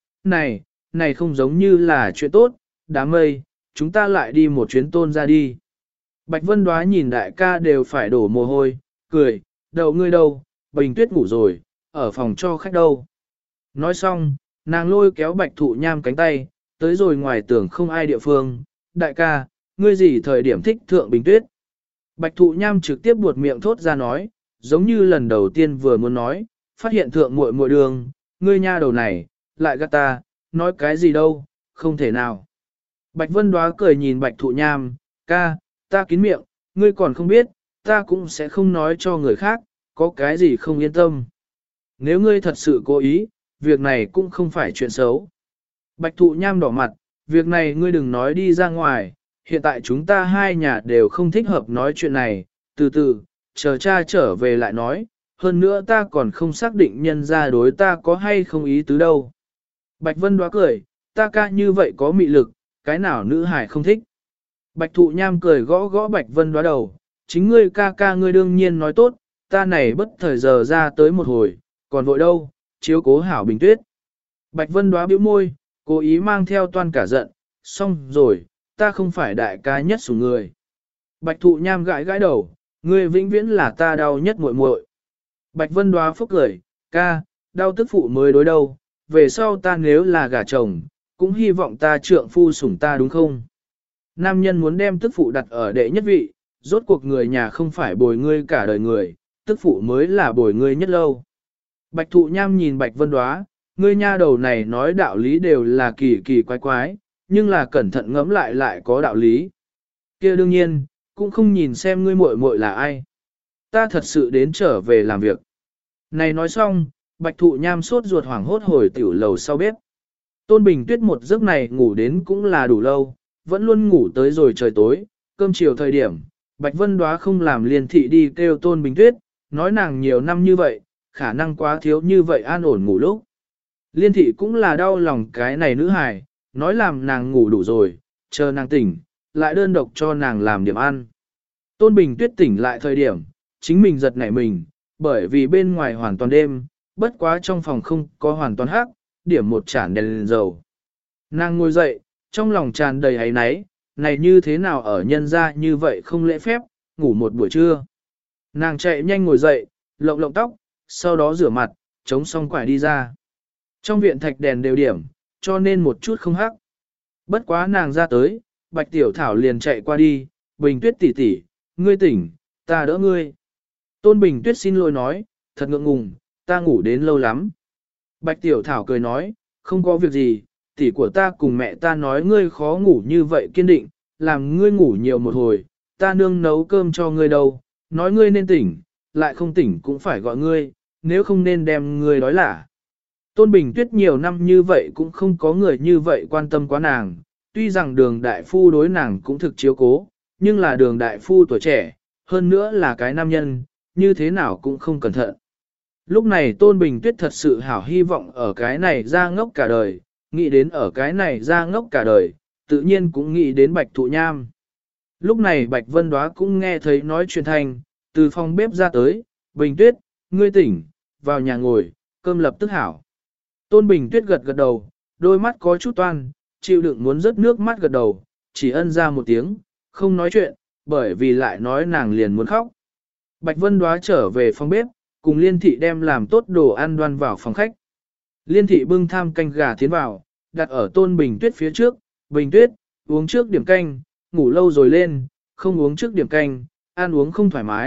này không giống như là chuyện tốt, đám mây, chúng ta lại đi một chuyến Tôn ra đi. Bạch Vân Đóa nhìn đại ca đều phải đổ mồ hôi, cười, đậu ngươi đâu, Bình Tuyết ngủ rồi, ở phòng cho khách đâu. Nói xong, nàng lôi kéo Bạch Thụ Nham cánh tay, tới rồi ngoài tưởng không ai địa phương, đại ca, ngươi gì thời điểm thích thượng Bình Tuyết. Bạch Thụ Nham trực tiếp buột miệng thốt ra nói, giống như lần đầu tiên vừa muốn nói, phát hiện thượng muội muội đường, ngươi nha đầu này, lại gắt ta, nói cái gì đâu, không thể nào. Bạch Vân Đóa cười nhìn Bạch Thụ Nham, ca, ta kín miệng, ngươi còn không biết, ta cũng sẽ không nói cho người khác, có cái gì không yên tâm. Nếu ngươi thật sự cố ý, việc này cũng không phải chuyện xấu. Bạch Thụ Nham đỏ mặt, việc này ngươi đừng nói đi ra ngoài, hiện tại chúng ta hai nhà đều không thích hợp nói chuyện này, từ từ, chờ cha trở về lại nói, hơn nữa ta còn không xác định nhân ra đối ta có hay không ý tứ đâu. Bạch Vân Đóa cười, ta ca như vậy có mị lực, cái nào nữ hải không thích. Bạch Thụ Nham cười gõ gõ Bạch Vân Đóa đầu, chính ngươi ca ca ngươi đương nhiên nói tốt, ta này bất thời giờ ra tới một hồi, còn vội đâu, chiếu cố hảo Bình Tuyết. Bạch Vân Đóa bĩu môi, cố ý mang theo toan cả giận, xong rồi, ta không phải đại ca nhất sủng người. Bạch Thụ Nham gãi gãi đầu, ngươi vĩnh viễn là ta đau nhất muội muội. Bạch Vân Đóa phúc cười, ca, đau tức phụ mới đối đâu, về sau ta nếu là gả chồng, cũng hy vọng ta trượng phu sủng ta đúng không? Nam nhân muốn đem tức phụ đặt ở đệ nhất vị, rốt cuộc người nhà không phải bồi ngươi cả đời người, tức phụ mới là bồi ngươi nhất lâu. Bạch Thụ Nham nhìn Bạch Vân Đóa, ngươi nha đầu này nói đạo lý đều là kỳ kỳ quái quái, nhưng là cẩn thận ngẫm lại có đạo lý. Kia đương nhiên, cũng không nhìn xem ngươi muội muội là ai. Ta thật sự đến trở về làm việc. Này nói xong, Bạch Thụ Nham sốt ruột hoảng hốt hồi tiểu lầu sau bếp. Tôn Bình Tuyết một giấc này ngủ đến cũng là đủ lâu, vẫn luôn ngủ tới rồi trời tối, cơm chiều thời điểm, Bạch Vân Đóa không làm Liên Thị đi kêu Tôn Bình Tuyết, nói nàng nhiều năm như vậy, khả năng quá thiếu như vậy an ổn ngủ lúc. Liên Thị cũng là đau lòng cái này nữ hài, nói làm nàng ngủ đủ rồi, chờ nàng tỉnh, lại đơn độc cho nàng làm điểm ăn. Tôn Bình Tuyết tỉnh lại thời điểm, chính mình giật nảy mình, bởi vì bên ngoài hoàn toàn đêm, bất quá trong phòng không có hoàn toàn hắc, điểm một chản đèn dầu. Nàng ngồi dậy, trong lòng tràn đầy áy náy, này như thế nào ở nhân ra như vậy không lễ phép, ngủ một buổi trưa. Nàng chạy nhanh ngồi dậy, lộng lộng tóc, sau đó rửa mặt, chống xong quải đi ra. Trong viện thạch đèn đều điểm, cho nên một chút không hắc. Bất quá nàng ra tới, Bạch Tiểu Thảo liền chạy qua đi, Bình Tuyết tỷ tỷ, ngươi tỉnh, ta đỡ ngươi. Tôn Bình Tuyết xin lỗi nói, thật ngượng ngùng, ta ngủ đến lâu lắm. Bạch Tiểu Thảo cười nói, không có việc gì, tỷ của ta cùng mẹ ta nói ngươi khó ngủ như vậy kiên định, làm ngươi ngủ nhiều một hồi, ta nương nấu cơm cho ngươi đâu, nói ngươi nên tỉnh, lại không tỉnh cũng phải gọi ngươi, nếu không nên đem ngươi đói lả. Tôn Bình Tuyết nhiều năm như vậy cũng không có người như vậy quan tâm quá nàng, tuy rằng đường đại phu đối nàng cũng thực chiếu cố, nhưng là đường đại phu tuổi trẻ, hơn nữa là cái nam nhân, như thế nào cũng không cẩn thận. Lúc này Tôn Bình Tuyết thật sự hảo hy vọng ở cái này ra ngốc cả đời, nghĩ đến ở cái này ra ngốc cả đời, tự nhiên cũng nghĩ đến Bạch Thụ Nham. Lúc này Bạch Vân Đóa cũng nghe thấy nói chuyện thành, từ phòng bếp ra tới, Bình Tuyết, ngươi tỉnh, vào nhà ngồi, cơm lập tức hảo. Tôn Bình Tuyết gật gật đầu, đôi mắt có chút toan, chịu đựng muốn rớt nước mắt gật đầu, chỉ ân ra một tiếng, không nói chuyện, bởi vì lại nói nàng liền muốn khóc. Bạch Vân Đóa trở về phòng bếp, cùng Liên Thị đem làm tốt đồ ăn đoan vào phòng khách. Liên Thị bưng tham canh gà tiến vào, đặt ở Tôn Bình Tuyết phía trước, Bình Tuyết, uống trước điểm canh, ngủ lâu rồi lên, không uống trước điểm canh, ăn uống không thoải mái,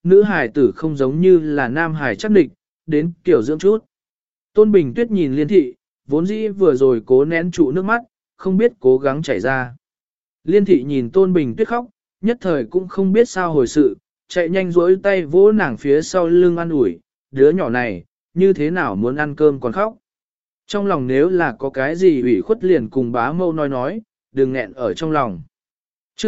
nữ hài tử không giống như là nam hài chắc địch, đến kiểu dưỡng chút. Tôn Bình Tuyết nhìn Liên thị, vốn dĩ vừa rồi cố nén trụ nước mắt, không biết cố gắng chảy ra. Liên thị nhìn Tôn Bình Tuyết khóc, nhất thời cũng không biết sao hồi sự, chạy nhanh rỗi tay vỗ nàng phía sau lưng ăn ủi, đứa nhỏ này, như thế nào muốn ăn cơm còn khóc. Trong lòng nếu là có cái gì ủy khuất liền cùng bá mâu nói, đừng nghẹn ở trong lòng. chương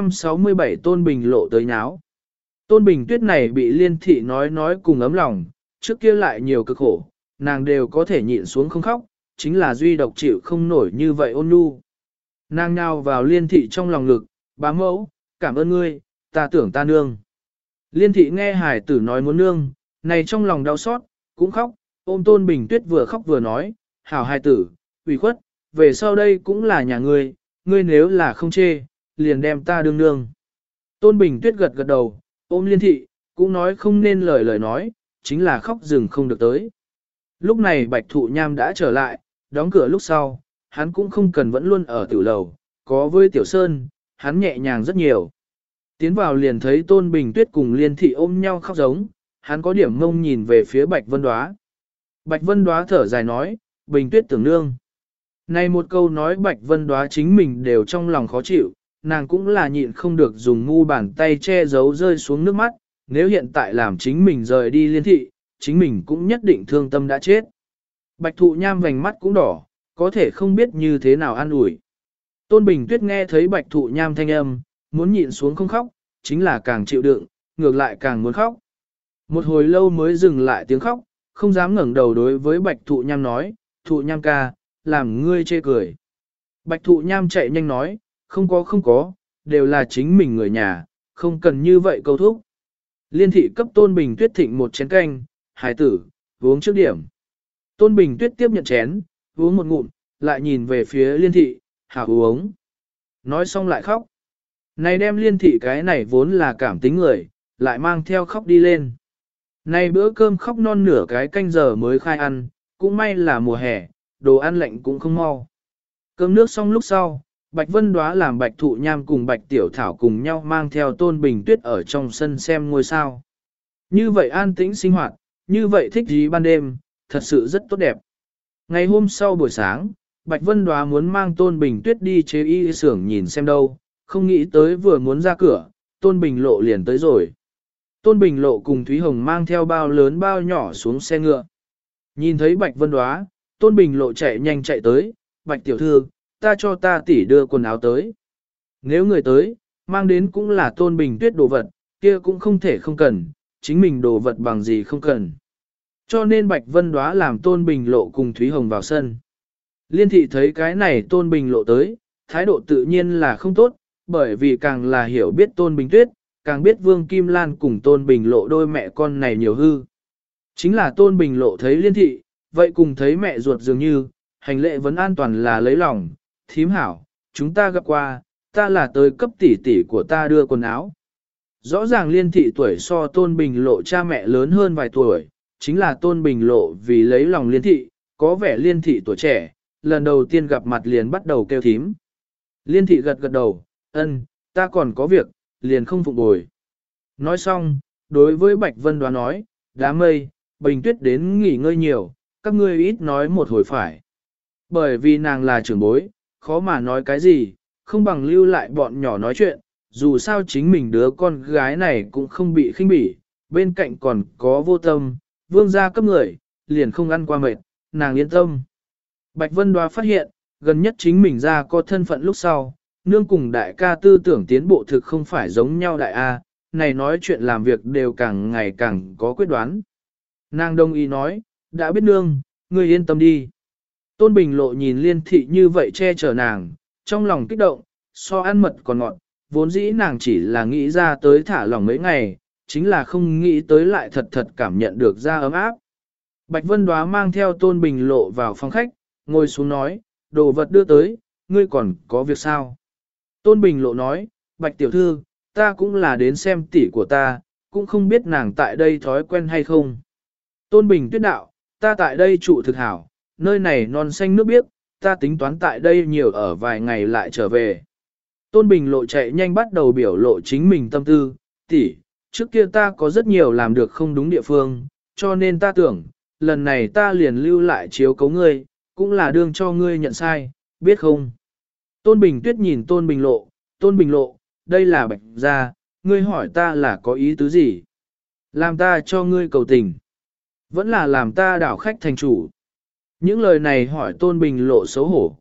267 Tôn Bình lộ tới nháo. Tôn Bình Tuyết này bị Liên thị nói cùng ấm lòng, trước kia lại nhiều cực khổ, nàng đều có thể nhịn xuống không khóc, chính là duy độc chịu không nổi như vậy ôn nhu. Nàng nhào vào Liên thị trong lòng ngực, bá mẫu, cảm ơn ngươi, ta tưởng ta nương. Liên thị nghe hải tử nói muốn nương, này trong lòng đau xót, cũng khóc, ôm Tôn Bình Tuyết vừa khóc vừa nói, hảo hải tử, ủy khuất, về sau đây cũng là nhà ngươi, ngươi nếu là không chê, liền đem ta đương nương. Tôn Bình Tuyết gật gật đầu, ôm Liên thị, cũng nói không nên lời nói, chính là khóc rừng không được tới. Lúc này Bạch Thụ Nham đã trở lại, đóng cửa lúc sau, hắn cũng không cần vẫn luôn ở tiểu lầu, có với Tiểu Sơn, hắn nhẹ nhàng rất nhiều. Tiến vào liền thấy Tôn Bình Tuyết cùng Liên thị ôm nhau khóc giống, hắn có điểm ngông nhìn về phía Bạch Vân Đóa. Bạch Vân Đóa thở dài nói, Bình Tuyết tưởng nương. Này một câu nói Bạch Vân Đóa chính mình đều trong lòng khó chịu, nàng cũng là nhịn không được dùng ngu bàn tay che giấu rơi xuống nước mắt, nếu hiện tại làm chính mình rời đi Liên thị, chính mình cũng nhất định thương tâm đã chết. Bạch Thụ Nham vành mắt cũng đỏ, có thể không biết như thế nào an ủi. Tôn Bình Tuyết nghe thấy Bạch Thụ Nham thanh âm, muốn nhịn xuống không khóc, chính là càng chịu đựng, ngược lại càng muốn khóc. Một hồi lâu mới dừng lại tiếng khóc, không dám ngẩng đầu đối với Bạch Thụ Nham nói, Thụ Nham ca, làm ngươi chê cười. Bạch Thụ Nham chạy nhanh nói, không có, đều là chính mình người nhà, không cần như vậy câu thúc. Liên thị cấp Tôn Bình Tuyết thịnh một chén canh, hải tử, uống trước điểm. Tôn Bình Tuyết tiếp nhận chén, uống một ngụm, lại nhìn về phía Liên thị, hảo uống. Nói xong lại khóc. Này đem Liên thị cái này vốn là cảm tính người, lại mang theo khóc đi lên. Này bữa cơm khóc non nửa cái canh giờ mới khai ăn, cũng may là mùa hè, đồ ăn lạnh cũng không mau. Cơm nước xong lúc sau, Bạch Vân Đóa làm Bạch Thụ Nham cùng Bạch Tiểu Thảo cùng nhau mang theo Tôn Bình Tuyết ở trong sân xem ngôi sao. Như vậy an tĩnh sinh hoạt, như vậy thích gì ban đêm, thật sự rất tốt đẹp. Ngày hôm sau buổi sáng, Bạch Vân Đóa muốn mang Tôn Bình Tuyết đi chế y xưởng nhìn xem đâu, không nghĩ tới vừa muốn ra cửa, Tôn Bình Lộ liền tới rồi. Tôn Bình Lộ cùng Thúy Hồng mang theo bao lớn bao nhỏ xuống xe ngựa. Nhìn thấy Bạch Vân Đóa, Tôn Bình Lộ chạy nhanh chạy tới, Bạch Tiểu Thư, ta cho ta tỷ đưa quần áo tới. Nếu người tới, mang đến cũng là Tôn Bình Tuyết đồ vật, kia cũng không thể không cần, chính mình đồ vật bằng gì không cần. Cho nên Bạch Vân Đóa làm Tôn Bình Lộ cùng Thúy Hồng vào sân. Liên thị thấy cái này Tôn Bình Lộ tới, thái độ tự nhiên là không tốt, bởi vì càng là hiểu biết Tôn Bình Tuyết, càng biết Vương Kim Lan cùng Tôn Bình Lộ đôi mẹ con này nhiều hư. Chính là Tôn Bình Lộ thấy Liên thị, vậy cùng thấy mẹ ruột dường như, hành lệ vẫn an toàn là lấy lòng, thím hảo, chúng ta gặp qua, ta là tới cấp tỷ tỷ của ta đưa quần áo. Rõ ràng Liên thị tuổi so Tôn Bình Lộ cha mẹ lớn hơn vài tuổi, chính là Tôn Bình Lộ vì lấy lòng Liên thị, có vẻ Liên thị tuổi trẻ, lần đầu tiên gặp mặt liền bắt đầu kêu thím. Liên thị gật gật đầu, ân, ta còn có việc, liền không phụng bồi. Nói xong, đối với Bạch Vân Đóa nói, đám mây, Bình Tuyết đến nghỉ ngơi nhiều, các ngươi ít nói một hồi phải. Bởi vì nàng là trưởng bối, khó mà nói cái gì, không bằng lưu lại bọn nhỏ nói chuyện, dù sao chính mình đứa con gái này cũng không bị khinh bỉ, bên cạnh còn có Vô Tâm, Vương gia cấp người, liền không ăn qua mệt, nàng yên tâm. Bạch Vân Đóa phát hiện, gần nhất chính mình ra có thân phận lúc sau, nương cùng đại ca tư tưởng tiến bộ thực không phải giống nhau đại A, này nói chuyện làm việc đều càng ngày càng có quyết đoán. Nàng đồng ý nói, đã biết nương, ngươi yên tâm đi. Tôn Bình Lộ nhìn Liên thị như vậy che chở nàng, trong lòng kích động, so ăn mật còn ngọt, vốn dĩ nàng chỉ là nghĩ ra tới thả lòng mấy ngày, chính là không nghĩ tới lại thật thật cảm nhận được ra ấm áp. Bạch Vân Đóa mang theo Tôn Bình Lộ vào phòng khách, ngồi xuống nói, đồ vật đưa tới, ngươi còn có việc sao? Tôn Bình Lộ nói, Bạch Tiểu Thư, ta cũng là đến xem tỷ của ta, cũng không biết nàng tại đây thói quen hay không. Tôn Bình Tuyết đạo, ta tại đây trụ thực hảo, nơi này non xanh nước biếc, ta tính toán tại đây nhiều ở vài ngày lại trở về. Tôn Bình Lộ chạy nhanh bắt đầu biểu lộ chính mình tâm tư, tỷ, trước kia ta có rất nhiều làm được không đúng địa phương, cho nên ta tưởng, lần này ta liền lưu lại chiếu cấu ngươi, cũng là đương cho ngươi nhận sai, biết không? Tôn Bình Tuyết nhìn Tôn Bình Lộ, đây là Bạch gia, ngươi hỏi ta là có ý tứ gì? Làm ta cho ngươi cầu tình, vẫn là làm ta đảo khách thành chủ. Những lời này hỏi Tôn Bình Lộ xấu hổ,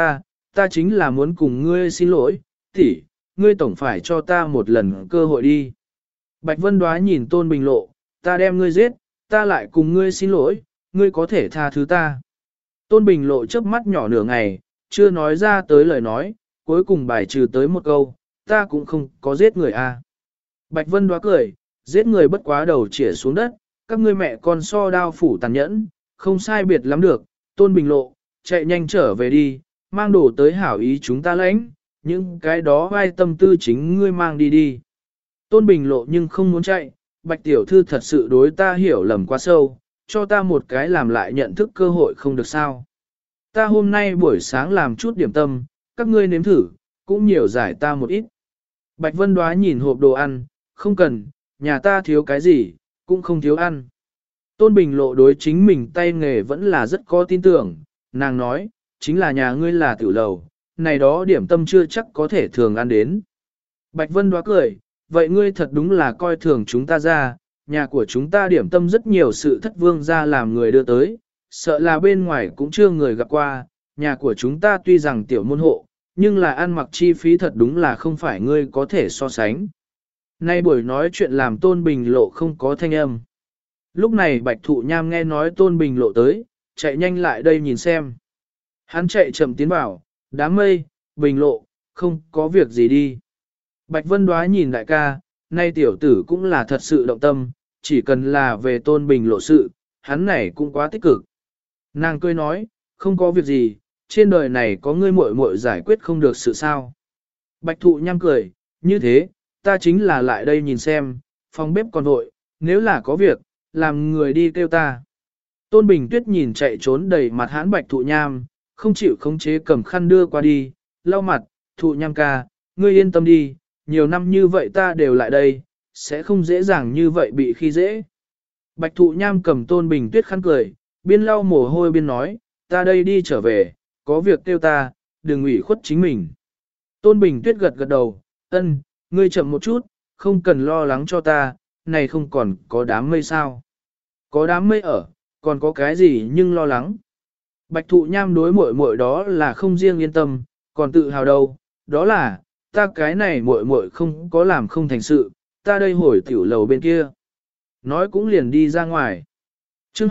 ta chính là muốn cùng ngươi xin lỗi, tỷ, ngươi tổng phải cho ta một lần cơ hội đi. Bạch Vân Đoá nhìn Tôn Bình Lộ, ta đem ngươi giết, ta lại cùng ngươi xin lỗi, ngươi có thể tha thứ ta. Tôn Bình Lộ chớp mắt nhỏ nửa ngày, chưa nói ra tới lời nói, cuối cùng bài trừ tới một câu, ta cũng không có giết người a. Bạch Vân Đoá cười, giết người bất quá đầu chĩa xuống đất, các ngươi mẹ con so đao phủ tàn nhẫn, không sai biệt lắm được, Tôn Bình Lộ, chạy nhanh trở về đi, mang đồ tới hảo ý chúng ta lãnh, những cái đó vai tâm tư chính ngươi mang đi đi. Tôn Bình Lộ nhưng không muốn chạy, Bạch Tiểu Thư thật sự đối ta hiểu lầm quá sâu, cho ta một cái làm lại nhận thức cơ hội không được sao. Ta hôm nay buổi sáng làm chút điểm tâm, các ngươi nếm thử, cũng nhiều giải ta một ít. Bạch Vân Đoá nhìn hộp đồ ăn, không cần, nhà ta thiếu cái gì, cũng không thiếu ăn. Tôn Bình Lộ đối chính mình tay nghề vẫn là rất có tin tưởng, nàng nói, chính là nhà ngươi là tiểu lầu, này đó điểm tâm chưa chắc có thể thường ăn đến. Bạch Vân Đoá cười, vậy ngươi thật đúng là coi thường chúng ta ra, nhà của chúng ta điểm tâm rất nhiều sự thất vương ra làm người đưa tới, sợ là bên ngoài cũng chưa người gặp qua, nhà của chúng ta tuy rằng tiểu môn hộ, nhưng là ăn mặc chi phí thật đúng là không phải ngươi có thể so sánh. Nay buổi nói chuyện làm Tôn Bình Lộ không có thanh âm. Lúc này Bạch Thụ Nham nghe nói Tôn Bình Lộ tới, chạy nhanh lại đây nhìn xem. Hắn chạy chậm tiến vào, đám mây, Bình Lộ, không có việc gì đi. Bạch Vân Đoá nhìn đại ca, nay tiểu tử cũng là thật sự động tâm, chỉ cần là về Tôn Bình Lộ sự, hắn này cũng quá tích cực. Nàng cười nói, không có việc gì, trên đời này có ngươi muội muội giải quyết không được sự sao. Bạch Thụ Nham cười, như thế, ta chính là lại đây nhìn xem, phòng bếp còn vội, nếu là có việc, làm người đi kêu ta. Tôn Bình Tuyết nhìn chạy trốn đầy mặt hãn Bạch Thụ Nham, không chịu khống chế cầm khăn đưa qua đi, lau mặt, Thụ Nham ca, ngươi yên tâm đi, nhiều năm như vậy ta đều lại đây, sẽ không dễ dàng như vậy bị khi dễ. Bạch Thụ Nham cầm Tôn Bình Tuyết khăn cười, biên lau mồ hôi biên nói, ta đây đi trở về, có việc kêu ta, đừng ủy khuất chính mình. Tôn Bình Tuyết gật gật đầu, ân, ngươi chậm một chút, không cần lo lắng cho ta, này không còn có đám mây sao. Có đám mây ở, còn có cái gì nhưng lo lắng. Bạch Thụ Nham đối muội muội đó là không riêng yên tâm, còn tự hào đâu, đó là, ta cái này muội muội không có làm không thành sự, ta đây hồi tiểu lầu bên kia. Nói cũng liền đi ra ngoài. Chương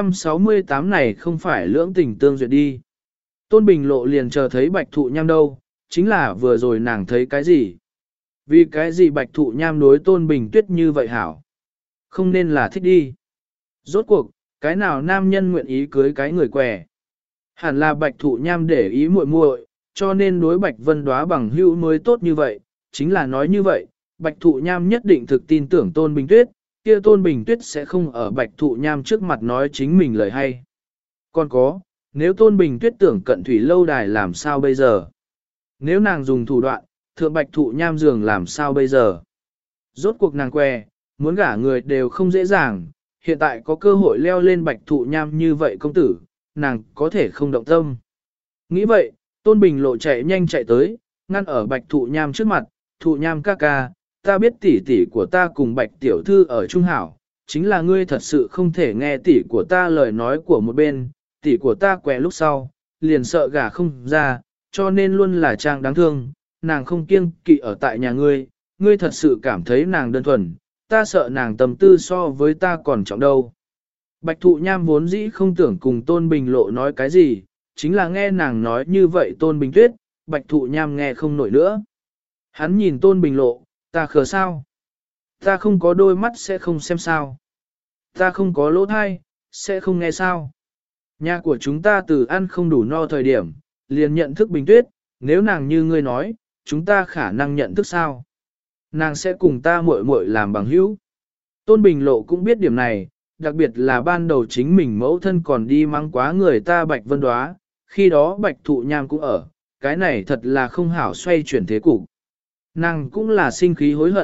268 này không phải lưỡng tình tương duyệt đi. Tôn Bình Lộ liền chờ thấy Bạch Thụ Nham đâu, chính là vừa rồi nàng thấy cái gì. Vì cái gì Bạch Thụ Nham đối Tôn Bình Tuyết như vậy hảo? Không nên là thích đi. Rốt cuộc, cái nào nam nhân nguyện ý cưới cái người què? Hẳn là Bạch Thụ Nham để ý muội muội, cho nên đối Bạch Vân Đoá bằng hữu mới tốt như vậy. Chính là nói như vậy, Bạch Thụ Nham nhất định thực tin tưởng Tôn Bình Tuyết, kia Tôn Bình Tuyết sẽ không ở Bạch Thụ Nham trước mặt nói chính mình lời hay. Còn có, nếu Tôn Bình Tuyết tưởng cận thủy lâu đài làm sao bây giờ? Nếu nàng dùng thủ đoạn, thượng Bạch Thụ Nham giường làm sao bây giờ? Rốt cuộc nàng què, muốn gả người đều không dễ dàng, hiện tại có cơ hội leo lên Bạch Thụ Nham như vậy công tử, nàng có thể không động tâm. Nghĩ vậy, Tôn Bình Lộ chạy nhanh chạy tới, ngăn ở Bạch Thụ Nham trước mặt, Thụ Nham ca ca, ta biết tỷ tỷ của ta cùng Bạch Tiểu Thư ở Trung Hảo, chính là ngươi thật sự không thể nghe tỷ của ta lời nói của một bên, tỷ của ta què lúc sau, liền sợ gả không ra, cho nên luôn là trang đáng thương, nàng không kiêng kỵ ở tại nhà ngươi, ngươi thật sự cảm thấy nàng đơn thuần, ta sợ nàng tâm tư so với ta còn trọng đâu. Bạch Thụ Nham vốn dĩ không tưởng cùng Tôn Bình Lộ nói cái gì, chính là nghe nàng nói như vậy Tôn Bình Tuyết, Bạch Thụ Nham nghe không nổi nữa. Hắn nhìn Tôn Bình Lộ, ta khờ sao? Ta không có đôi mắt sẽ không xem sao? Ta không có lỗ thai, sẽ không nghe sao? Nhà của chúng ta từ ăn không đủ no thời điểm, liền nhận thức Bình Tuyết, nếu nàng như ngươi nói, chúng ta khả năng nhận thức sao? Nàng sẽ cùng ta muội muội làm bằng hữu. Tôn Bình Lộ cũng biết điểm này, đặc biệt là ban đầu chính mình mẫu thân còn đi mắng quá người ta Bạch Vân Đoá, khi đó Bạch Thụ Nham cũng ở, cái này thật là không hảo xoay chuyển thế cục. Nàng cũng là sinh khí hối hận,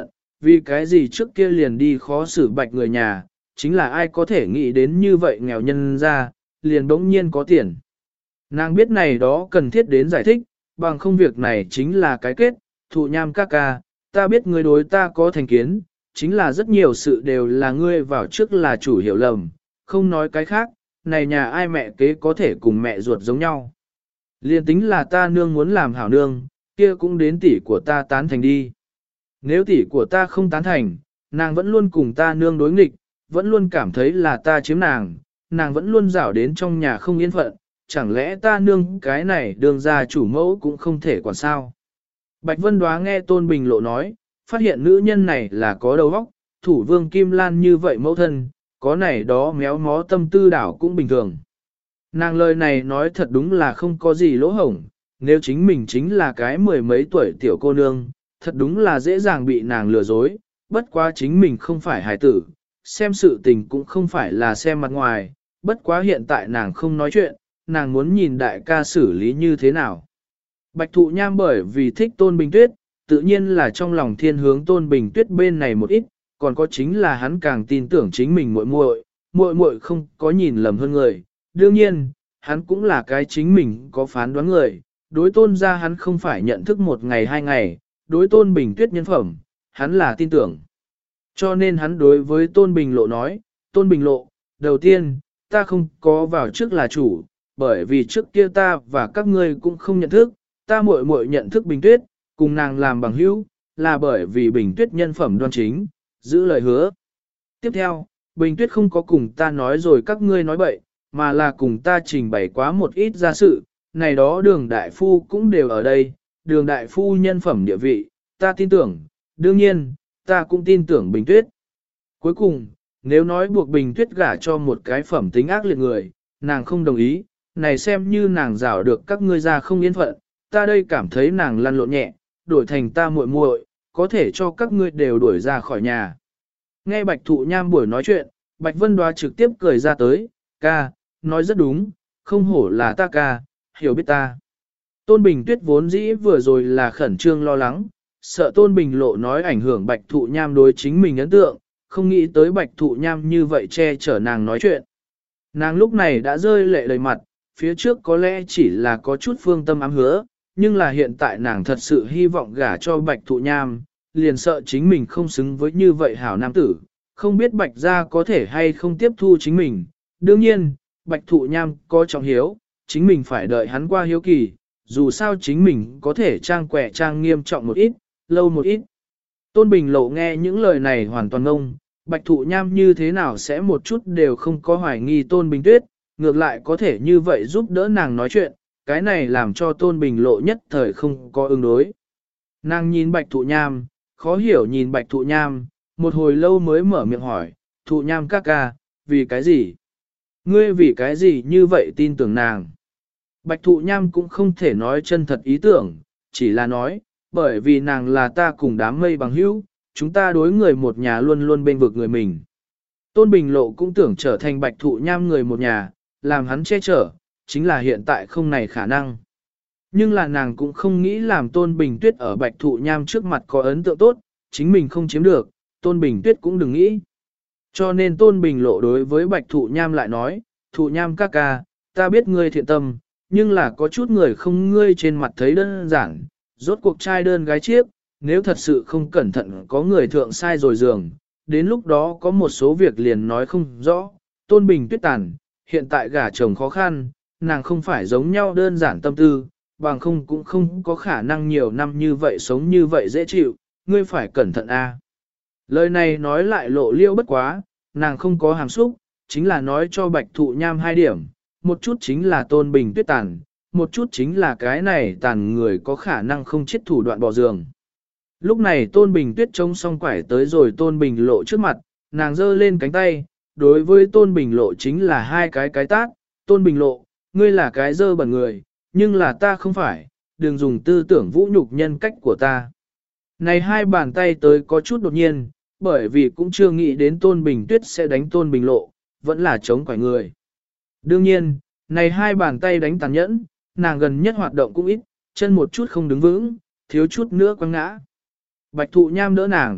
vì cái gì trước kia liền đi khó xử bạch người nhà, chính là ai có thể nghĩ đến như vậy nghèo nhân ra, liền bỗng nhiên có tiền. Nàng biết này đó cần thiết đến giải thích, bằng không việc này chính là cái kết, thụ nham ca ca, ta biết ngươi đối ta có thành kiến, chính là rất nhiều sự đều là ngươi vào trước là chủ hiểu lầm, không nói cái khác, này nhà ai mẹ kế có thể cùng mẹ ruột giống nhau. Liên tính là ta nương muốn làm hảo nương, kia cũng đến tỷ của ta tán thành đi. Nếu tỷ của ta không tán thành, nàng vẫn luôn cùng ta nương đối nghịch, vẫn luôn cảm thấy là ta chiếm nàng, nàng vẫn luôn rảo đến trong nhà không yên phận, chẳng lẽ ta nương cái này đường ra chủ mẫu cũng không thể quản sao. Bạch Vân Đoá nghe Tôn Bình Lộ nói, phát hiện nữ nhân này là có đầu óc, thủ vương Kim Lan như vậy mẫu thân, có này đó méo mó tâm tư đảo cũng bình thường. Nàng lời này nói thật đúng là không có gì lỗ hổng, nếu chính mình chính là cái mười mấy tuổi tiểu cô nương, thật đúng là dễ dàng bị nàng lừa dối, bất quá chính mình không phải hài tử, xem sự tình cũng không phải là xem mặt ngoài, bất quá hiện tại nàng không nói chuyện, nàng muốn nhìn đại ca xử lý như thế nào. Bạch Thụ Nham bởi vì thích Tôn Bình Tuyết, tự nhiên là trong lòng thiên hướng Tôn Bình Tuyết bên này một ít, còn có chính là hắn càng tin tưởng chính mình muội muội không có nhìn lầm hơn người. Đương nhiên, hắn cũng là cái chính mình có phán đoán người, đối Tôn ra hắn không phải nhận thức một ngày hai ngày, đối Tôn Bình Tuyết nhân phẩm, hắn là tin tưởng. Cho nên hắn đối với Tôn Bình Lộ nói, Tôn Bình Lộ, đầu tiên, ta không có vào trước là chủ, bởi vì trước kia ta và các ngươi cũng không nhận thức, ta muội muội nhận thức Bình Tuyết, cùng nàng làm bằng hữu, là bởi vì Bình Tuyết nhân phẩm đoan chính, giữ lời hứa. Tiếp theo, Bình Tuyết không có cùng ta nói rồi các ngươi nói bậy, mà là cùng ta trình bày quá một ít ra sự, này đó đường đại phu cũng đều ở đây, đường đại phu nhân phẩm địa vị, ta tin tưởng, đương nhiên, ta cũng tin tưởng Bình Tuyết. Cuối cùng, nếu nói buộc Bình Tuyết gả cho một cái phẩm tính ác liệt người, nàng không đồng ý, này xem như nàng rảo được các ngươi ra không yên phận, ta đây cảm thấy nàng lăn lộn nhẹ, đổi thành ta muội muội, có thể cho các ngươi đều đuổi ra khỏi nhà. Nghe Bạch Thụ Nham buổi nói chuyện, Bạch Vân Đoá trực tiếp cười ra tới, ca, nói rất đúng, không hổ là ta ca, hiểu biết ta. Tôn Bình Tuyết vốn dĩ vừa rồi là khẩn trương lo lắng, sợ Tôn Bình Lộ nói ảnh hưởng Bạch Thụ Nham đối chính mình ấn tượng, không nghĩ tới Bạch Thụ Nham như vậy che chở nàng nói chuyện. Nàng lúc này đã rơi lệ đầy mặt, phía trước có lẽ chỉ là có chút phương tâm ám hứa, nhưng là hiện tại nàng thật sự hy vọng gả cho Bạch Thụ Nham, liền sợ chính mình không xứng với như vậy hảo nam tử, không biết Bạch gia có thể hay không tiếp thu chính mình. Đương nhiên, Bạch Thụ Nham có trọng hiếu, chính mình phải đợi hắn qua hiếu kỳ, dù sao chính mình có thể trang quẻ trang nghiêm trọng một ít, lâu một ít. Tôn Bình Lộ nghe những lời này hoàn toàn ngông, Bạch Thụ Nham như thế nào sẽ một chút đều không có hoài nghi Tôn Bình Tuyết, ngược lại có thể như vậy giúp đỡ nàng nói chuyện, cái này làm cho Tôn Bình Lộ nhất thời không có ứng đối. Nàng nhìn Bạch Thụ Nham, khó hiểu nhìn Bạch Thụ Nham, một hồi lâu mới mở miệng hỏi, Thụ Nham ca ca, vì cái gì? Ngươi vì cái gì như vậy tin tưởng nàng? Bạch Thụ Nham cũng không thể nói chân thật ý tưởng, chỉ là nói, bởi vì nàng là ta cùng đám mây bằng hữu, chúng ta đối người một nhà luôn luôn bên vực người mình. Tôn Bình Lộ cũng tưởng trở thành Bạch Thụ Nham người một nhà, làm hắn che chở, chính là hiện tại không này khả năng. Nhưng là nàng cũng không nghĩ làm Tôn Bình Tuyết ở Bạch Thụ Nham trước mặt có ấn tượng tốt, chính mình không chiếm được, Tôn Bình Tuyết cũng đừng nghĩ. Cho nên Tôn Bình Lộ đối với Bạch Thụ Nham lại nói, Thụ Nham ca ca, ta biết ngươi thiện tâm, nhưng là có chút người không ngươi trên mặt thấy đơn giản, rốt cuộc trai đơn gái chiếc, nếu thật sự không cẩn thận có người thượng sai rồi giường, đến lúc đó có một số việc liền nói không rõ. Tôn Bình Tuyết tàn, hiện tại gả chồng khó khăn, nàng không phải giống nhau đơn giản tâm tư, bằng không cũng không có khả năng nhiều năm như vậy sống như vậy dễ chịu, ngươi phải cẩn thận a. Lời này nói lại lộ liêu bất quá, nàng không có hàm xúc, chính là nói cho Bạch Thụ Nham hai điểm, một chút chính là Tôn Bình Tuyết tàn, một chút chính là cái này tàn người có khả năng không chết thủ đoạn bỏ giường. Lúc này Tôn Bình Tuyết trông xong quải tới rồi Tôn Bình Lộ trước mặt, nàng giơ lên cánh tay, đối với Tôn Bình Lộ chính là hai cái tát, Tôn Bình Lộ, ngươi là cái dơ bẩn người, nhưng là ta không phải, đừng dùng tư tưởng vũ nhục nhân cách của ta. Này hai bàn tay tới có chút đột nhiên, bởi vì cũng chưa nghĩ đến Tôn Bình Tuyết sẽ đánh Tôn Bình Lộ, vẫn là chống quải người. Đương nhiên, này hai bàn tay đánh tàn nhẫn, nàng gần nhất hoạt động cũng ít, chân một chút không đứng vững, thiếu chút nữa quăng ngã. Bạch Thụ Nham đỡ nàng,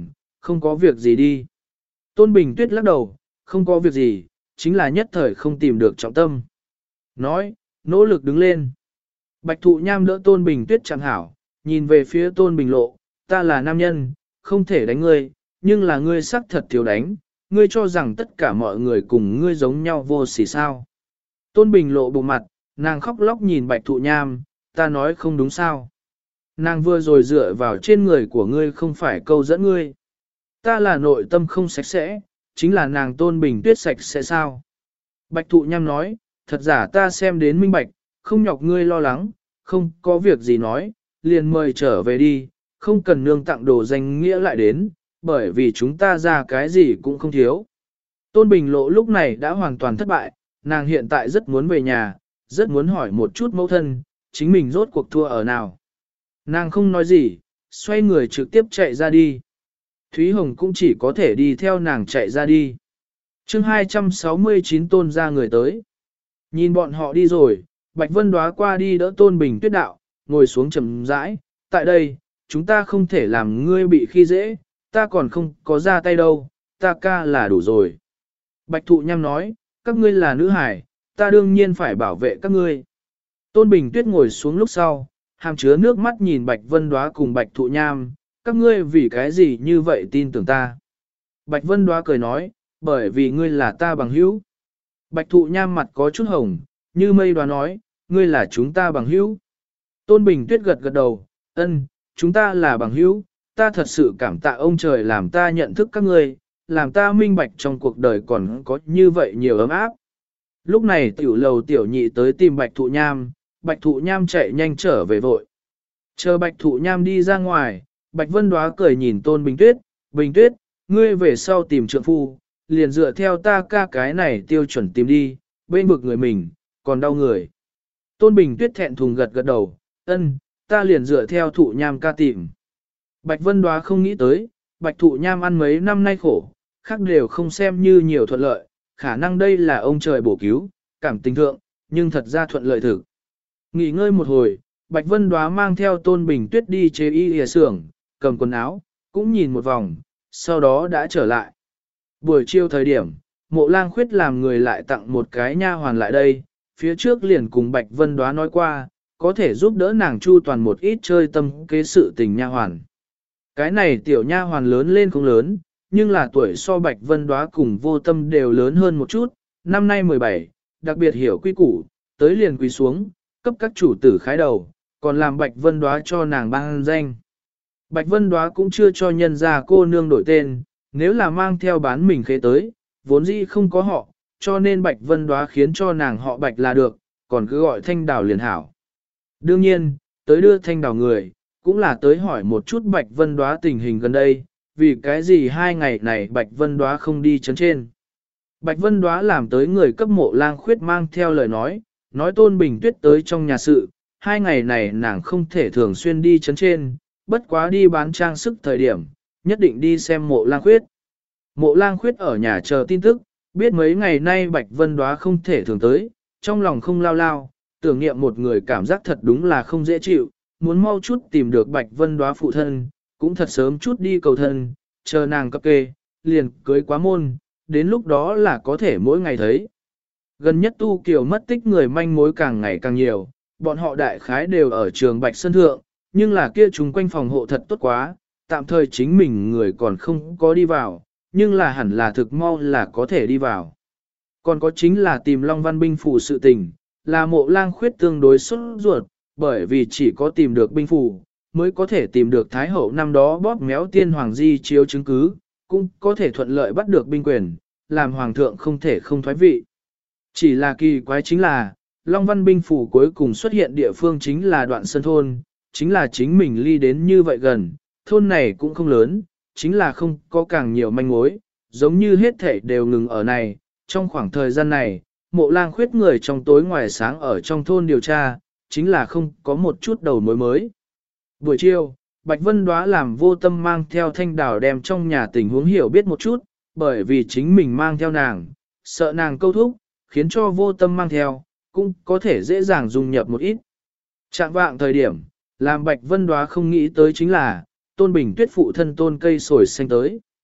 không có việc gì đi. Tôn Bình Tuyết lắc đầu, không có việc gì, chính là nhất thời không tìm được trọng tâm. Nói, nỗ lực đứng lên. Bạch Thụ Nham đỡ Tôn Bình Tuyết chẳng hảo, nhìn về phía Tôn Bình Lộ, ta là nam nhân, không thể đánh ngươi, nhưng là ngươi sắc thật thiếu đánh, ngươi cho rằng tất cả mọi người cùng ngươi giống nhau vô sỉ sao. Tôn Bình Lộ bụng mặt, nàng khóc lóc nhìn Bạch Thụ Nham, ta nói không đúng sao. Nàng vừa rồi dựa vào trên người của ngươi không phải câu dẫn ngươi. Ta là nội tâm không sạch sẽ, chính là nàng Tôn Bình Tuyết sạch sẽ sao. Bạch Thụ Nham nói, thật giả ta xem đến minh bạch, không nhọc ngươi lo lắng, không có việc gì nói, liền mời trở về đi, không cần nương tặng đồ danh nghĩa lại đến, bởi vì chúng ta ra cái gì cũng không thiếu. Tôn Bình Lộ lúc này đã hoàn toàn thất bại, nàng hiện tại rất muốn về nhà, rất muốn hỏi một chút mẫu thân, chính mình rốt cuộc thua ở nào. Nàng không nói gì, xoay người trực tiếp chạy ra đi. Thúy Hồng cũng chỉ có thể đi theo nàng chạy ra đi. chương 269 Tôn ra người tới. Nhìn bọn họ đi rồi, Bạch Vân Đóa qua đi đỡ Tôn Bình Tuyết đạo, ngồi xuống chậm rãi, tại đây, chúng ta không thể làm ngươi bị khi dễ, ta còn không có ra tay đâu, ta ca là đủ rồi. Bạch Thụ Nham nói, các ngươi là nữ hải, ta đương nhiên phải bảo vệ các ngươi. Tôn Bình Tuyết ngồi xuống lúc sau, hàm chứa nước mắt nhìn Bạch Vân Đóa cùng Bạch Thụ Nham, các ngươi vì cái gì như vậy tin tưởng ta. Bạch Vân Đóa cười nói, bởi vì ngươi là ta bằng hữu. Bạch Thụ Nham mặt có chút hồng, như mây đoá nói, ngươi là chúng ta bằng hữu. Tôn Bình Tuyết gật gật đầu, ân, chúng ta là bằng hữu, ta thật sự cảm tạ ông trời làm ta nhận thức các ngươi, làm ta minh bạch trong cuộc đời còn có như vậy nhiều ấm áp. Lúc này tiểu lầu tiểu nhị tới tìm Bạch Thụ Nham, Bạch Thụ Nham chạy nhanh trở về vội. Chờ Bạch Thụ Nham đi ra ngoài, Bạch Vân Đóa cười nhìn Tôn Bình Tuyết, ngươi về sau tìm trượng phu, liền dựa theo ta ca cái này tiêu chuẩn tìm đi, bên vực người mình, còn đau người. Tôn Bình Tuyết thẹn thùng gật gật đầu, ân, ta liền dựa theo Thụ Nham ca tìm. Bạch Vân Đóa không nghĩ tới, Bạch Thụ Nham ăn mấy năm nay khổ, khác đều không xem như nhiều thuận lợi, khả năng đây là ông trời bổ cứu, cảm tình thượng, nhưng thật ra thuận lợi thực. Nghỉ ngơi một hồi, Bạch Vân Đóa mang theo Tôn Bình Tuyết đi chế y lìa xưởng, cầm quần áo, cũng nhìn một vòng, sau đó đã trở lại. Buổi chiều thời điểm, Mộ Lang Khuyết làm người lại tặng một cái nha hoàn lại đây, phía trước liền cùng Bạch Vân Đóa nói qua, có thể giúp đỡ nàng chu toàn một ít chơi tâm kế sự tình nha hoàn. Cái này tiểu nha hoàn lớn lên không lớn, nhưng là tuổi so Bạch Vân Đóa cùng Vô Tâm đều lớn hơn một chút, năm nay 17, đặc biệt hiểu quy củ, tới liền quỳ xuống, cấp các chủ tử khái đầu, còn làm Bạch Vân Đóa cho nàng ban danh. Bạch Vân Đóa cũng chưa cho nhân ra cô nương đổi tên, nếu là mang theo bán mình khế tới, vốn dĩ không có họ, cho nên Bạch Vân Đóa khiến cho nàng họ Bạch là được, còn cứ gọi Thanh Đào liền hảo. Đương nhiên, tới đưa Thanh Đào người, cũng là tới hỏi một chút Bạch Vân Đóa tình hình gần đây, vì cái gì 2 ngày này Bạch Vân Đóa không đi chấn trên. Bạch Vân Đóa làm tới người cấp Mộ Lang Khuyết mang theo lời nói Tôn Bình Tuyết tới trong nhà sự, 2 ngày này nàng không thể thường xuyên đi chấn trên, bất quá đi bán trang sức thời điểm, nhất định đi xem Mộ Lang Khuyết. Mộ Lang Khuyết ở nhà chờ tin tức, biết mấy ngày nay Bạch Vân Đóa không thể thường tới, trong lòng không lao lao, tưởng niệm một người cảm giác thật đúng là không dễ chịu, muốn mau chút tìm được Bạch Vân Đóa phụ thân, cũng thật sớm chút đi cầu thân, chờ nàng cập kê, liền cưới quá môn, đến lúc đó là có thể mỗi ngày thấy. Gần nhất Tu Kiều mất tích người manh mối càng ngày càng nhiều, bọn họ đại khái đều ở trường Bạch Sơn Thượng, nhưng là kia chúng quanh phòng hộ thật tốt quá, tạm thời chính mình người còn không có đi vào, nhưng là hẳn là thực mau là có thể đi vào. Còn có chính là tìm Long Văn binh phủ sự tình, là Mộ Lang Khuyết tương đối sốt ruột, bởi vì chỉ có tìm được binh phủ, mới có thể tìm được Thái Hậu năm đó bóp méo tiên hoàng di chiếu chứng cứ, cũng có thể thuận lợi bắt được binh quyền, làm hoàng thượng không thể không thoái vị. Chỉ là kỳ quái chính là, Long Văn binh phủ cuối cùng xuất hiện địa phương chính là Đoạn Sơn thôn, chính là chính mình ly đến như vậy gần, thôn này cũng không lớn, chính là không có càng nhiều manh mối, giống như hết thể đều ngừng ở này. Trong khoảng thời gian này, Mộ Lang Khuyết người trong tối ngoài sáng ở trong thôn điều tra, chính là không có một chút đầu mối mới. Buổi chiều, Bạch Vân Đóa làm Vô Tâm mang theo Thanh Đào đem trong nhà tình huống hiểu biết một chút, bởi vì chính mình mang theo nàng, sợ nàng câu thúc, khiến cho Vô Tâm mang theo, cũng có thể dễ dàng dung nhập một ít. Trạng vạng thời điểm, làm Bạch Vân Đóa không nghĩ tới chính là, Tôn Bình Tuyết phụ thân Tôn Cây Sồi Xanh tới.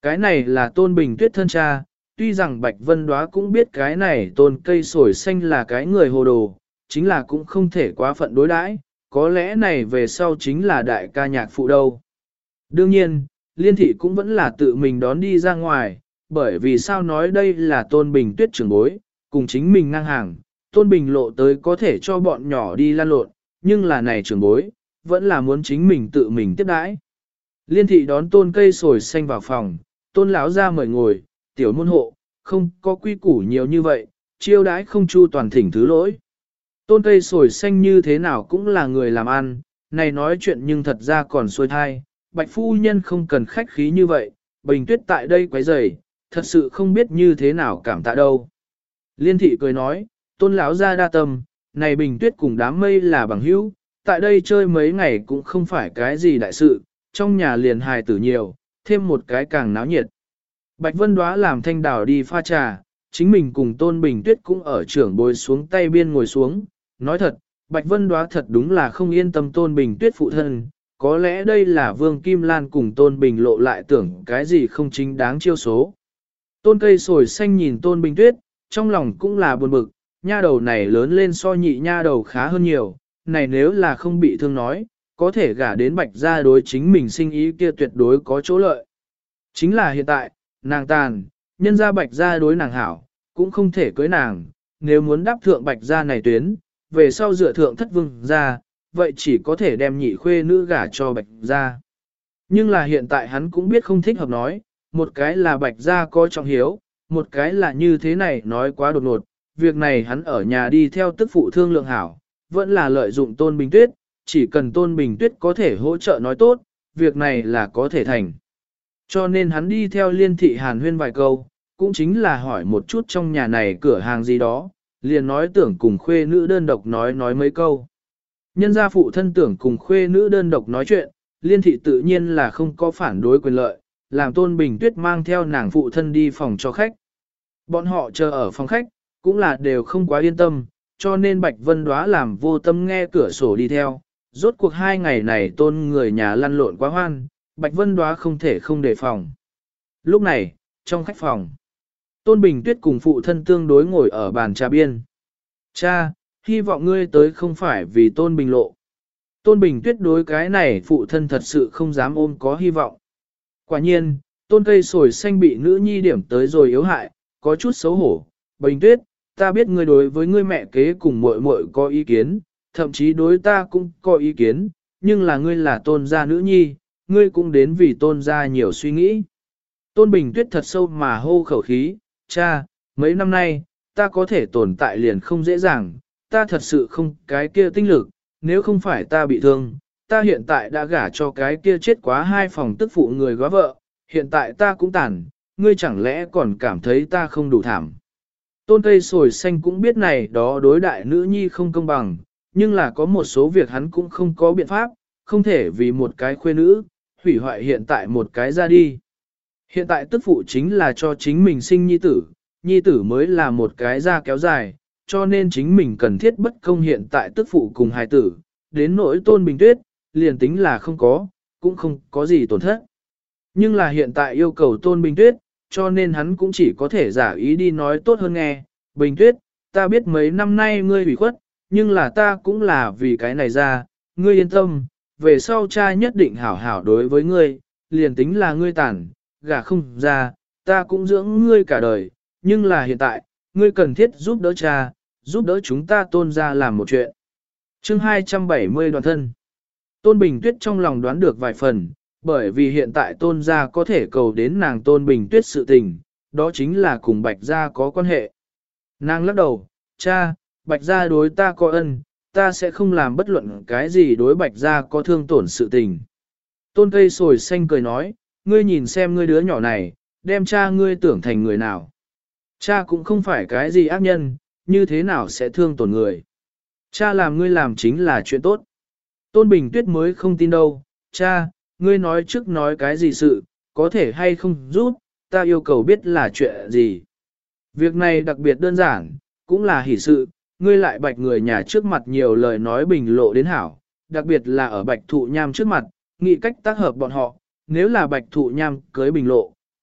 Cái này là Tôn Bình Tuyết thân cha, tuy rằng Bạch Vân Đóa cũng biết cái này Tôn cây sồi xanh là cái người hồ đồ, chính là cũng không thể quá phận đối đãi, có lẽ này về sau chính là đại ca nhạc phụ đâu. Đương nhiên, Liên thị cũng vẫn là tự mình đón đi ra ngoài, bởi vì sao nói đây là Tôn Bình Tuyết trưởng bối, cùng chính mình ngang hàng, Tôn Bình lộ tới có thể cho bọn nhỏ đi lan lộn, nhưng là này trưởng bối, vẫn là muốn chính mình tự mình tiếp đãi. Liên thị đón Tôn cây sồi xanh vào phòng, Tôn lão ra mời ngồi, tiểu môn hộ, không có quy củ nhiều như vậy, chiêu đãi không chu toàn thỉnh thứ lỗi. Tôn cây sồi xanh như thế nào cũng là người làm ăn, này nói chuyện nhưng thật ra còn xuôi thai, Bạch phu nhân không cần khách khí như vậy, Bình Tuyết tại đây quấy rầy, thật sự không biết như thế nào cảm tạ đâu. Liên thị cười nói, Tôn lão ra đa tâm, này Bình Tuyết cùng đám mây là bằng hữu, tại đây chơi mấy ngày cũng không phải cái gì đại sự, trong nhà liền hài tử nhiều, thêm một cái càng náo nhiệt. Bạch Vân Đóa làm thanh đảo đi pha trà, chính mình cùng Tôn Bình Tuyết cũng ở trưởng bồi xuống tay biên ngồi xuống, nói thật, Bạch Vân Đóa thật đúng là không yên tâm Tôn Bình Tuyết phụ thân, có lẽ đây là Vương Kim Lan cùng Tôn Bình Lộ lại tưởng cái gì không chính đáng chiêu số. Tôn cây sồi xanh nhìn Tôn Bình Tuyết, trong lòng cũng là buồn bực, nha đầu này lớn lên so nhị nha đầu khá hơn nhiều, này nếu là không bị thương nói, có thể gả đến Bạch gia đối chính mình sinh ý kia tuyệt đối có chỗ lợi. Chính là hiện tại, nàng tàn, nhân gia Bạch gia đối nàng hảo, cũng không thể cưới nàng, nếu muốn đáp thượng Bạch gia này tuyến, về sau dựa thượng thất vương gia, vậy chỉ có thể đem nhị khuê nữ gả cho Bạch gia. Nhưng là hiện tại hắn cũng biết không thích hợp nói, một cái là Bạch gia có trọng hiếu, một cái là như thế này nói quá đột ngột, việc này hắn ở nhà đi theo tức phụ thương lượng hảo, vẫn là lợi dụng Tôn Bình Tuyết, chỉ cần Tôn Bình Tuyết có thể hỗ trợ nói tốt, việc này là có thể thành. Cho nên hắn đi theo Liên thị hàn huyên vài câu, cũng chính là hỏi một chút trong nhà này cửa hàng gì đó, liền nói tưởng cùng khuê nữ đơn độc nói mấy câu. Nhân gia phụ thân tưởng cùng khuê nữ đơn độc nói chuyện, Liên thị tự nhiên là không có phản đối quyền lợi, làm Tôn Bình Tuyết mang theo nàng phụ thân đi phòng cho khách. Bọn họ chờ ở phòng khách, cũng là đều không quá yên tâm, cho nên Bạch Vân Đóa làm vô tâm nghe cửa sổ đi theo. Rốt cuộc 2 ngày này Tôn người nhà lăn lộn quá hoan, Bạch Vân Đóa không thể không đề phòng. Lúc này, trong khách phòng, Tôn Bình Tuyết cùng phụ thân tương đối ngồi ở bàn trà biên. Cha, hy vọng ngươi tới không phải vì Tôn Bình Lộ. Tôn Bình Tuyết đối cái này phụ thân thật sự không dám ôm có hy vọng. Quả nhiên, Tôn cây sồi xanh bị nữ nhi điểm tới rồi yếu hại, có chút xấu hổ. Bình Tuyết, ta biết ngươi đối với ngươi mẹ kế cùng muội muội có ý kiến, thậm chí đối ta cũng có ý kiến, nhưng là ngươi là Tôn gia nữ nhi, ngươi cũng đến vì Tôn gia nhiều suy nghĩ. Tôn Bình Tuyết thật sâu mà hô khẩu khí, cha, mấy năm nay, ta có thể tồn tại liền không dễ dàng, ta thật sự không cái kia tinh lực, nếu không phải ta bị thương, ta hiện tại đã gả cho cái kia chết quá 2 phòng tức phụ người góa vợ, hiện tại ta cũng tàn, ngươi chẳng lẽ còn cảm thấy ta không đủ thảm. Tôn cây sồi xanh cũng biết này đó đối đại nữ nhi không công bằng, nhưng là có một số việc hắn cũng không có biện pháp, không thể vì một cái khuê nữ, hủy hoại hiện tại một cái ra đi. Hiện tại tức phụ chính là cho chính mình sinh nhi tử mới là một cái ra kéo dài, cho nên chính mình cần thiết bất công hiện tại tức phụ cùng hài tử, đến nỗi Tôn Bình Tuyết, liền tính là không có, cũng không có gì tổn thất. Nhưng là hiện tại yêu cầu Tôn Bình Tuyết, cho nên hắn cũng chỉ có thể giả ý đi nói tốt hơn nghe. Bình Tuyết, ta biết mấy năm nay ngươi bị khuất, nhưng là ta cũng là vì cái này ra, ngươi yên tâm, về sau cha nhất định hảo hảo đối với ngươi, liền tính là ngươi tàn, gả không ra, ta cũng dưỡng ngươi cả đời, nhưng là hiện tại, ngươi cần thiết giúp đỡ cha, giúp đỡ chúng ta Tôn ra làm một chuyện. Chương 270 đoàn thân. Tôn Bình Tuyết trong lòng đoán được vài phần, bởi vì hiện tại Tôn gia có thể cầu đến nàng Tôn Bình Tuyết sự tình, đó chính là cùng Bạch gia có quan hệ. Nàng lắc đầu, cha, Bạch gia đối ta có ân, ta sẽ không làm bất luận cái gì đối Bạch gia có thương tổn sự tình. Tôn cây sồi xanh cười nói, ngươi nhìn xem ngươi đứa nhỏ này, đem cha ngươi tưởng thành người nào. Cha cũng không phải cái gì ác nhân, như thế nào sẽ thương tổn người. Cha làm ngươi làm chính là chuyện tốt. Tôn Bình Tuyết mới không tin đâu, cha, ngươi nói trước nói cái gì sự, có thể hay không giúp, ta yêu cầu biết là chuyện gì. Việc này đặc biệt đơn giản, cũng là hỷ sự, ngươi lại Bạch người nhà trước mặt nhiều lời nói bình lộ đến hảo, đặc biệt là ở Bạch Thụ Nham trước mặt, nghĩ cách tác hợp bọn họ, nếu là Bạch Thụ Nham cưới bình lộ,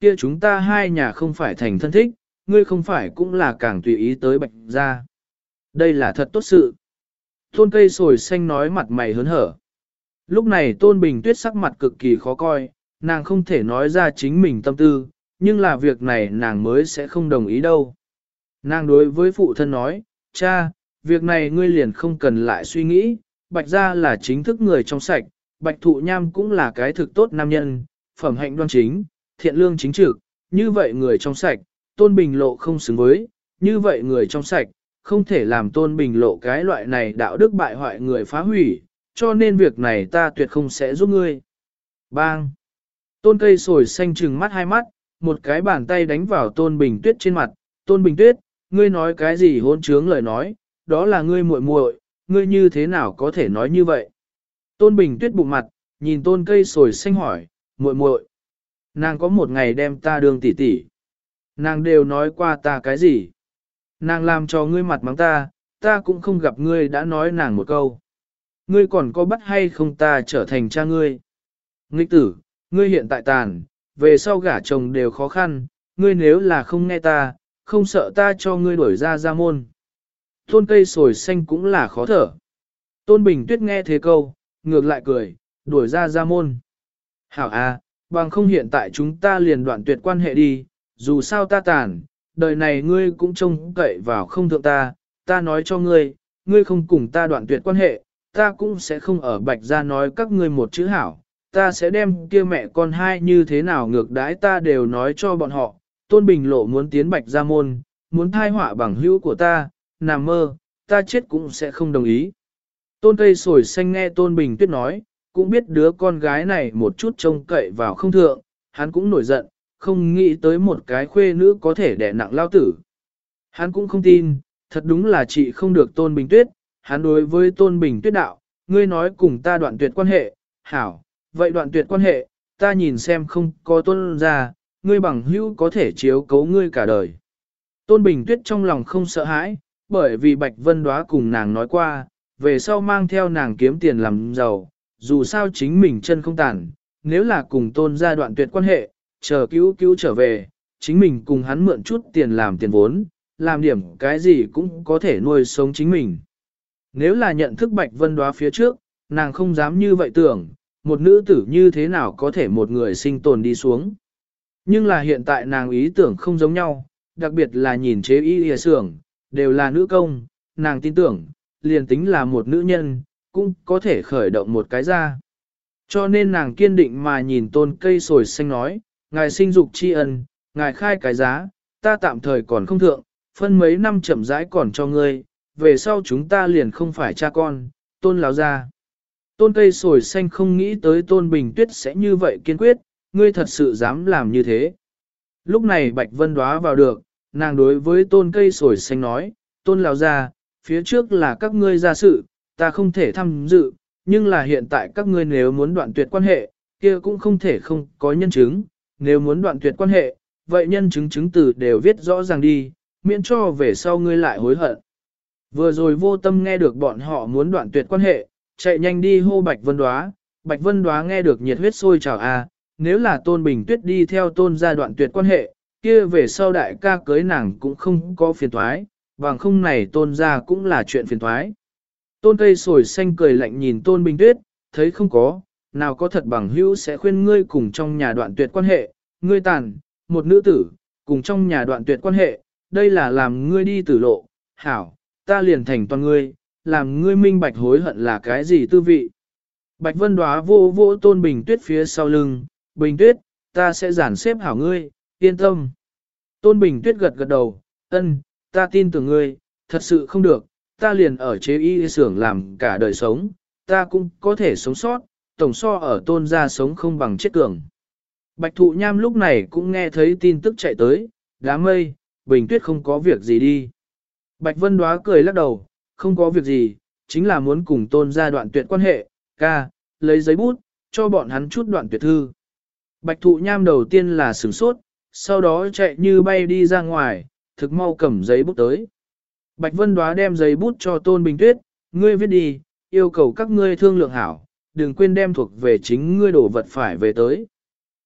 kia chúng ta hai nhà không phải thành thân thích, ngươi không phải cũng là càng tùy ý tới Bạch gia. Đây là thật tốt sự. Tôn cây sồi xanh nói mặt mày hớn hở. Lúc này Tôn Bình Tuyết sắc mặt cực kỳ khó coi, nàng không thể nói ra chính mình tâm tư, nhưng là việc này nàng mới sẽ không đồng ý đâu. Nàng đối với phụ thân nói, cha, việc này ngươi liền không cần lại suy nghĩ, Bạch gia là chính thức người trong sạch, Bạch Thụ Nham cũng là cái thực tốt nam nhân, phẩm hạnh đoan chính, thiện lương chính trực, như vậy người trong sạch, Tôn Bình Lộ không xứng với, như vậy người trong sạch, không thể làm Tôn Bình Lộ cái loại này đạo đức bại hoại người phá hủy, cho nên việc này ta tuyệt không sẽ giúp ngươi. Bang! Tôn cây sồi xanh trừng mắt hai mắt, một cái bàn tay đánh vào Tôn Bình Tuyết trên mặt, Tôn Bình Tuyết, ngươi nói cái gì hôn trướng lời nói, đó là ngươi muội muội, ngươi như thế nào có thể nói như vậy? Tôn Bình Tuyết bụng mặt, nhìn Tôn cây sồi xanh hỏi, muội muội, nàng có một ngày đem ta đương tỷ tỷ, nàng đều nói qua ta cái gì? Nàng làm cho ngươi mặt mắng ta, ta cũng không gặp ngươi đã nói nàng một câu. Ngươi còn có bắt hay không ta trở thành cha ngươi? Nghịch tử, ngươi hiện tại tàn, về sau gả chồng đều khó khăn, ngươi nếu là không nghe ta, không sợ ta cho ngươi đuổi ra môn. Tôn cây sồi xanh cũng là khó thở. Tôn Bình Tuyết nghe thế câu, ngược lại cười, đuổi ra môn. Hảo à, bằng không hiện tại chúng ta liền đoạn tuyệt quan hệ đi, dù sao ta tàn, đời này ngươi cũng trông cậy vào không thượng ta nói cho ngươi, ngươi không cùng ta đoạn tuyệt quan hệ, ta cũng sẽ không ở Bạch gia nói các ngươi một chữ hảo, ta sẽ đem kia mẹ con hai như thế nào ngược đãi ta đều nói cho bọn họ. Tôn Bình Lộ muốn tiến Bạch gia môn, muốn thai họa bằng hữu của ta, nằm mơ, ta chết cũng sẽ không đồng ý. Tôn cây sồi xanh nghe Tôn Bình Tuyết nói, cũng biết đứa con gái này một chút trông cậy vào không thượng, hắn cũng nổi giận, không nghĩ tới một cái khuê nữ có thể đẻ nặng lao tử. Hắn cũng không tin, thật đúng là chị không được Tôn Bình Tuyết, hắn đối với Tôn Bình Tuyết đạo, ngươi nói cùng ta đoạn tuyệt quan hệ, hảo, vậy đoạn tuyệt quan hệ, ta nhìn xem không có Tôn ra, ngươi bằng hữu có thể chiếu cấu ngươi cả đời. Tôn Bình Tuyết trong lòng không sợ hãi, bởi vì Bạch Vân Đóa cùng nàng nói qua, về sau mang theo nàng kiếm tiền làm giàu, dù sao chính mình chân không tàn, nếu là cùng Tôn gia đoạn tuyệt quan hệ, chờ cứu trở về, chính mình cùng hắn mượn chút tiền làm tiền vốn, làm điểm cái gì cũng có thể nuôi sống chính mình. Nếu là nhận thức Bạch Vân Đóa phía trước, nàng không dám như vậy tưởng, một nữ tử như thế nào có thể một người sinh tồn đi xuống. Nhưng là hiện tại nàng ý tưởng không giống nhau, đặc biệt là nhìn chế y y xưởng, đều là nữ công, nàng tin tưởng, liền tính là một nữ nhân, cũng có thể khởi động một cái ra. Cho nên nàng kiên định mà nhìn Tôn cây sồi xanh nói, ngài sinh dục tri ân, ngài khai cái giá, ta tạm thời còn không thượng, phân mấy năm chậm rãi còn cho ngươi, về sau chúng ta liền không phải cha con, Tôn láo ra. Tôn cây sồi xanh không nghĩ tới Tôn Bình Tuyết sẽ như vậy kiên quyết, ngươi thật sự dám làm như thế. Lúc này Bạch Vân Đóa vào được, nàng đối với Tôn cây sồi xanh nói, Tôn láo ra, phía trước là các ngươi ra sự, ta không thể tham dự, nhưng là hiện tại các ngươi nếu muốn đoạn tuyệt quan hệ, kia cũng không thể không có nhân chứng, nếu muốn đoạn tuyệt quan hệ, vậy nhân chứng chứng từ đều viết rõ ràng đi, miễn cho về sau ngươi lại hối hận. Vừa rồi vô tâm nghe được bọn họ muốn đoạn tuyệt quan hệ, chạy nhanh đi hô Bạch Vân Đóa. Bạch Vân Đóa nghe được nhiệt huyết sôi trào nếu là Tôn Bình Tuyết đi theo Tôn gia đoạn tuyệt quan hệ, kia về sau đại ca cưới nàng cũng không có phiền toái, bằng không này Tôn gia cũng là chuyện phiền toái. Tôn cây sồi xanh cười lạnh nhìn Tôn Bình Tuyết, thấy không có, nào có thật bằng hữu sẽ khuyên ngươi cùng trong nhà đoạn tuyệt quan hệ, ngươi tàn, một nữ tử, cùng trong nhà đoạn tuyệt quan hệ, đây là làm ngươi đi tử lộ, hảo, ta liền thành toàn ngươi, làm ngươi minh bạch hối hận là cái gì tư vị. Bạch Vân Đóa vô vô Tôn Bình Tuyết phía sau lưng, Bình Tuyết, ta sẽ giản xếp hảo ngươi, yên tâm. Tôn Bình Tuyết gật gật đầu, ân, ta tin tưởng ngươi, thật sự không được, ta liền ở chế y xưởng làm cả đời sống, ta cũng có thể sống sót, tổng so ở Tôn gia sống không bằng chết cường. Bạch Thụ Nham lúc này cũng nghe thấy tin tức chạy tới, đám mây, Bình Tuyết không có việc gì đi. Bạch Vân Đóa cười lắc đầu, không có việc gì, chính là muốn cùng Tôn gia đoạn tuyệt quan hệ, ca, lấy giấy bút, cho bọn hắn chút đoạn tuyệt thư. Bạch Thụ Nham đầu tiên là sửng sốt, sau đó chạy như bay đi ra ngoài, thực mau cầm giấy bút tới. Bạch Vân Đóa đem giấy bút cho Tôn Bình Tuyết, ngươi viết đi, yêu cầu các ngươi thương lượng hảo, đừng quên đem thuộc về chính ngươi đổ vật phải về tới.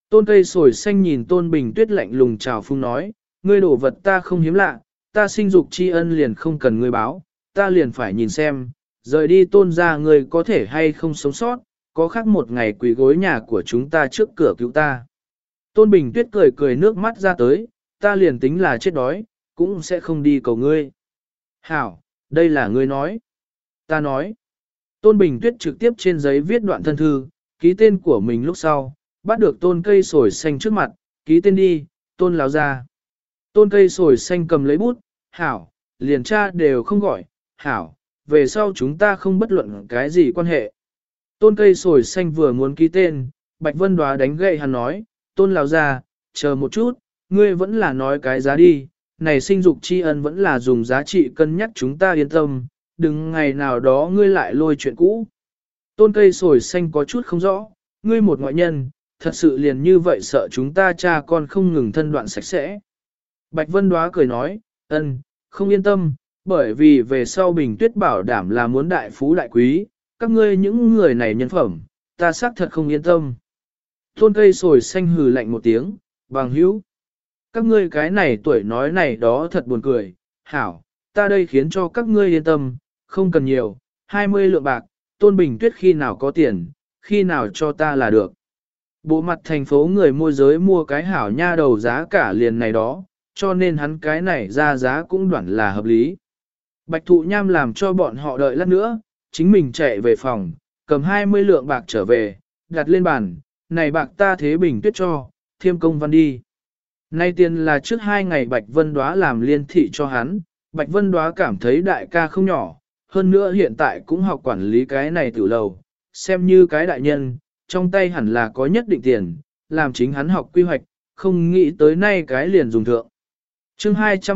Tôn cây sồi xanh nhìn Tôn Bình Tuyết lạnh lùng chào phung nói, ngươi đổ vật ta không hiếm lạ, ta sinh dục tri ân liền không cần ngươi báo, ta liền phải nhìn xem, rời đi Tôn ra ngươi có thể hay không sống sót, có khác một ngày quỳ gối nhà của chúng ta trước cửa cứu ta. Tôn Bình Tuyết cười cười nước mắt ra tới, ta liền tính là chết đói, cũng sẽ không đi cầu ngươi. Hảo, đây là ngươi nói. Ta nói. Tôn Bình Tuyết trực tiếp trên giấy viết đoạn thân thư, ký tên của mình lúc sau, bắt được Tôn cây sồi xanh trước mặt, ký tên đi, Tôn láo ra. Tôn cây sồi xanh cầm lấy bút, hảo, liền cha đều không gọi, hảo, về sau chúng ta không bất luận cái gì quan hệ. Tôn cây sồi xanh vừa muốn ký tên, Bạch Vân Đoá đánh gậy hắn nói, Tôn láo ra, chờ một chút, ngươi vẫn là nói cái giá đi, này sinh dục tri ân vẫn là dùng giá trị cân nhắc chúng ta yên tâm, đừng ngày nào đó ngươi lại lôi chuyện cũ. Tôn cây sồi xanh có chút không rõ, ngươi một ngoại nhân, thật sự liền như vậy sợ chúng ta cha con không ngừng thân đoạn sạch sẽ. Bạch Vân Đoá cười nói, không yên tâm, bởi vì về sau Bình Tuyết bảo đảm là muốn đại phú đại quý, các ngươi những người này nhân phẩm, ta xác thật không yên tâm. Tôn cây sồi xanh hừ lạnh một tiếng, bằng hữu. Các ngươi cái này tuổi nói này đó thật buồn cười, hảo, ta đây khiến cho các ngươi yên tâm, không cần nhiều, 20 lượng bạc, Tôn Bình Tuyết khi nào có tiền, khi nào cho ta là được. Bộ mặt thành phố người môi giới mua cái hảo nha đầu giá cả liền này đó, cho nên hắn cái này ra giá cũng đoản là hợp lý. Bạch Thụ Nham làm cho bọn họ đợi lát nữa, chính mình chạy về phòng, cầm 20 lượng bạc trở về, đặt lên bàn, này bạc ta thế Bình Tuyết cho, thiêm công văn đi. Nay tiền là trước 2 ngày Bạch Vân Đoá làm liên thị cho hắn, Bạch Vân Đoá cảm thấy đại ca không nhỏ, hơn nữa hiện tại cũng học quản lý cái này tử lầu, xem như cái đại nhân, trong tay hẳn là có nhất định tiền, làm chính hắn học quy hoạch, không nghĩ tới nay cái liền dùng thượng. Chương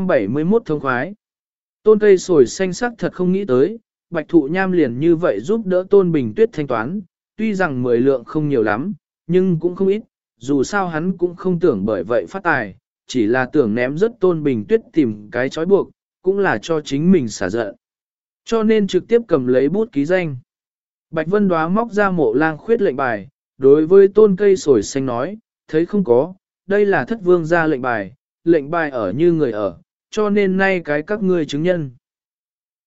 271 thông khoái. Tôn cây sồi xanh sắc thật không nghĩ tới, Bạch Thụ Nham liền như vậy giúp đỡ Tôn Bình Tuyết thanh toán, tuy rằng 10 lượng không nhiều lắm, nhưng cũng không ít, dù sao hắn cũng không tưởng bởi vậy phát tài, chỉ là tưởng ném rất Tôn Bình Tuyết tìm cái trói buộc, cũng là cho chính mình xả giận. Cho nên trực tiếp cầm lấy bút ký danh. Bạch Vân Đoá móc ra Mộ Lang Khuyết lệnh bài, đối với Tôn cây sồi xanh nói, thấy không có, đây là thất vương ra lệnh bài ở như người ở, cho nên nay cái các ngươi chứng nhân.